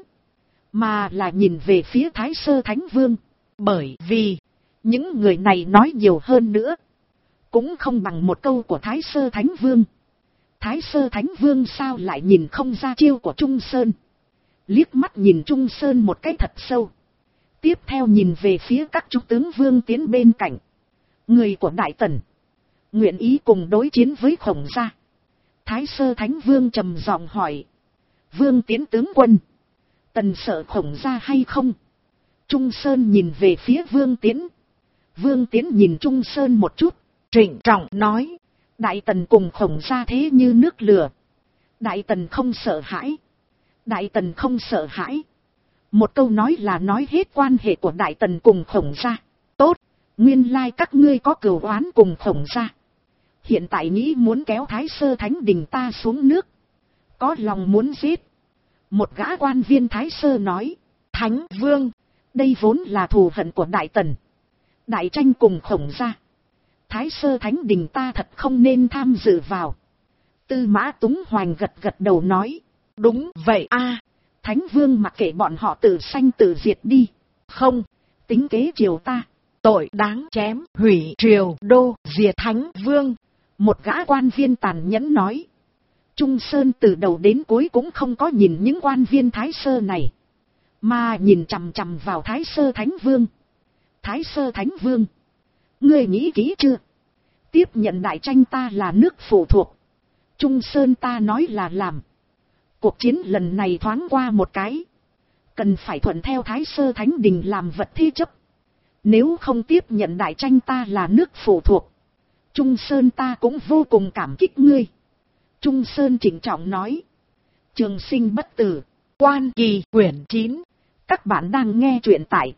mà là nhìn về phía Thái Sơ Thánh Vương, bởi vì những người này nói nhiều hơn nữa cũng không bằng một câu của Thái Sơ Thánh Vương. Thái Sơ Thánh Vương sao lại nhìn không ra chiêu của Trung Sơn, liếc mắt nhìn Trung Sơn một cái thật sâu, tiếp theo nhìn về phía các chú tướng Vương Tiến bên cạnh. Người của Đại Tần nguyện ý cùng đối chiến với Khổng gia. Thái Sơ Thánh Vương trầm giọng hỏi, Vương Tiến tướng quân, Tần sợ Khổng gia hay không? Trung Sơn nhìn về phía Vương Tiến. Vương Tiến nhìn Trung Sơn một chút, trịnh trọng nói, Đại Tần cùng Khổng gia thế như nước lửa. Đại Tần không sợ hãi. Đại Tần không sợ hãi. Một câu nói là nói hết quan hệ của Đại Tần cùng Khổng gia. Tốt, nguyên lai các ngươi có cừu oán cùng Khổng gia. Hiện tại nghĩ muốn kéo Thái Sơ Thánh Đình ta xuống nước. Có lòng muốn giết. Một gã quan viên Thái Sơ nói, Thánh Vương, đây vốn là thù hận của Đại Tần. Đại tranh cùng Khổng gia. Thái Sơ Thánh Đình ta thật không nên tham dự vào. Tư Mã Túng Hoành gật gật đầu nói, đúng vậy a, Thánh Vương mặc kệ bọn họ tự sanh tự diệt đi. Không, tính kế triều ta. Tội đáng chém, hủy triều đô, diệt Thánh Vương. Một gã quan viên tàn nhẫn nói. Trung Sơn từ đầu đến cuối cũng không có nhìn những quan viên Thái Sơ này, mà nhìn chằm chằm vào Thái Sơ Thánh Vương. Thái Sơ Thánh Vương, ngươi nghĩ kỹ chưa? Tiếp nhận đại tranh ta là nước phụ thuộc. Trung Sơn ta nói là làm. Cuộc chiến lần này thoáng qua một cái, cần phải thuận theo Thái Sơ Thánh Đình làm vật thế chấp. Nếu không tiếp nhận đại tranh ta là nước phụ thuộc, Trung Sơn ta cũng vô cùng cảm kích ngươi. Trung Sơn trịnh trọng nói. Trường sinh bất tử, Quan Kỳ quyển 9. Các bạn đang nghe truyện tại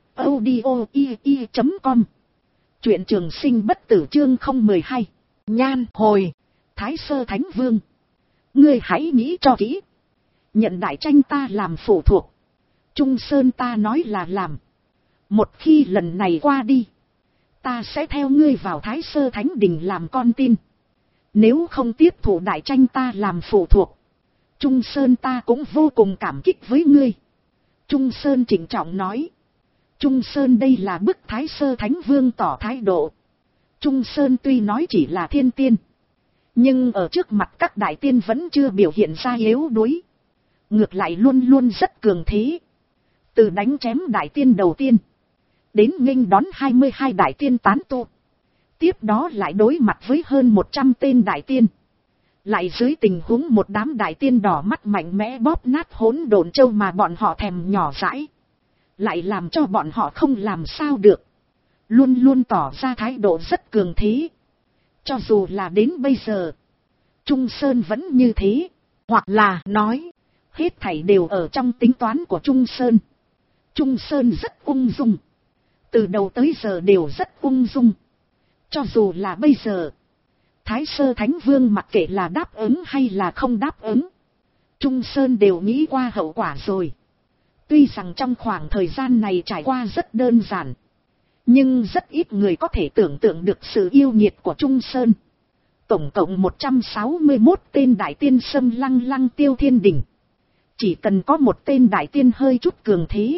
audio.com. Truyện Trường Sinh bất tử chương 012. Nhan hồi. Thái Sơ Thánh Vương, ngươi hãy nghĩ cho kỹ. Nhận đại tranh ta làm phụ thuộc, Trung Sơn ta nói là làm. Một khi lần này qua đi, ta sẽ theo ngươi vào Thái Sơ Thánh Đình làm con tin. Nếu không tiếp thụ đại tranh ta làm phụ thuộc, Trung Sơn ta cũng vô cùng cảm kích với ngươi. Trung Sơn trịnh trọng nói. Trung Sơn đây là bức Thái Sơ Thánh Vương tỏ thái độ. Trung Sơn tuy nói chỉ là thiên tiên, nhưng ở trước mặt các đại tiên vẫn chưa biểu hiện ra yếu đuối. Ngược lại luôn luôn rất cường thế. Từ đánh chém đại tiên đầu tiên, đến nghênh đón 22 đại tiên tán tu. Tiếp đó lại đối mặt với hơn 100 tên đại tiên. Lại dưới tình huống một đám đại tiên đỏ mắt mạnh mẽ bóp nát hỗn độn châu mà bọn họ thèm nhỏ dãi, lại làm cho bọn họ không làm sao được. Luôn luôn tỏ ra thái độ rất cường thế. Cho dù là đến bây giờ, Trung Sơn vẫn như thế. Hoặc là nói, hết thảy đều ở trong tính toán của Trung Sơn. Trung Sơn rất ung dung. Từ đầu tới giờ đều rất ung dung. Cho dù là bây giờ, Thái Sơ Thánh Vương mặc kệ là đáp ứng hay là không đáp ứng, Trung Sơn đều nghĩ qua hậu quả rồi. Tuy rằng trong khoảng thời gian này trải qua rất đơn giản, nhưng rất ít người có thể tưởng tượng được sự yêu nhiệt của Trung Sơn. Tổng cộng 161 tên đại tiên xâm lăng Lăng Tiêu Thiên Đình. Chỉ cần có một tên đại tiên hơi chút cường thế,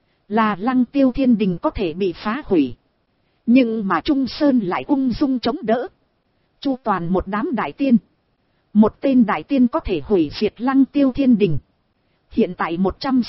là Lăng Tiêu Thiên Đình có thể bị phá hủy. Nhưng mà Trung Sơn lại ung dung chống đỡ. Chu toàn một đám đại tiên. Một tên đại tiên có thể hủy diệt Lăng Tiêu Thiên Đình. Hiện tại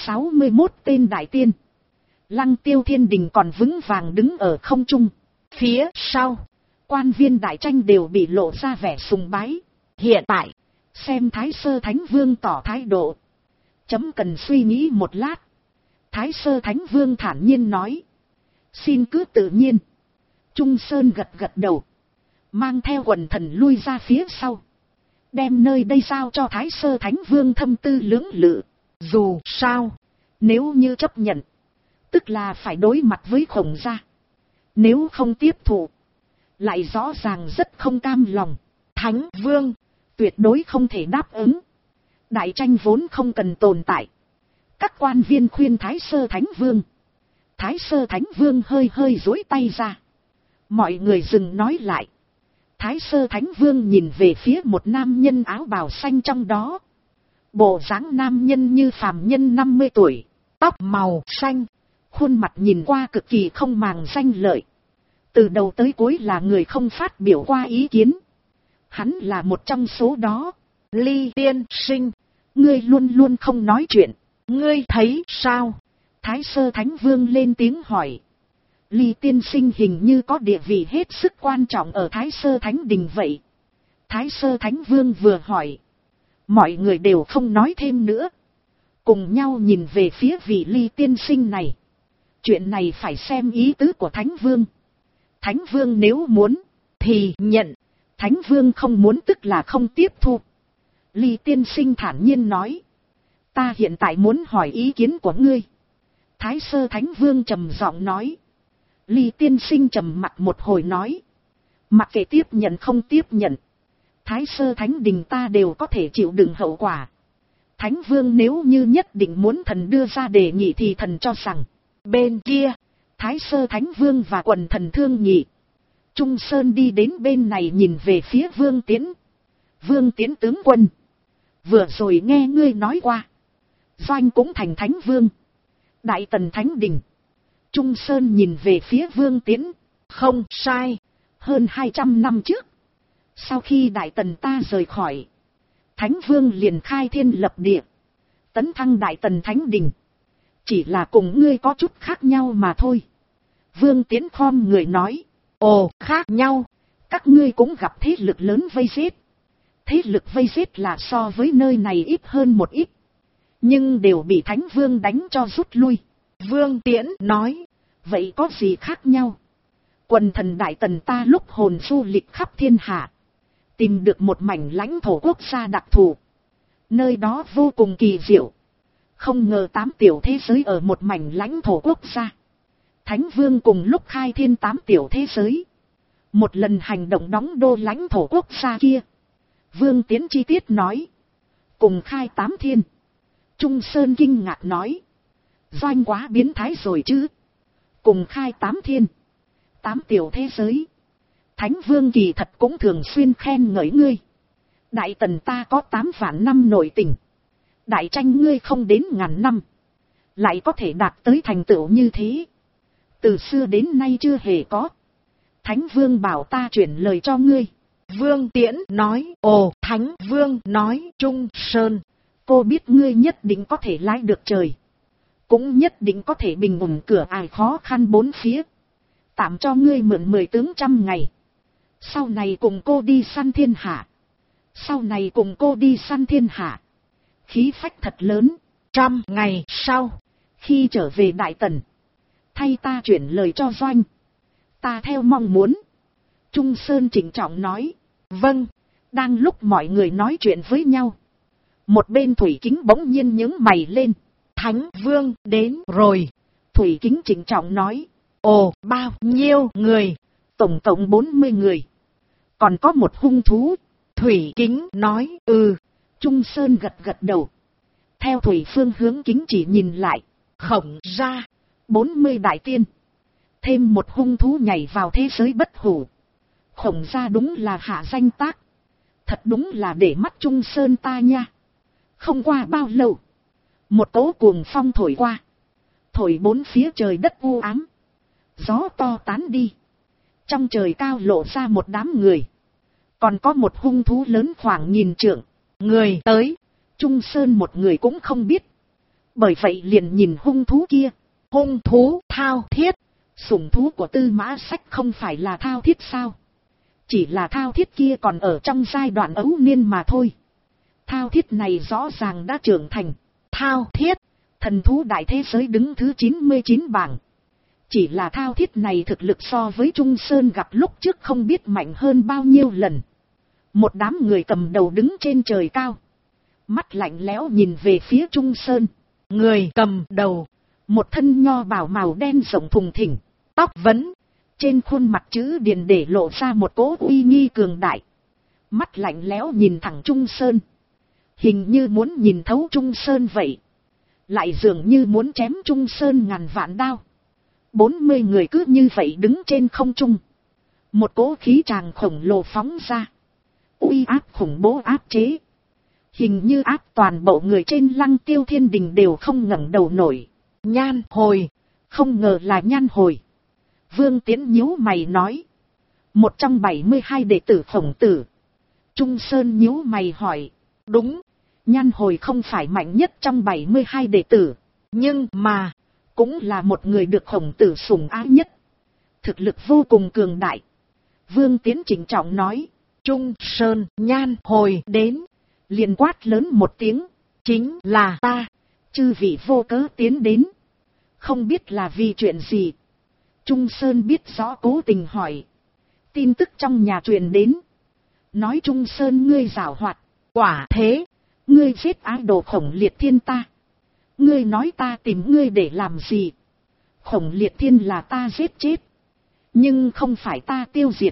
161 tên đại tiên, Lăng Tiêu Thiên Đình còn vững vàng đứng ở không trung. Phía sau, quan viên đại tranh đều bị lộ ra vẻ sùng bái. Hiện tại, xem Thái Sơ Thánh Vương tỏ thái độ, chấm cần suy nghĩ một lát. Thái Sơ Thánh Vương thản nhiên nói. Xin cứ tự nhiên. Trung Sơn gật gật đầu, mang theo quần thần lui ra phía sau, đem nơi đây giao cho Thái Sơ Thánh Vương thâm tư lưỡng lự. Dù sao, nếu như chấp nhận, tức là phải đối mặt với Khổng gia. Nếu không tiếp thụ, lại rõ ràng rất không cam lòng. Thánh Vương tuyệt đối không thể đáp ứng. Đại tranh vốn không cần tồn tại. Các quan viên khuyên Thái Sơ Thánh Vương. Thái Sơ Thánh Vương hơi hơi duỗi tay ra. Mọi người dừng nói lại. Thái Sơ Thánh Vương nhìn về phía một nam nhân áo bào xanh trong đó. Bộ dáng nam nhân như phàm nhân 50 tuổi, tóc màu xanh, khuôn mặt nhìn qua cực kỳ không màng danh lợi. Từ đầu tới cuối là người không phát biểu qua ý kiến. Hắn là một trong số đó. Ly tiên sinh, ngươi luôn luôn không nói chuyện, ngươi thấy sao? Thái Sơ Thánh Vương lên tiếng hỏi. Ly tiên sinh hình như có địa vị hết sức quan trọng ở Thái Sơ Thánh Đình vậy. Thái Sơ Thánh Vương vừa hỏi. Mọi người đều không nói thêm nữa. Cùng nhau nhìn về phía vị Ly tiên sinh này. Chuyện này phải xem ý tứ của Thánh Vương. Thánh Vương nếu muốn, thì nhận. Thánh Vương không muốn tức là không tiếp thu. Ly tiên sinh thản nhiên nói. Ta hiện tại muốn hỏi ý kiến của ngươi. Thái Sơ Thánh Vương trầm giọng nói. Ly tiên sinh trầm mặt một hồi nói. Mặc kệ tiếp nhận không tiếp nhận. Thái Sơ Thánh Đình ta đều có thể chịu đựng hậu quả. Thánh Vương nếu như nhất định muốn thần đưa ra đề nghị thì thần cho rằng. Bên kia, Thái Sơ Thánh Vương và quần thần thương nghị. Trung Sơn đi đến bên này nhìn về phía Vương Tiễn. Vương Tiễn tướng quân. Vừa rồi nghe ngươi nói qua. Doanh cũng thành Thánh Vương. Đại Tần Thánh Đình. Trung Sơn nhìn về phía Vương Tiễn. Không sai. Hơn 200 năm trước. Sau khi Đại Tần ta rời khỏi. Thánh Vương liền khai thiên lập địa. Tấn thăng Đại Tần Thánh Đình. Chỉ là cùng ngươi có chút khác nhau mà thôi. Vương Tiễn khom người nói. Ồ, khác nhau. Các ngươi cũng gặp thế lực lớn vây giết. Thế lực vây giết là so với nơi này ít hơn một ít. Nhưng đều bị Thánh Vương đánh cho rút lui. Vương Tiễn nói. Vậy có gì khác nhau? Quần thần Đại Tần ta lúc hồn du lịch khắp thiên hạ. Tìm được một mảnh lãnh thổ quốc gia đặc thù. Nơi đó vô cùng kỳ diệu. Không ngờ 8 tiểu thế giới ở một mảnh lãnh thổ quốc gia. Thánh Vương cùng lúc khai thiên 8 tiểu thế giới. Một lần hành động đóng đô lãnh thổ quốc gia kia. Vương Tiễn chi tiết nói. Cùng khai 8 thiên. Trung Sơn kinh ngạc nói. Doanh quá biến thái rồi chứ. Cùng khai 8 thiên. 8 tiểu thế giới. Thánh Vương kỳ thật cũng thường xuyên khen ngợi ngươi. Đại Tần ta có 8 vạn năm nội tình. Đại tranh ngươi không đến ngàn năm. Lại có thể đạt tới thành tựu như thế. Từ xưa đến nay chưa hề có. Thánh Vương bảo ta chuyển lời cho ngươi. Vương Tiễn nói. Ồ, Thánh Vương nói. Trung Sơn, cô biết ngươi nhất định có thể lái được trời. Cũng nhất định có thể bình ổn cửa ải khó khăn bốn phía. Tạm cho ngươi mượn 10 tướng 100 ngày. Sau này cùng cô đi săn thiên hạ. Sau này cùng cô đi săn thiên hạ. Khí phách thật lớn. 100 ngày sau, khi trở về Đại Tần, thay ta chuyển lời cho Doanh. Ta theo mong muốn. Trung Sơn trịnh trọng nói. Vâng. Đang lúc mọi người nói chuyện với nhau, một bên Thủy Kính bỗng nhiên nhướng mày lên. Thánh Vương đến rồi. Thủy Kính trịnh trọng nói. Ồ, bao nhiêu người? Tổng cộng 40 người. Còn có một hung thú. Thủy Kính nói. Ừ. Trung Sơn gật gật đầu. Theo Thủy Phương hướng Kính chỉ nhìn lại. Khổng ra 40 đại tiên. Thêm một hung thú nhảy vào thế giới bất hủ. Khổng ra đúng là hạ danh tác. Thật đúng là để mắt Trung Sơn ta nha. Không qua bao lâu, một cỗ cuồng phong thổi qua. Thổi bốn phía trời đất u ám. Gió to tán đi. Trong trời cao lộ ra một đám người. Còn có một hung thú lớn khoảng 1000 trượng. Người tới, Trung Sơn một người cũng không biết. Bởi vậy liền nhìn hung thú kia. Hung thú Thao Thiết. Sủng thú của Tư Mã Sách không phải là Thao Thiết sao? Chỉ là Thao Thiết kia còn ở trong giai đoạn ấu niên mà thôi. Thao Thiết này rõ ràng đã trưởng thành. Thao Thiết, thần thú đại thế giới đứng thứ 99 bảng. Chỉ là Thao Thiết này thực lực so với Trung Sơn gặp lúc trước không biết mạnh hơn bao nhiêu lần. Một đám người cầm đầu đứng trên trời cao. Mắt lạnh lẽo nhìn về phía Trung Sơn. Người cầm đầu, một thân nho bào màu đen rộng thùng thình, tóc vấn. Trên khuôn mặt chữ điền để lộ ra một cỗ uy nghi cường đại. Mắt lạnh lẽo nhìn thẳng Trung Sơn. Hình như muốn nhìn thấu Trung Sơn vậy. Lại dường như muốn chém Trung Sơn ngàn vạn đao. 40 người cứ như vậy đứng trên không trung. Một cỗ khí tràng khổng lồ phóng ra. Uy áp khủng bố áp chế. Hình như áp toàn bộ người trên Lăng Tiêu Thiên Đình đều không ngẩng đầu nổi. Nhan Hồi, không ngờ là Nhan Hồi. Vương Tiến nhíu mày nói. Một trong 72 đệ tử Khổng Tử. Trung Sơn nhíu mày hỏi. đúng, Nhan Hồi không phải mạnh nhất trong 72 đệ tử. nhưng mà, Cũng là một người được Khổng Tử sủng ái nhất. Thực lực vô cùng cường đại. Vương Tiến trịnh trọng nói. Trung Sơn Nhan Hồi đến, Liền quát lớn một tiếng. chính là ta. Chư vị vô cớ tiến đến. Không biết là vì chuyện gì. Trung Sơn biết rõ cố tình hỏi. Tin tức trong nhà truyền đến. Nói Trung Sơn ngươi giảo hoạt. Quả thế, Ngươi giết ái đồ Khổng Liệt Thiên ta. Ngươi nói ta tìm ngươi để làm gì? Khổng Liệt Thiên là ta giết chết. Nhưng không phải ta tiêu diệt.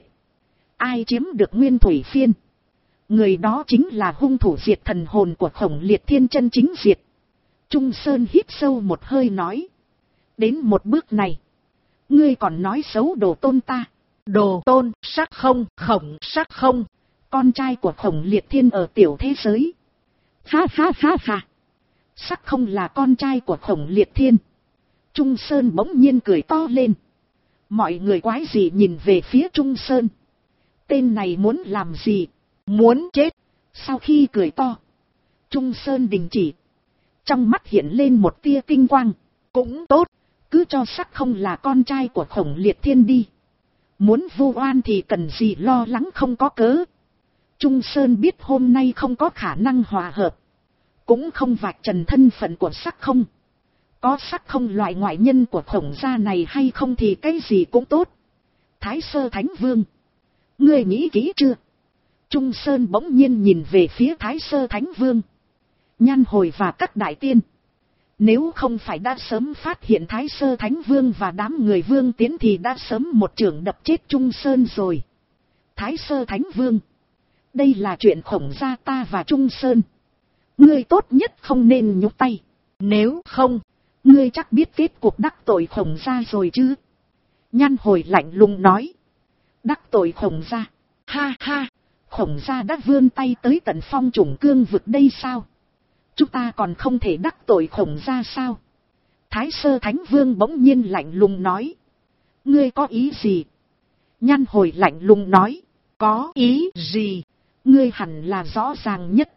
Ai chiếm được Nguyên Thủy Phiên? Người đó chính là hung thủ diệt thần hồn của Khổng Liệt Thiên chân chính diệt. Trung Sơn hít sâu một hơi nói. Đến một bước này. Ngươi còn nói xấu Đồ Tôn ta. Đồ Tôn sắc không, Khổng sắc không. Con trai của Khổng Liệt Thiên ở tiểu thế giới. Ha ha ha ha. Sắc không là con trai của Khổng Liệt Thiên. Trung Sơn bỗng nhiên cười to lên. Mọi người quái dị nhìn về phía Trung Sơn. Tên này muốn làm gì? Muốn chết. Sau khi cười to, Trung Sơn đình chỉ. Trong mắt hiện lên một tia tinh quang. Cũng tốt, Cứ cho sắc không là con trai của Khổng Liệt Thiên đi. Muốn vu oan thì cần gì lo lắng không có cớ. Trung Sơn biết hôm nay không có khả năng hòa hợp. Cũng không vạch trần thân phận của sắc không. Có sắc không loại ngoại nhân của Khổng gia này hay không thì cái gì cũng tốt. Thái Sơ Thánh Vương, ngươi nghĩ kỹ chưa? Trung Sơn bỗng nhiên nhìn về phía Thái Sơ Thánh Vương, Nhan Hồi và các đại tiên. Nếu không phải đã sớm phát hiện Thái Sơ Thánh Vương và đám người Vương Tiến thì đã sớm một chưởng đập chết Trung Sơn rồi. Thái Sơ Thánh Vương, đây là chuyện Khổng gia ta và Trung Sơn. Ngươi tốt nhất không nên nhúc tay. nếu không, Ngươi chắc biết kết cuộc đắc tội Khổng gia rồi chứ? Nhan Hồi lạnh lùng nói. Đắc tội Khổng gia? Ha ha, Khổng gia đã vươn tay tới tận Phong Chủng Cương vực đây sao? Chúng ta còn không thể đắc tội Khổng gia sao? Thái Sơ Thánh Vương bỗng nhiên lạnh lùng nói. Ngươi có ý gì? Nhan Hồi lạnh lùng nói. có ý gì? Ngươi hẳn là rõ ràng nhất.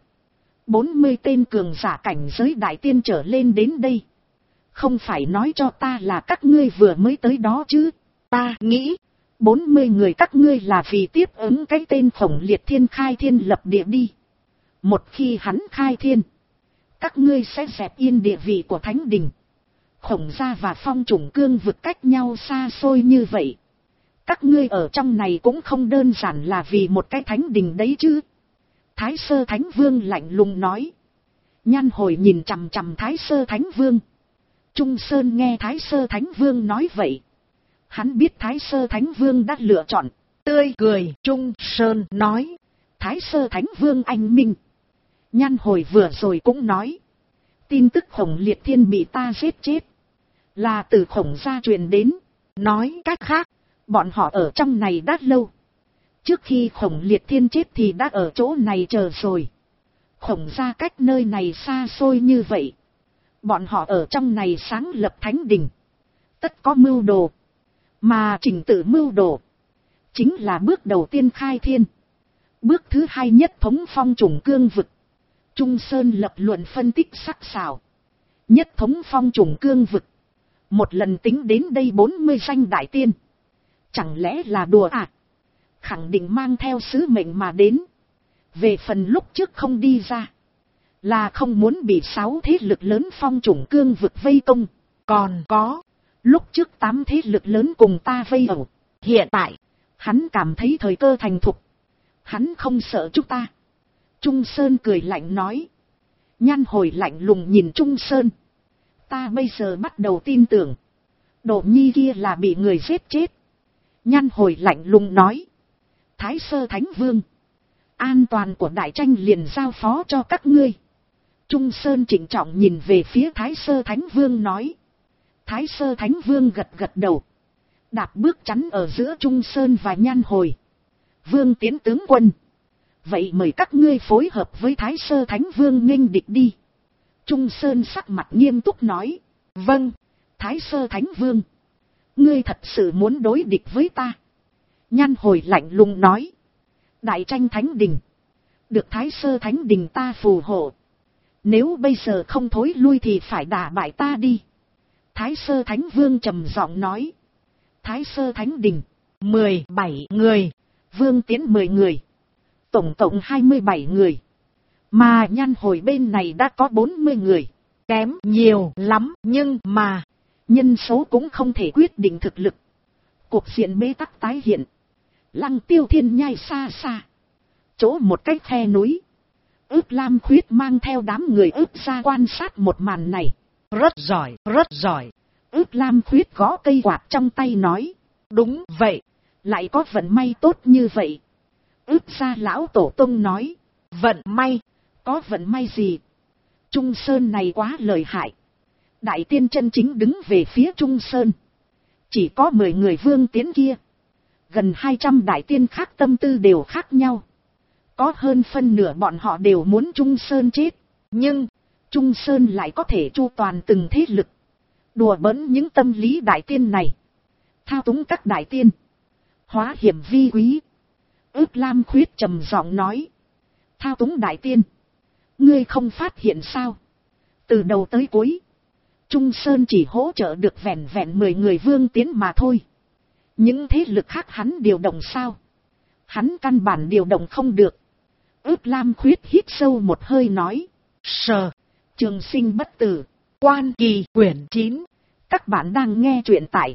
40 tên cường giả cảnh giới đại tiên trở lên đến đây. Không phải nói cho ta là các ngươi vừa mới tới đó chứ? Ta nghĩ, 40 người các ngươi là vì tiếp ứng cái tên Khổng Liệt Thiên khai thiên lập địa đi. Một khi hắn khai thiên, các ngươi sẽ dẹp yên địa vị của Thánh Đình. Khổng gia và Phong Chủng Cương vực cách nhau xa xôi như vậy. Các ngươi ở trong này cũng không đơn giản là vì một cái Thánh Đình đấy chứ? Thái Sơ Thánh Vương lạnh lùng nói. Nhan Hồi nhìn chằm chằm Thái Sơ Thánh Vương. Trung Sơn nghe Thái Sơ Thánh Vương nói vậy. Hắn biết Thái Sơ Thánh Vương đã lựa chọn. tươi cười, Trung Sơn nói. Thái Sơ Thánh Vương anh minh. Nhan Hồi vừa rồi cũng nói. Tin tức Khổng Liệt Thiên bị ta giết chết. Là từ Khổng gia truyền đến. Nói cách khác, bọn họ ở trong này đã lâu. Trước khi Khổng Liệt Thiên chết thì đã ở chỗ này chờ rồi. Khổng gia cách nơi này xa xôi như vậy. Bọn họ ở trong này sáng lập Thánh Đình. Tất có mưu đồ. Mà trình tự mưu đồ chính là bước đầu tiên khai thiên. Bước thứ hai nhất thống Phong Chủng Cương vực. Trung Sơn lập luận phân tích sắc sảo. Nhất thống Phong Chủng Cương vực. Một lần tính đến đây 40 danh đại tiên. Chẳng lẽ là đùa à? Khẳng định mang theo sứ mệnh mà đến. Về phần lúc trước không đi ra, là không muốn bị 6 thế lực lớn Phong Chủng Cương vực vây công. còn có, Lúc trước 8 thế lực lớn cùng ta vây ẩu. hiện tại, Hắn cảm thấy thời cơ thành thục. Hắn không sợ chúng ta. Trung Sơn cười lạnh nói. Nhan Hồi lạnh lùng nhìn Trung Sơn. Ta bây giờ bắt đầu tin tưởng. Đồ nhi kia là bị người giết chết. Nhan Hồi lạnh lùng nói. Thái Sơ Thánh Vương, an toàn của đại tranh liền giao phó cho các ngươi. Trung Sơn trịnh trọng nhìn về phía Thái Sơ Thánh Vương nói. Thái Sơ Thánh Vương gật gật đầu. Đạp bước chắn ở giữa Trung Sơn và Nhan Hồi. Vương Tiến tướng quân, Vậy mời các ngươi phối hợp với Thái Sơ Thánh Vương nghênh địch đi. Trung Sơn sắc mặt nghiêm túc nói. Vâng, Thái Sơ Thánh Vương. Ngươi thật sự muốn đối địch với ta? Nhan Hồi lạnh lùng nói. Đại tranh Thánh Đình. Được Thái Sơ Thánh Đình ta phù hộ. Nếu bây giờ không thối lui thì phải đả bại ta đi. Thái Sơ Thánh Vương trầm giọng nói. Thái Sơ Thánh Đình. 17 người. Vương Tiến 10 người. Tổng cộng 27 người. Mà Nhan Hồi bên này đã có 40 người. Kém nhiều lắm, nhưng mà nhân số cũng không thể quyết định thực lực. Cuộc diện bế tắc tái hiện. Lăng Tiêu Thiên nhai xa xa. Chỗ một cái khe núi. Ước Lam Khuyết mang theo đám người ước ra quan sát một màn này. Rất giỏi, rất giỏi. Ước Lam Khuyết gõ cây quạt trong tay nói. Đúng vậy. Lại có vận may tốt như vậy. Ước ra lão tổ tông nói. Vận may? Có vận may gì? Trung Sơn này quá lợi hại. Đại tiên chân chính đứng về phía Trung Sơn. Chỉ có 10 người Vương Tiến kia. Gần 200 đại tiên khác tâm tư đều khác nhau. Có hơn phân nửa bọn họ đều muốn Trung Sơn chết. Nhưng Trung Sơn lại có thể chu toàn từng thế lực. Đùa bỡn những tâm lý đại tiên này. Thao túng các đại tiên. Hóa hiểm vi quý. Ước Lam Khuyết trầm giọng nói. Thao túng đại tiên. Ngươi không phát hiện sao? Từ đầu tới cuối. Trung Sơn chỉ hỗ trợ được vẹn vẹn 10 người Vương Tiến mà thôi. Những thế lực khác hắn điều động sao? Hắn căn bản điều động không được. Ước Lam Khuyết hít sâu một hơi nói. Sờ. Trường sinh bất tử. Quan Kỳ quyển 9. Các bạn đang nghe truyện tại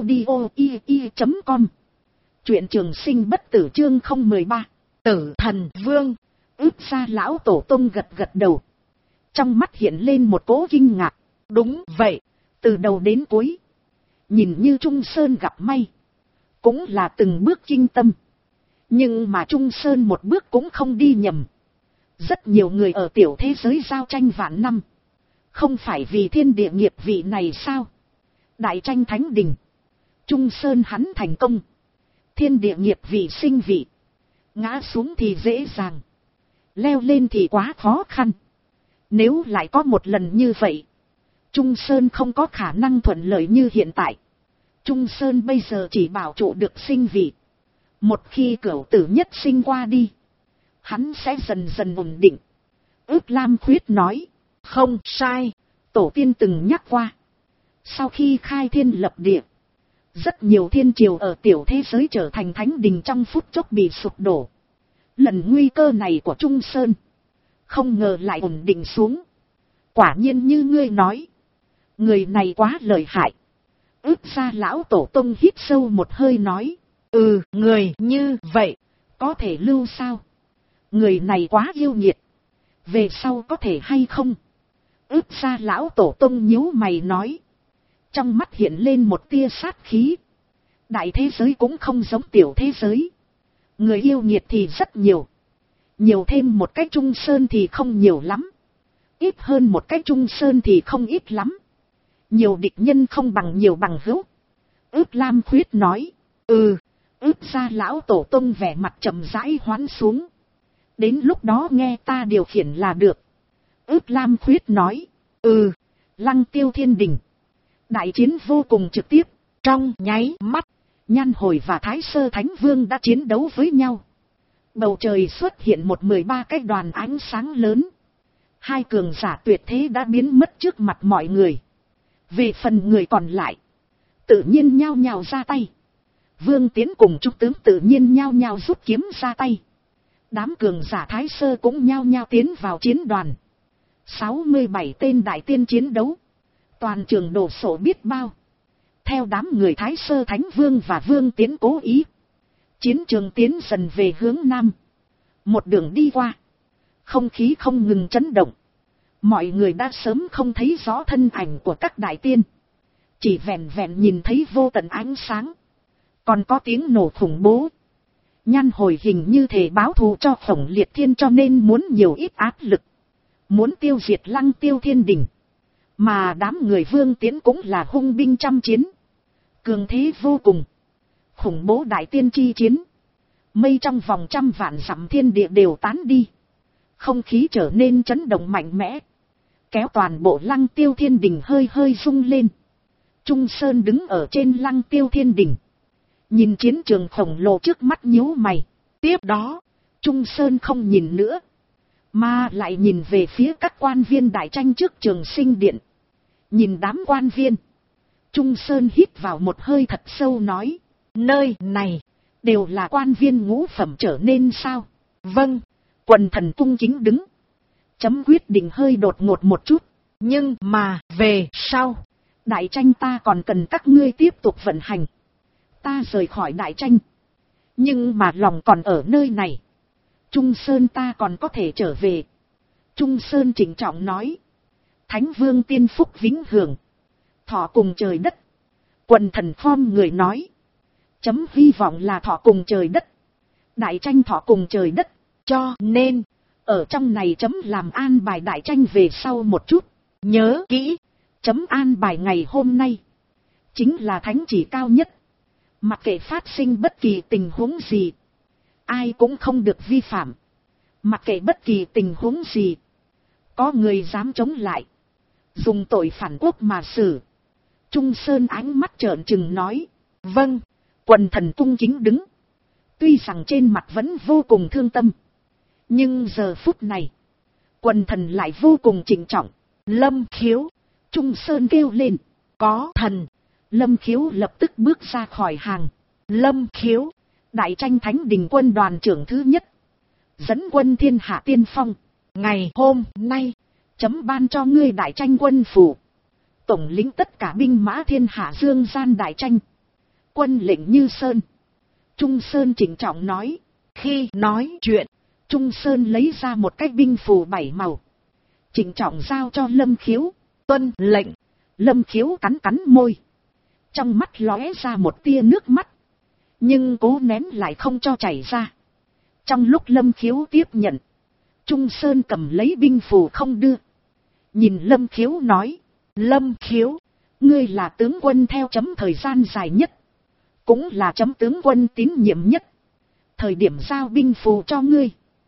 audio.com. Truyện Trường Sinh Bất Tử chương 013. Tử Thần Vương. Ước ra lão tổ tông gật gật đầu. Trong mắt hiện lên một cỗ kinh ngạc. Đúng vậy. Từ đầu đến cuối. Nhìn như Trung Sơn gặp may. Cũng là từng bước kinh tâm. Nhưng mà Trung Sơn một bước cũng không đi nhầm. Rất nhiều người ở tiểu thế giới giao tranh vạn năm. Không phải vì thiên địa nghiệp vị này sao? Đại tranh Thánh Đình. Trung Sơn hắn thành công. Thiên địa nghiệp vị sinh vị. Ngã xuống thì dễ dàng. Leo lên thì quá khó khăn. Nếu lại có một lần như vậy. Trung Sơn không có khả năng thuận lợi như hiện tại. Trung Sơn bây giờ chỉ bảo trụ được sinh vị. Một khi cửu tử nhất sinh qua đi. Hắn sẽ dần dần ổn định. Ước Lam Khuyết nói. Không sai. Tổ tiên từng nhắc qua. Sau khi khai thiên lập địa. Rất nhiều thiên triều ở tiểu thế giới trở thành thánh đình trong phút chốc bị sụp đổ. Lần nguy cơ này của Trung Sơn. Không ngờ lại ổn định xuống. Quả nhiên như ngươi nói. Người này quá lợi hại. Ước ra lão tổ tông hít sâu một hơi nói. Người như vậy. Có thể lưu sao? Người này quá yêu nghiệt. Về sau có thể hay không? Ước ra lão tổ tông nhíu mày nói. Trong mắt hiện lên một tia sát khí. Đại thế giới cũng không giống tiểu thế giới. Người yêu nghiệt thì rất nhiều. Nhiều thêm một cái Trung Sơn thì không nhiều lắm. Ít hơn một cái Trung Sơn thì không ít lắm. Nhiều địch nhân không bằng nhiều bằng hữu. Ước Lam Khuyết nói. Ước ra lão tổ tông vẻ mặt chậm rãi hoán xuống. Đến lúc đó nghe ta điều khiển là được. Ước Lam Khuyết nói. Lăng Tiêu Thiên Đình. Đại chiến vô cùng trực tiếp. Trong nháy mắt. Nhan Hồi và Thái Sơ Thánh Vương đã chiến đấu với nhau. Bầu trời xuất hiện 13 cái đoàn ánh sáng lớn. Hai cường giả tuyệt thế đã biến mất trước mặt mọi người. Về phần người còn lại. Tự nhiên nhao nhao ra tay. Vương Tiến cùng Trung tướng tự nhiên nhao nhao rút kiếm ra tay. Đám cường giả Thái Sơ cũng nhao nhao tiến vào chiến đoàn. 67 tên đại tiên chiến đấu. Toàn trường đổ sổ biết bao. Theo đám người Thái Sơ Thánh Vương và Vương Tiến cố ý. Chiến trường tiến dần về hướng Nam. Một đường đi qua. Không khí không ngừng chấn động. Mọi người đã sớm không thấy rõ thân ảnh của các đại tiên. Chỉ vẹn vẹn nhìn thấy vô tận ánh sáng. Còn có tiếng nổ khủng bố. Nhan Hồi hình như thể báo thù cho Khổng Liệt Thiên cho nên muốn nhiều ít áp lực. Muốn tiêu diệt Lăng Tiêu Thiên Đình. Mà đám người Vương Tiến cũng là hung binh trăm chiến. Cường thế vô cùng. Khủng bố đại tiên chi chiến. Mây trong vòng 100.000 dặm thiên địa đều tán đi. Không khí trở nên chấn động mạnh mẽ. Kéo toàn bộ Lăng Tiêu Thiên Đình hơi hơi rung lên. Trung Sơn đứng ở trên Lăng Tiêu Thiên Đình. Nhìn chiến trường khổng lồ trước mắt nhíu mày. Tiếp đó, Trung Sơn không nhìn nữa. Mà lại nhìn về phía các quan viên đại tranh trước Trường Sinh Điện. Nhìn đám quan viên. Trung Sơn hít vào một hơi thật sâu nói. Nơi này, đều là quan viên ngũ phẩm trở nên sao? Vâng, quần thần cung kính đứng. Chấm quyết định hơi đột ngột một chút. Nhưng mà, về sau, đại tranh ta còn cần các ngươi tiếp tục vận hành. Ta rời khỏi đại tranh. Nhưng mà lòng còn ở nơi này. Trung Sơn ta còn có thể trở về. Trung Sơn trịnh trọng nói. Thánh Vương tiên phúc vĩnh hưởng. Thọ cùng trời đất. Quần thần khom người nói. Chấm hy vọng là thọ cùng trời đất. Đại tranh thọ cùng trời đất. Cho nên, ở trong này chấm làm an bài đại tranh về sau một chút. Nhớ kỹ, chấm an bài ngày hôm nay. Chính là thánh chỉ cao nhất. Mặc kệ phát sinh bất kỳ tình huống gì. Ai cũng không được vi phạm. Mặc kệ bất kỳ tình huống gì. Có người dám chống lại. Dùng tội phản quốc mà xử. Trung Sơn ánh mắt trợn trừng nói. Vâng, quần thần cung kính đứng. Tuy rằng trên mặt vẫn vô cùng thương tâm. Nhưng giờ phút này, quần thần lại vô cùng trịnh trọng. Lâm Khiếu, Trung Sơn kêu lên. Có thần. Lâm Khiếu lập tức bước ra khỏi hàng. Lâm Khiếu, đại tranh thánh đình quân đoàn trưởng thứ nhất. Dẫn quân thiên hạ tiên phong. Ngày hôm nay, chấm ban cho ngươi đại tranh quân phủ. Tổng lĩnh tất cả binh mã thiên hạ dương gian đại tranh. Quân lệnh như sơn. Trung Sơn trịnh trọng nói. Khi nói chuyện, Trung Sơn lấy ra một cái binh phù 7 màu. Trịnh trọng giao cho Lâm Khiếu. Tuân lệnh. Lâm Khiếu cắn cắn môi. Trong mắt lóe ra một tia nước mắt. Nhưng cố nén lại không cho chảy ra. Trong lúc Lâm Khiếu tiếp nhận, Trung Sơn cầm lấy binh phù không đưa. Nhìn Lâm Khiếu nói. Lâm Khiếu, ngươi là tướng quân theo chấm thời gian dài nhất. Cũng là chấm tướng quân tín nhiệm nhất. Thời điểm giao binh phù cho ngươi,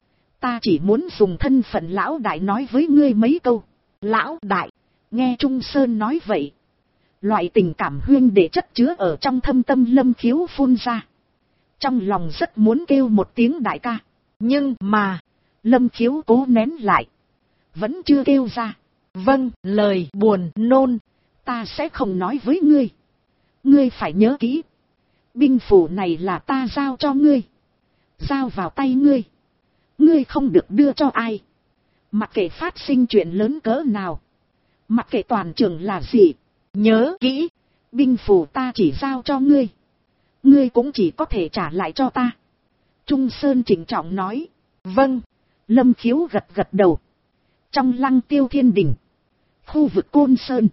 ta chỉ muốn dùng thân phận lão đại nói với ngươi mấy câu. Lão đại, nghe Trung Sơn nói vậy. Loại tình cảm huyên để chất chứa ở trong thâm tâm Lâm Khiếu phun ra. Trong lòng rất muốn kêu một tiếng đại ca. Nhưng mà, Lâm Khiếu cố nén lại. Vẫn chưa kêu ra. Vâng, lời buồn nôn, ta sẽ không nói với ngươi. Ngươi phải nhớ kỹ. Binh phủ này là ta giao cho ngươi. Giao vào tay ngươi. Ngươi không được đưa cho ai. Mặc kệ phát sinh chuyện lớn cỡ nào. Mặc kệ toàn trường là gì. Nhớ kỹ, binh phủ ta chỉ giao cho ngươi. Ngươi cũng chỉ có thể trả lại cho ta. Trung Sơn trịnh trọng nói. Vâng. Lâm Khiếu gật gật đầu. Trong Lăng Tiêu Thiên Đình, khu vực Côn Sơn,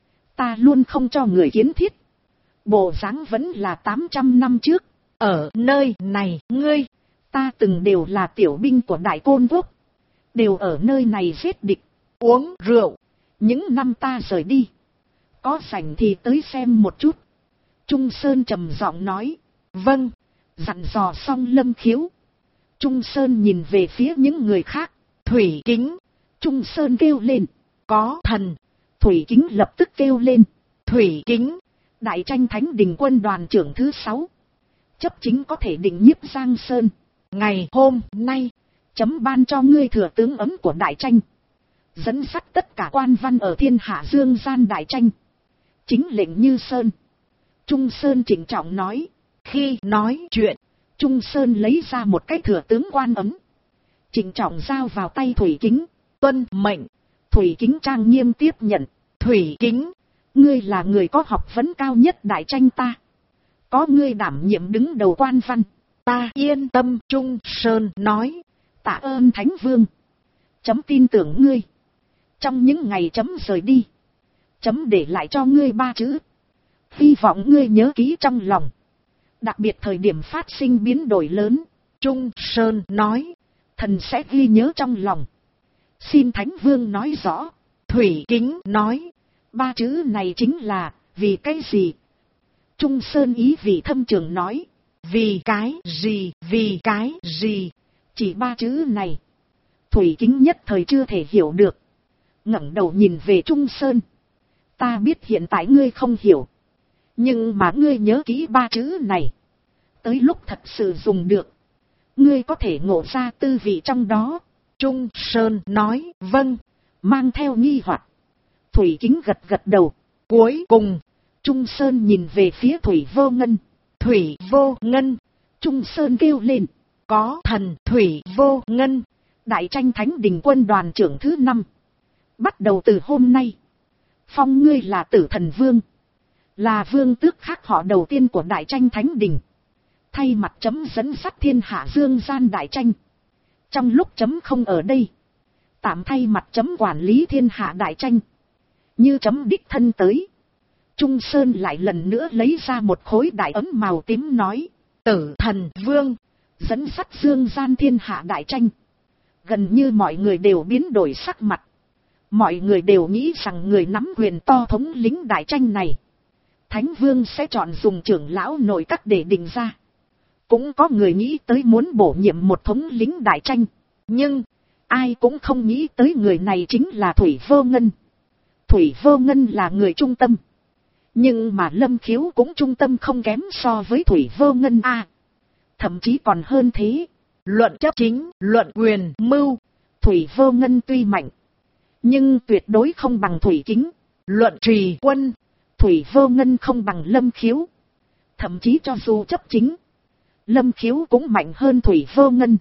ta luôn không cho người kiến thiết. Bộ dáng vẫn là 800 năm trước. Ở nơi này, ngươi, ta từng đều là tiểu binh của Đại Côn Quốc. Đều ở nơi này giết địch, uống rượu. Những năm ta rời đi, có rảnh thì tới xem một chút. Trung Sơn trầm giọng nói. Vâng. Dặn dò xong Lâm Khiếu, Trung Sơn nhìn về phía những người khác. Thủy Kính. Trung Sơn kêu lên. Có thần. Thủy Kính lập tức kêu lên. Thủy Kính, đại tranh thánh đình quân đoàn trưởng thứ 6. Chấp chính có thể định nhiếp Giang Sơn. Ngày hôm nay, chấm ban cho ngươi thừa tướng ấm của đại tranh. Dẫn dắt tất cả quan văn ở thiên hạ dương gian đại tranh. Chính lệnh như sơn. Trung Sơn trịnh trọng nói. Khi nói chuyện, Trung Sơn lấy ra một cái thừa tướng quan ấm. Trịnh trọng giao vào tay Thủy Kính. Tuân mệnh. Thủy Kính trang nghiêm tiếp nhận. Thủy Kính, ngươi là người có học vấn cao nhất đại tranh ta. Có ngươi đảm nhiệm đứng đầu quan văn, ta yên tâm. Trung Sơn nói. Tạ ơn Thánh Vương. Chấm tin tưởng ngươi. Trong những ngày chấm rời đi, chấm để lại cho ngươi 3 chữ. Hy vọng ngươi nhớ kỹ trong lòng. Đặc biệt thời điểm phát sinh biến đổi lớn. Trung Sơn nói. Thần sẽ ghi nhớ trong lòng. Xin Thánh Vương nói rõ. Thủy Kính nói. 3 chữ này chính là, vì cái gì? Trung Sơn ý vị thâm trường nói. vì cái gì. Chỉ 3 chữ này. Thủy Kính nhất thời chưa thể hiểu được. Ngẩng đầu nhìn về Trung Sơn. Ta biết hiện tại ngươi không hiểu. Nhưng mà ngươi nhớ kỹ 3 chữ này. Tới lúc thật sự dùng được. Ngươi có thể ngộ ra tư vị trong đó. Trung Sơn nói vâng. Mang theo nghi hoặc. Thủy Kính gật gật đầu. Cuối cùng, Trung Sơn nhìn về phía Thủy Vô Ngân. Thủy Vô Ngân. Trung Sơn kêu lên. Có thần Thủy Vô Ngân. Đại tranh Thánh Đình quân đoàn trưởng thứ 5. Bắt đầu từ hôm nay. Phong ngươi là Tử Thần Vương. Là vương tước khác họ đầu tiên của Đại tranh Thánh Đình. Thay mặt chấm dẫn dắt thiên hạ dương gian đại tranh. Trong lúc chấm không ở đây. Tạm thay mặt chấm quản lý thiên hạ đại tranh. Như chấm đích thân tới. Trung Sơn lại lần nữa lấy ra một khối đại ấm màu tím nói. Tử Thần Vương. Dẫn dắt dương gian thiên hạ đại tranh. Gần như mọi người đều biến đổi sắc mặt. Mọi người đều nghĩ rằng người nắm quyền to thống lĩnh đại tranh này. Thánh Vương sẽ chọn dùng trưởng lão nội các để định ra. Cũng có người nghĩ tới muốn bổ nhiệm một thống lĩnh đại tranh. Nhưng, ai cũng không nghĩ tới người này chính là Thủy Vô Ngân. Thủy Vô Ngân là người trung tâm. Nhưng mà Lâm Khiếu cũng trung tâm không kém so với Thủy Vô Ngân a. Thậm chí còn hơn thế. Luận chấp chính, luận quyền, mưu. Thủy Vô Ngân tuy mạnh. Nhưng tuyệt đối không bằng Thủy Kính. Luận trì quân. Thủy Vô Ngân không bằng Lâm Khiếu. Thậm chí cho dù chấp chính. Lâm Khiếu cũng mạnh hơn Thủy Vô Ngân.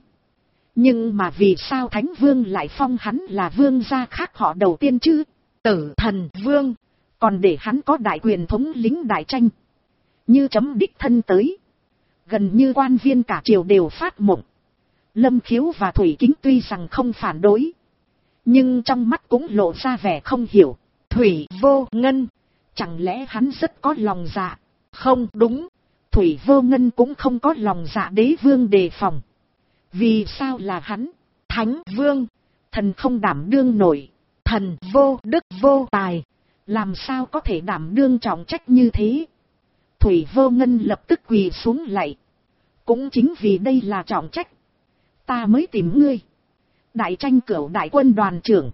Nhưng mà vì sao Thánh Vương lại phong hắn là vương gia khác họ đầu tiên chứ? Tử Thần Vương. Còn để hắn có đại quyền thống lĩnh đại tranh. Như chấm đích thân tới. Gần như quan viên cả triều đều phát mộng. Lâm Khiếu và Thủy Kính tuy rằng không phản đối. Nhưng trong mắt cũng lộ ra vẻ không hiểu. Thủy Vô Ngân. Chẳng lẽ hắn rất có lòng dạ? Không đúng. Thủy Vô Ngân cũng không có lòng dạ đế vương đề phòng. Vì sao là hắn? Thánh Vương. Thần không đảm đương nổi. Thần vô đức vô tài. Làm sao có thể đảm đương trọng trách như thế? Thủy Vô Ngân lập tức quỳ xuống lạy. Cũng chính vì đây là trọng trách. Ta mới tìm ngươi. Đại tranh cửu đại quân đoàn trưởng.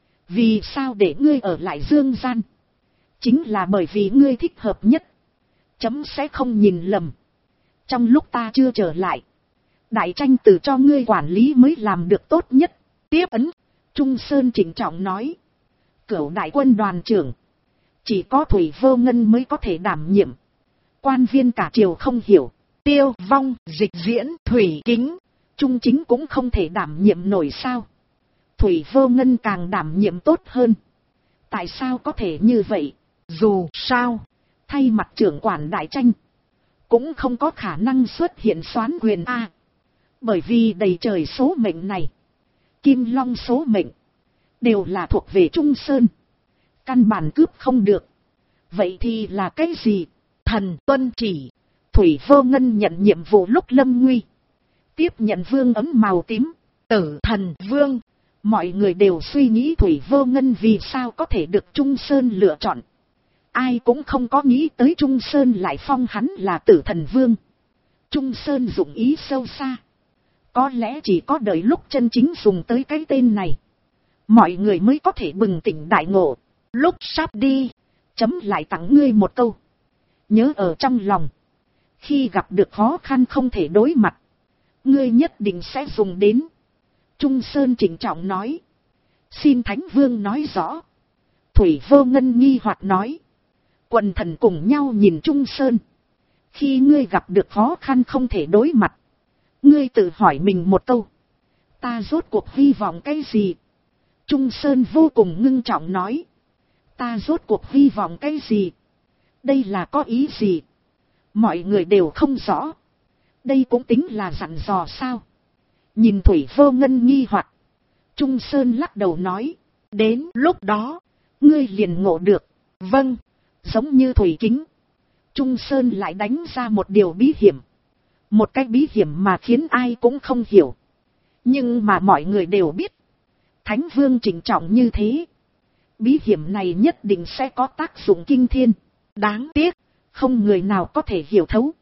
Vì sao để ngươi ở lại dương gian? Chính là bởi vì ngươi thích hợp nhất. Chấm sẽ không nhìn lầm. Trong lúc ta chưa trở lại. Đại tranh từ cho ngươi quản lý mới làm được tốt nhất. Tiếp ấn. Trung Sơn trịnh trọng nói. Cửu đại quân đoàn trưởng. Chỉ có Thủy Vô Ngân mới có thể đảm nhiệm. Quan viên cả triều không hiểu. Tiêu Vong, Dịch Diễn, Thủy Kính. Trung Chính cũng không thể đảm nhiệm nổi sao. Thủy Vô Ngân càng đảm nhiệm tốt hơn. Tại sao có thể như vậy? Dù sao, thay mặt trưởng quản đại tranh. Cũng không có khả năng xuất hiện soán quyền A. Bởi vì đầy trời số mệnh này. Kim Long số mệnh. Đều là thuộc về Trung Sơn. Căn bản cướp không được. Vậy thì là cái gì? Thần tuân chỉ. Thủy Vô Ngân nhận nhiệm vụ lúc lâm nguy. Tiếp nhận vương ấm màu tím. Tử Thần Vương. Mọi người đều suy nghĩ Thủy Vô Ngân vì sao có thể được Trung Sơn lựa chọn. Ai cũng không có nghĩ tới Trung Sơn lại phong hắn là Tử Thần Vương. Trung Sơn dụng ý sâu xa. Có lẽ chỉ có đợi lúc chân chính dùng tới cái tên này. Mọi người mới có thể bừng tỉnh đại ngộ. Lúc sắp đi. Chấm lại tặng ngươi một câu. Nhớ ở trong lòng. Khi gặp được khó khăn không thể đối mặt. Ngươi nhất định sẽ dùng đến. Trung Sơn trịnh trọng nói. Xin Thánh Vương nói rõ. Thủy Vô Ngân nghi hoặc nói. Quần thần cùng nhau nhìn Trung Sơn. Khi ngươi gặp được khó khăn không thể đối mặt. Ngươi tự hỏi mình một câu. Ta rốt cuộc hy vọng cái gì? Trung Sơn vô cùng ngưng trọng nói. Ta rốt cuộc hy vọng cái gì? Đây là có ý gì? Mọi người đều không rõ. Đây cũng tính là dặn dò sao? Nhìn Thủy Vô Ngân nghi hoặc. Trung Sơn lắc đầu nói. Đến lúc đó, ngươi liền ngộ được. Vâng. Giống như Thủy Kính. Trung Sơn lại đánh ra một điều bí hiểm. Một cái bí hiểm mà khiến ai cũng không hiểu. Nhưng mà mọi người đều biết. Thánh Vương trịnh trọng như thế. Bí hiểm này nhất định sẽ có tác dụng kinh thiên. Đáng tiếc, không người nào có thể hiểu thấu.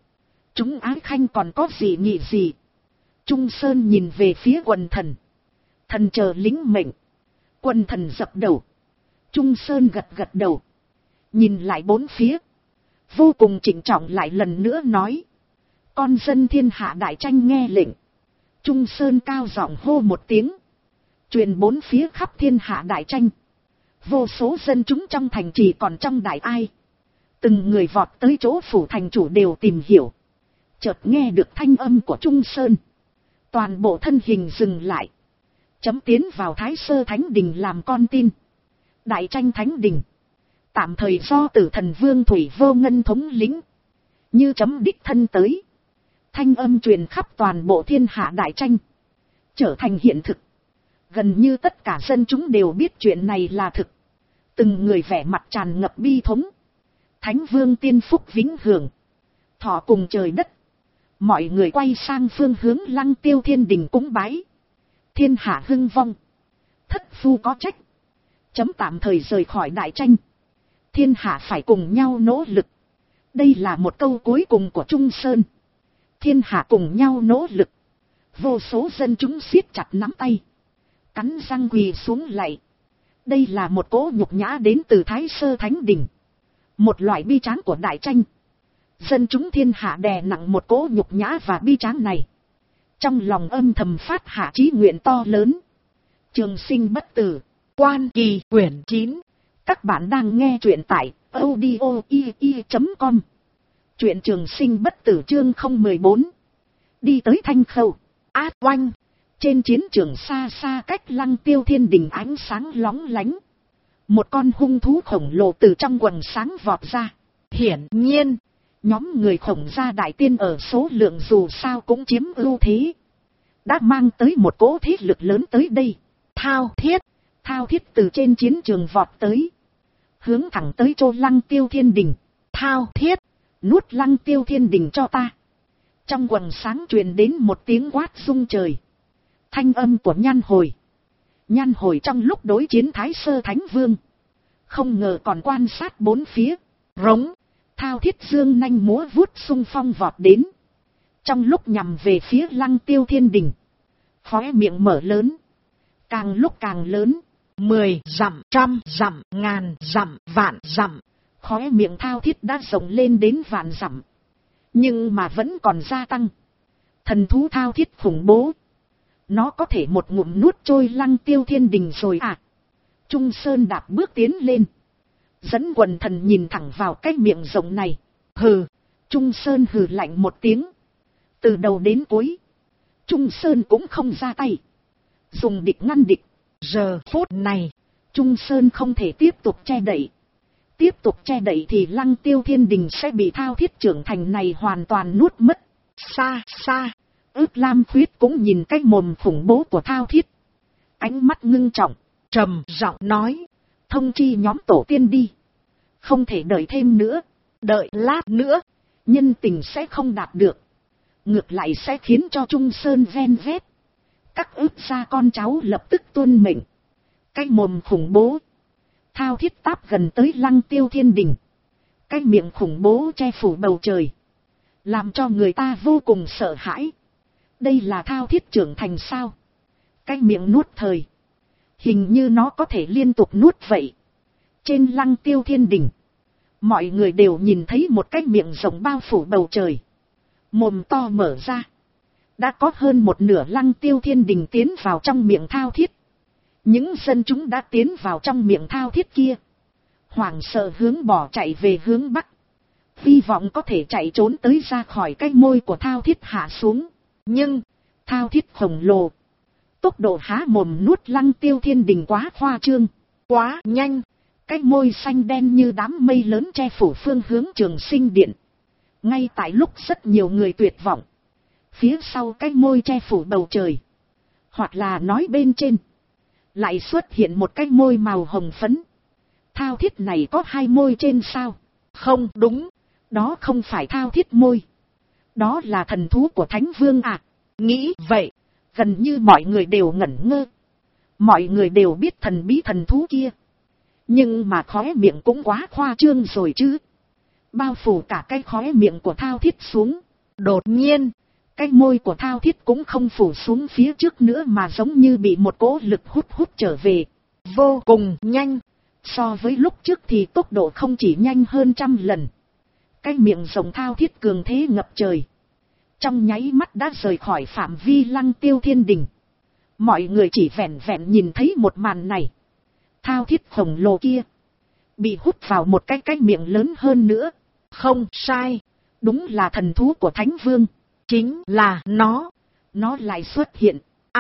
Chúng ái khanh còn có gì nhị gì? Trung Sơn nhìn về phía quần thần. Thần chờ lính mệnh. Quần thần dập đầu. Trung Sơn gật gật đầu. Nhìn lại bốn phía. Vô cùng trịnh trọng lại lần nữa nói. Con dân thiên hạ đại tranh nghe lệnh. Trung Sơn cao giọng hô một tiếng. Truyền bốn phía khắp thiên hạ đại tranh. Vô số dân chúng trong thành trì còn trong đại ai. Từng người vọt tới chỗ phủ thành chủ đều tìm hiểu. Chợt nghe được thanh âm của Trung Sơn. Toàn bộ thân hình dừng lại. Chấm tiến vào Thái Sơ Thánh Đình làm con tin. Đại tranh Thánh Đình. Tạm thời do Tử Thần Vương Thủy Vô Ngân thống lĩnh. Như chấm đích thân tới. Thanh âm truyền khắp toàn bộ thiên hạ đại tranh. Trở thành hiện thực. Gần như tất cả dân chúng đều biết chuyện này là thực. Từng người vẻ mặt tràn ngập bi thống. Thánh Vương tiên phúc vĩnh hưởng. Thọ cùng trời đất. Mọi người quay sang phương hướng Lăng Tiêu Thiên Đình cúng bái. Thiên hạ hưng vong. Thất phu có trách. Chấm tạm thời rời khỏi đại tranh. Thiên hạ phải cùng nhau nỗ lực. Đây là một câu cuối cùng của Trung Sơn. Thiên hạ cùng nhau nỗ lực. Vô số dân chúng siết chặt nắm tay. Cắn răng quỳ xuống lạy. Đây là một cỗ nhục nhã đến từ Thái Sơ Thánh Đình. Một loại bi tráng của đại tranh. Dân chúng thiên hạ đè nặng một cỗ nhục nhã và bi tráng này. Trong lòng âm thầm phát hạ chí nguyện to lớn. Trường sinh bất tử. Quan Kỳ quyển 9. Các bạn đang nghe truyện tại audio.ie.com. Truyện Trường Sinh bất tử chương 014. Đi tới Thanh Khâu. Át oanh. Trên chiến trường xa xa cách Lăng Tiêu Thiên Đình ánh sáng lóng lánh. Một con hung thú khổng lồ từ trong quần sáng vọt ra. Hiển nhiên. Nhóm người khổng gia đại tiên ở số lượng dù sao cũng chiếm ưu thế. Đã mang tới một cỗ thế lực lớn tới đây. Thao Thiết. Thao Thiết từ trên chiến trường vọt tới. Hướng thẳng tới chỗ Lăng Tiêu Thiên Đình. Thao Thiết. Nuốt Lăng Tiêu Thiên Đình cho ta. Trong quần sáng truyền đến một tiếng quát rung trời. Thanh âm của Nhan Hồi. Nhan Hồi trong lúc đối chiến Thái Sơ Thánh Vương. Không ngờ còn quan sát bốn phía. Rống. Thao Thiết dương nanh múa vuốt xung phong vọt đến. Trong lúc nhằm về phía Lăng Tiêu Thiên Đình. Khóe miệng mở lớn. Càng lúc càng lớn. 10 dặm, trăm dặm, ngàn dặm, vạn dặm. Khóe miệng Thao Thiết đã rộng lên đến vạn dặm. Nhưng mà vẫn còn gia tăng. Thần thú Thao Thiết khủng bố. Nó có thể một ngụm nuốt trôi Lăng Tiêu Thiên Đình rồi à. Trung Sơn đạp bước tiến lên. Dẫn quần thần nhìn thẳng vào cái miệng rộng này. Hừ. Trung Sơn hừ lạnh một tiếng. Từ đầu đến cuối. Trung Sơn cũng không ra tay. Dùng địch ngăn địch. Giờ phút này. Trung Sơn không thể tiếp tục che đậy. Tiếp tục che đậy thì Lăng Tiêu Thiên Đình sẽ bị Thao Thiết trưởng thành này hoàn toàn nuốt mất. Xa xa. Ước Lam Khuyết cũng nhìn cái mồm khủng bố của Thao Thiết. Ánh mắt ngưng trọng. Trầm giọng nói. Thông chi nhóm tổ tiên đi. Không thể đợi thêm nữa. Đợi lát nữa. Nhân tình sẽ không đạt được. Ngược lại sẽ khiến cho Trung Sơn ven vét. Các ước gia con cháu lập tức tuân mệnh. Cái mồm khủng bố. Thao Thiết táp gần tới Lăng Tiêu Thiên Đình. Cái miệng khủng bố che phủ bầu trời. Làm cho người ta vô cùng sợ hãi. Đây là Thao Thiết trưởng thành sao? Cái miệng nuốt thời. Hình như nó có thể liên tục nuốt vậy. Trên Lăng Tiêu Thiên Đình. Mọi người đều nhìn thấy một cái miệng rộng bao phủ bầu trời. Mồm to mở ra. Đã có hơn một nửa Lăng Tiêu Thiên Đình tiến vào trong miệng Thao Thiết. Những dân chúng đã tiến vào trong miệng Thao Thiết kia. Hoảng sợ hướng bỏ chạy về hướng Bắc. Hy vọng có thể chạy trốn tới ra khỏi cái môi của Thao Thiết hạ xuống. Nhưng, Thao Thiết khổng lồ. Tốc độ há mồm nuốt Lăng Tiêu Thiên Đình quá khoa trương. Quá nhanh. Cái môi xanh đen như đám mây lớn che phủ phương hướng Trường Sinh Điện. Ngay tại lúc rất nhiều người tuyệt vọng. Phía sau cái môi che phủ bầu trời. Hoặc là nói bên trên. Lại xuất hiện một cái môi màu hồng phấn. Thao Thiết này có hai môi trên sao? Không đúng. Đó không phải Thao Thiết môi. Đó là thần thú của Thánh Vương à? Nghĩ vậy. Gần như mọi người đều ngẩn ngơ. Mọi người đều biết thần bí thần thú kia. Nhưng mà khóe miệng cũng quá khoa trương rồi chứ. Bao phủ cả cái khóe miệng của Thao Thiết xuống. Đột nhiên, cái môi của Thao Thiết cũng không phủ xuống phía trước nữa mà giống như bị một cỗ lực hút trở về. vô cùng nhanh. So với lúc trước thì tốc độ không chỉ nhanh hơn 100 lần. Cái miệng rồng Thao Thiết cường thế ngập trời. Trong nháy mắt đã rời khỏi phạm vi Lăng Tiêu Thiên Đình. Mọi người chỉ vẹn vẹn nhìn thấy một màn này. Thao Thiết khổng lồ kia bị hút vào một cái miệng lớn hơn nữa. Không sai. Đúng là thần thú của Thánh Vương. Chính là nó. Nó lại xuất hiện.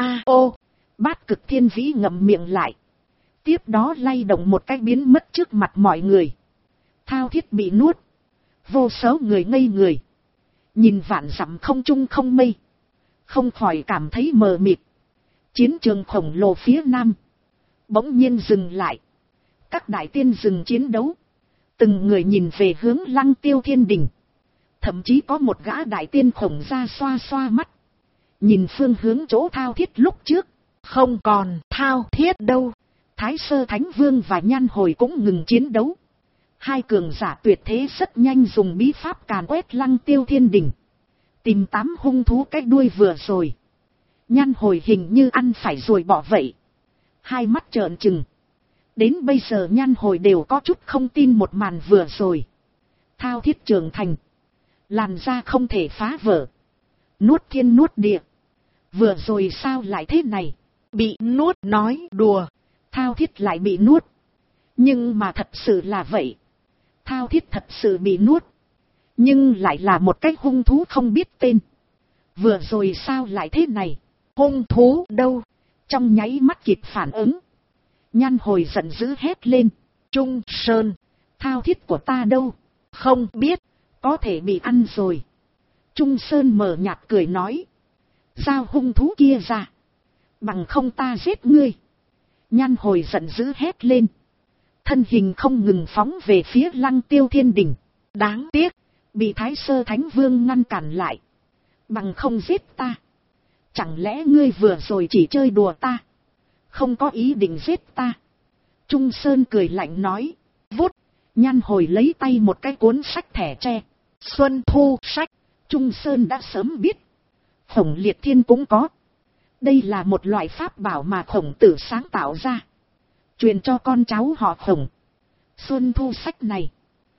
Ô. Bát Cực Thiên Vĩ ngậm miệng lại. Tiếp đó lay động một cái biến mất trước mặt mọi người. Thao Thiết bị nuốt. Vô số người ngây người. Nhìn vạn dặm không trung không mây. Không khỏi cảm thấy mờ mịt. Chiến trường khổng lồ phía nam bỗng nhiên dừng lại. Các đại tiên dừng chiến đấu. Từng người nhìn về hướng Lăng Tiêu Thiên Đình. Thậm chí có một gã đại tiên khổng ra xoa xoa mắt. Nhìn phương hướng chỗ Thao Thiết lúc trước. Không còn Thao Thiết đâu. Thái Sơ Thánh Vương và Nhan Hồi cũng ngừng chiến đấu. Hai cường giả tuyệt thế rất nhanh dùng bí pháp càn quét Lăng Tiêu Thiên Đình. Tìm 8 hung thú cái đuôi vừa rồi. Nhan Hồi hình như ăn phải rồi bỏ vậy. Hai mắt trợn trừng. Đến bây giờ Nhan Hồi đều có chút không tin một màn vừa rồi. Thao Thiết trưởng thành. Làn da không thể phá vỡ. Nuốt thiên nuốt địa. Vừa rồi sao lại thế này? Bị nuốt nói đùa. Thao Thiết lại bị nuốt. Nhưng mà thật sự là vậy. Thao Thiết thật sự bị nuốt. Nhưng lại là một cái hung thú không biết tên. Vừa rồi sao lại thế này? Hung thú đâu? Trong nháy mắt kịp phản ứng. Nhan Hồi giận dữ hét lên. Trung Sơn. Thao Thiết của ta đâu? Không biết. Có thể bị ăn rồi. Trung Sơn mờ nhạt cười nói. Giao hung thú kia ra. Bằng không ta giết ngươi. Nhan Hồi giận dữ hét lên. Thân hình không ngừng phóng về phía Lăng Tiêu Thiên Đình. Đáng tiếc. Bị Thái Sơ Thánh Vương ngăn cản lại. Bằng không giết ta. Chẳng lẽ ngươi vừa rồi chỉ chơi đùa ta? Không có ý định giết ta. Trung Sơn cười lạnh nói. Vút. Nhan Hồi lấy tay một cái cuốn sách thẻ tre. Xuân Thu sách. Trung Sơn đã sớm biết. Khổng Liệt Thiên cũng có. Đây là một loại pháp bảo mà Khổng Tử sáng tạo ra. Truyền cho con cháu họ Khổng. Xuân Thu sách này.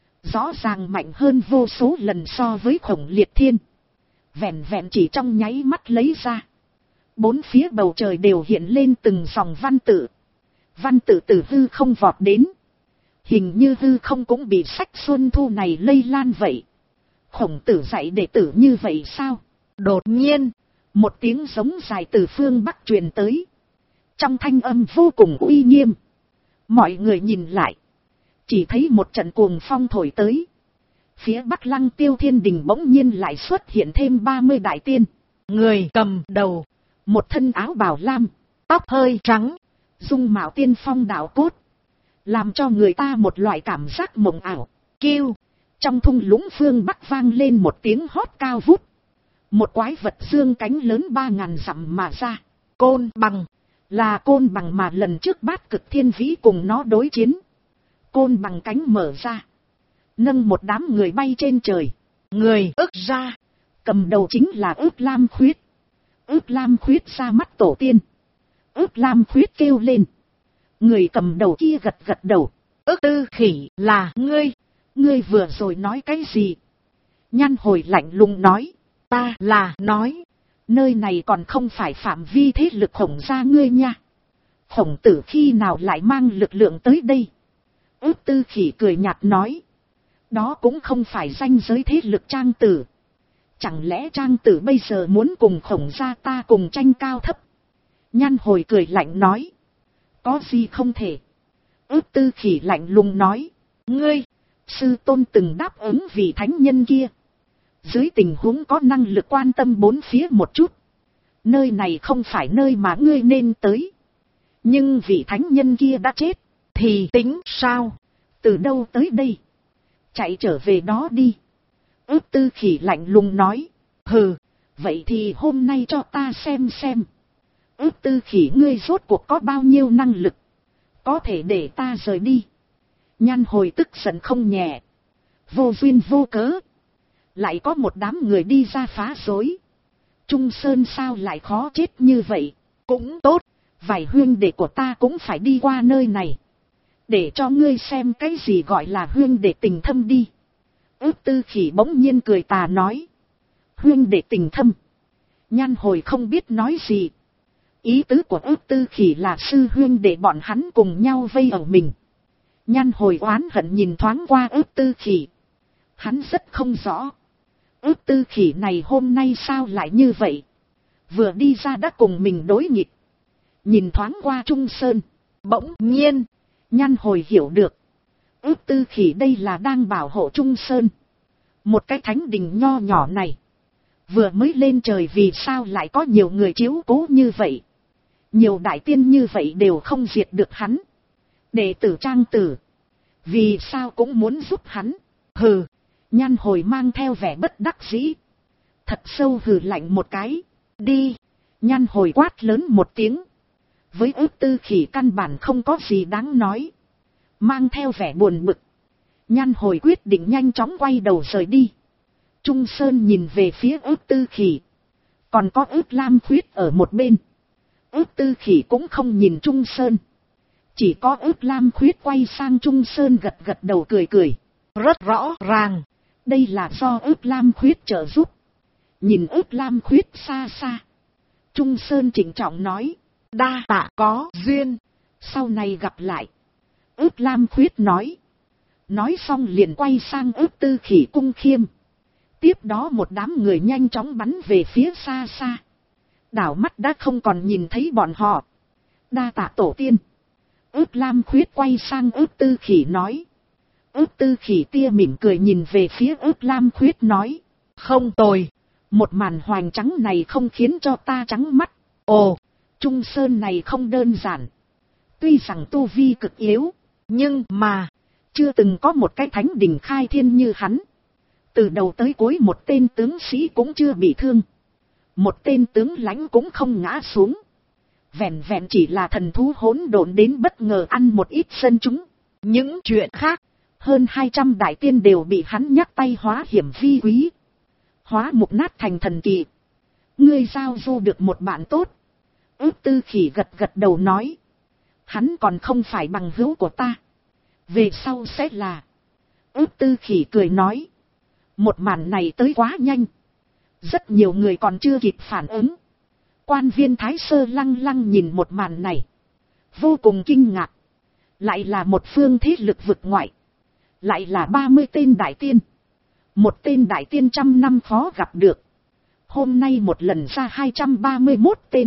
Rõ ràng mạnh hơn vô số lần so với Khổng Liệt Thiên. Vẹn vẹn chỉ trong nháy mắt lấy ra. 4 phía bầu trời đều hiện lên từng dòng văn tự. Văn tự từ hư không vọt đến. Hình như hư không cũng bị sách Xuân Thu này lây lan vậy. Khổng Tử dạy đệ tử như vậy sao? Đột nhiên, một tiếng giống dài từ phương Bắc truyền tới. Trong thanh âm vô cùng uy nghiêm. Mọi người nhìn lại. Chỉ thấy một trận cuồng phong thổi tới. Phía Bắc Lăng Tiêu Thiên Đình bỗng nhiên lại xuất hiện thêm 30 đại tiên. Người cầm đầu. Một thân áo bào lam. Tóc hơi trắng. Dung mạo tiên phong đạo cốt. Làm cho người ta một loại cảm giác mộng ảo. Kêu. Trong thung lũng phương Bắc vang lên một tiếng hót cao vút. Một quái vật dương cánh lớn 3000 dặm mà ra. Côn Bằng. Là Côn Bằng mà lần trước Bát Cực Thiên Vĩ cùng nó đối chiến. Côn Bằng cánh mở ra. Nâng một đám người bay trên trời. Người ức ra. Cầm đầu chính là Ức Lam Khuyết. Ức Lam Khuyết ra mắt tổ tiên. Ức Lam Khuyết kêu lên. Người cầm đầu kia gật gật đầu. Ức Tư Khỉ là ngươi. Ngươi vừa rồi nói cái gì? Nhan Hồi lạnh lùng nói. Ta là nói. Nơi này còn không phải phạm vi thế lực Khổng gia ngươi nha. Khổng Tử khi nào lại mang lực lượng tới đây? Ức Tư Khỉ cười nhạt nói. Đó cũng không phải ranh giới thế lực Trang Tử. Chẳng lẽ Trang Tử bây giờ muốn cùng Khổng gia ta cùng tranh cao thấp? Nhan Hồi cười lạnh nói. Có gì không thể? Ức Tư Khỉ lạnh lùng nói. Ngươi, sư tôn từng đáp ứng vị thánh nhân kia. Dưới tình huống có năng lực quan tâm 4 phía một chút. Nơi này không phải nơi mà ngươi nên tới. Nhưng vị thánh nhân kia đã chết. Thì tính sao? Từ đâu tới đây? Chạy trở về đó đi. Ức Tư Khỉ lạnh lùng nói. Hừ, vậy thì hôm nay cho ta xem. Ức Tư Khỉ ngươi rốt cuộc có bao nhiêu năng lực? Có thể để ta rời đi. Nhan Hồi tức giận không nhẹ. Vô duyên vô cớ. lại có một đám người đi ra phá rối. Trung Sơn sao lại khó chết như vậy? Cũng tốt, vài huynh đệ của ta cũng phải đi qua nơi này. Để cho ngươi xem cái gì gọi là huynh đệ tình thâm đi. Ước Tư Khỉ bỗng nhiên cười tà nói. Huynh đệ tình thâm. Nhan Hồi không biết nói gì. Ý tứ của Ước Tư Khỉ là sư huynh đệ bọn hắn cùng nhau vây ở mình. Nhan Hồi oán hận nhìn thoáng qua Ước Tư Khỉ. Hắn rất không rõ. Ước Tư Khỉ này hôm nay sao lại như vậy? Vừa đi ra đã cùng mình đối nghịch. Nhìn thoáng qua Trung Sơn. Bỗng nhiên, Nhan Hồi hiểu được. Ước Tư Khỉ đây là đang bảo hộ Trung Sơn. Một cái thánh đình nho nhỏ này. Vừa mới lên trời vì sao lại có nhiều người chiếu cố như vậy. Nhiều đại tiên như vậy đều không diệt được hắn. Đệ tử Trang Tử. Vì sao cũng muốn giúp hắn. Hừ. Nhan Hồi mang theo vẻ bất đắc dĩ. Thật sâu hừ lạnh một cái. Đi. Nhan Hồi quát lớn một tiếng. Với Ước Tư Khỉ căn bản không có gì đáng nói. Mang theo vẻ buồn bực. Nhan Hồi quyết định nhanh chóng quay đầu rời đi. Trung Sơn nhìn về phía Ước Tư Khỉ. Còn có Ước Lam Khuyết ở một bên. Ước Tư Khỉ cũng không nhìn Trung Sơn. Chỉ có Ước Lam Khuyết quay sang Trung Sơn gật gật đầu cười cười. Rất rõ ràng. Đây là do Ước Lam Khuyết trợ giúp. Nhìn Ước Lam Khuyết xa xa. Trung Sơn trịnh trọng nói. Đa tạ có duyên. Sau này gặp lại. Ước Lam Khuyết nói. Nói xong liền quay sang Ước Tư Khỉ cung khiêm. Tiếp đó một đám người nhanh chóng bắn về phía xa xa. Đảo mắt đã không còn nhìn thấy bọn họ. Đa tạ tổ tiên. Ước Lam Khuyết quay sang Ước Tư Khỉ nói. Ước Tư Khỉ tia mỉm cười nhìn về phía Ước Lam Khuyết nói. Không tồi. Một màn hoành trắng này không khiến cho ta trắng mắt. Ồ, Trung Sơn này không đơn giản. Tuy rằng tu vi cực yếu. Nhưng mà, chưa từng có một cái thánh đình khai thiên như hắn. Từ đầu tới cuối một tên tướng sĩ cũng chưa bị thương. Một tên tướng lãnh cũng không ngã xuống. Vẹn vẹn chỉ là thần thú hỗn độn đến bất ngờ ăn một ít sân chúng. Những chuyện khác, hơn 200 đại tiên đều bị hắn nhắc tay hóa hiểm vi quý. Hóa mục nát thành thần kỳ. Ngươi giao du được một bạn tốt. Ước Tư Khỉ gật gật đầu nói. Hắn còn không phải bằng hữu của ta. Về sau sẽ là. Ước Tư Khỉ cười nói. Một màn này tới quá nhanh. Rất nhiều người còn chưa kịp phản ứng. Quan viên Thái Sơ lăng lăng nhìn một màn này. Vô cùng kinh ngạc. Lại là một phương thế lực vực ngoại. Lại là 30 tên đại tiên. Một tên đại tiên 100 năm khó gặp được. Hôm nay một lần ra 231 tên.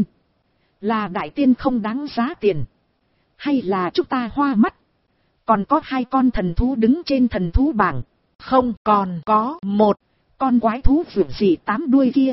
Là đại tiên không đáng giá tiền. Hay là chúng ta hoa mắt. Còn có 2 con thần thú đứng trên thần thú bảng. Không, còn có một con quái thú vượt gì 8 đuôi kia.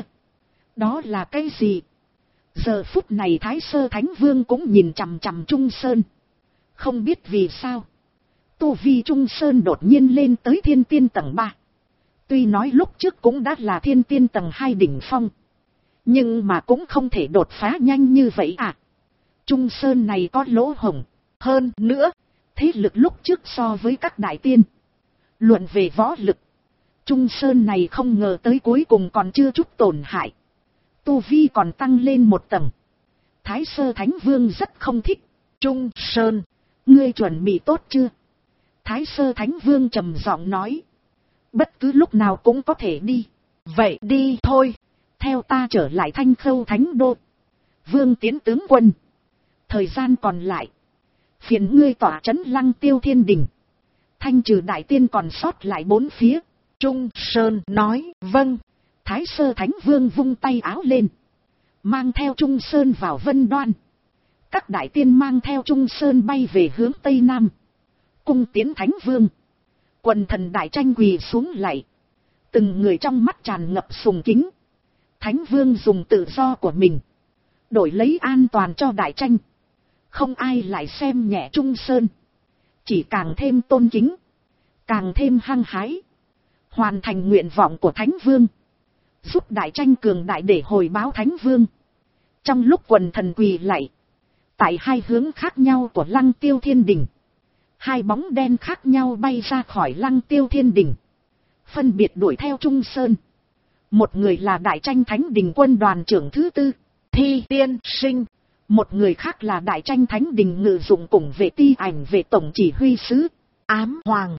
Đó là cái gì? Giờ phút này Thái Sơ Thánh Vương cũng nhìn chằm chằm Trung Sơn. Không biết vì sao. Tu vi Trung Sơn đột nhiên lên tới thiên tiên tầng 3. Tuy nói lúc trước cũng đã là thiên tiên tầng 2 đỉnh phong. Nhưng mà cũng không thể đột phá nhanh như vậy à. Trung Sơn này có lỗ hổng. Hơn nữa, thế lực lúc trước so với các đại tiên. Luận về võ lực. Trung Sơn này không ngờ tới cuối cùng còn chưa chút tổn hại. Tu vi còn tăng lên một tầng. Thái Sơ Thánh Vương rất không thích. Trung Sơn, ngươi chuẩn bị tốt chưa? Thái Sơ Thánh Vương trầm giọng nói. Bất cứ lúc nào cũng có thể đi. Vậy đi thôi. Theo ta trở lại Thanh Khâu Thánh Đô. Vương tiến tướng quân. Thời gian còn lại. Phiền ngươi tỏa trấn Lăng Tiêu Thiên Đình. Thanh trừ đại tiên còn sót lại 4 phía. Trung Sơn nói vâng. Thái Sơ Thánh Vương vung tay áo lên. Mang theo Trung Sơn vào Vân Đoan. Các đại tiên mang theo Trung Sơn bay về hướng Tây Nam. Cung tiến Thánh Vương. Quần thần đại tranh quỳ xuống lạy. Từng người trong mắt tràn ngập sùng kính. Thánh Vương dùng tự do của mình. Đổi lấy an toàn cho đại tranh. Không ai lại xem nhẹ Trung Sơn. Chỉ càng thêm tôn kính. Càng thêm hăng hái. Hoàn thành nguyện vọng của Thánh Vương. Giúp đại tranh cường đại để hồi báo Thánh Vương. Trong lúc quần thần quỳ lạy. Tại 2 hướng khác nhau của Lăng Tiêu Thiên Đình. 2 bóng đen khác nhau bay ra khỏi Lăng Tiêu Thiên Đình. phân biệt đuổi theo Trung Sơn. Một người là Đại Tranh Thánh Đình quân đoàn trưởng thứ tư, Thi Tiên Sinh. Một người khác là Đại Tranh Thánh Đình ngự dụng cùng vệ ti ảnh vệ tổng chỉ huy sứ, Ám Hoàng.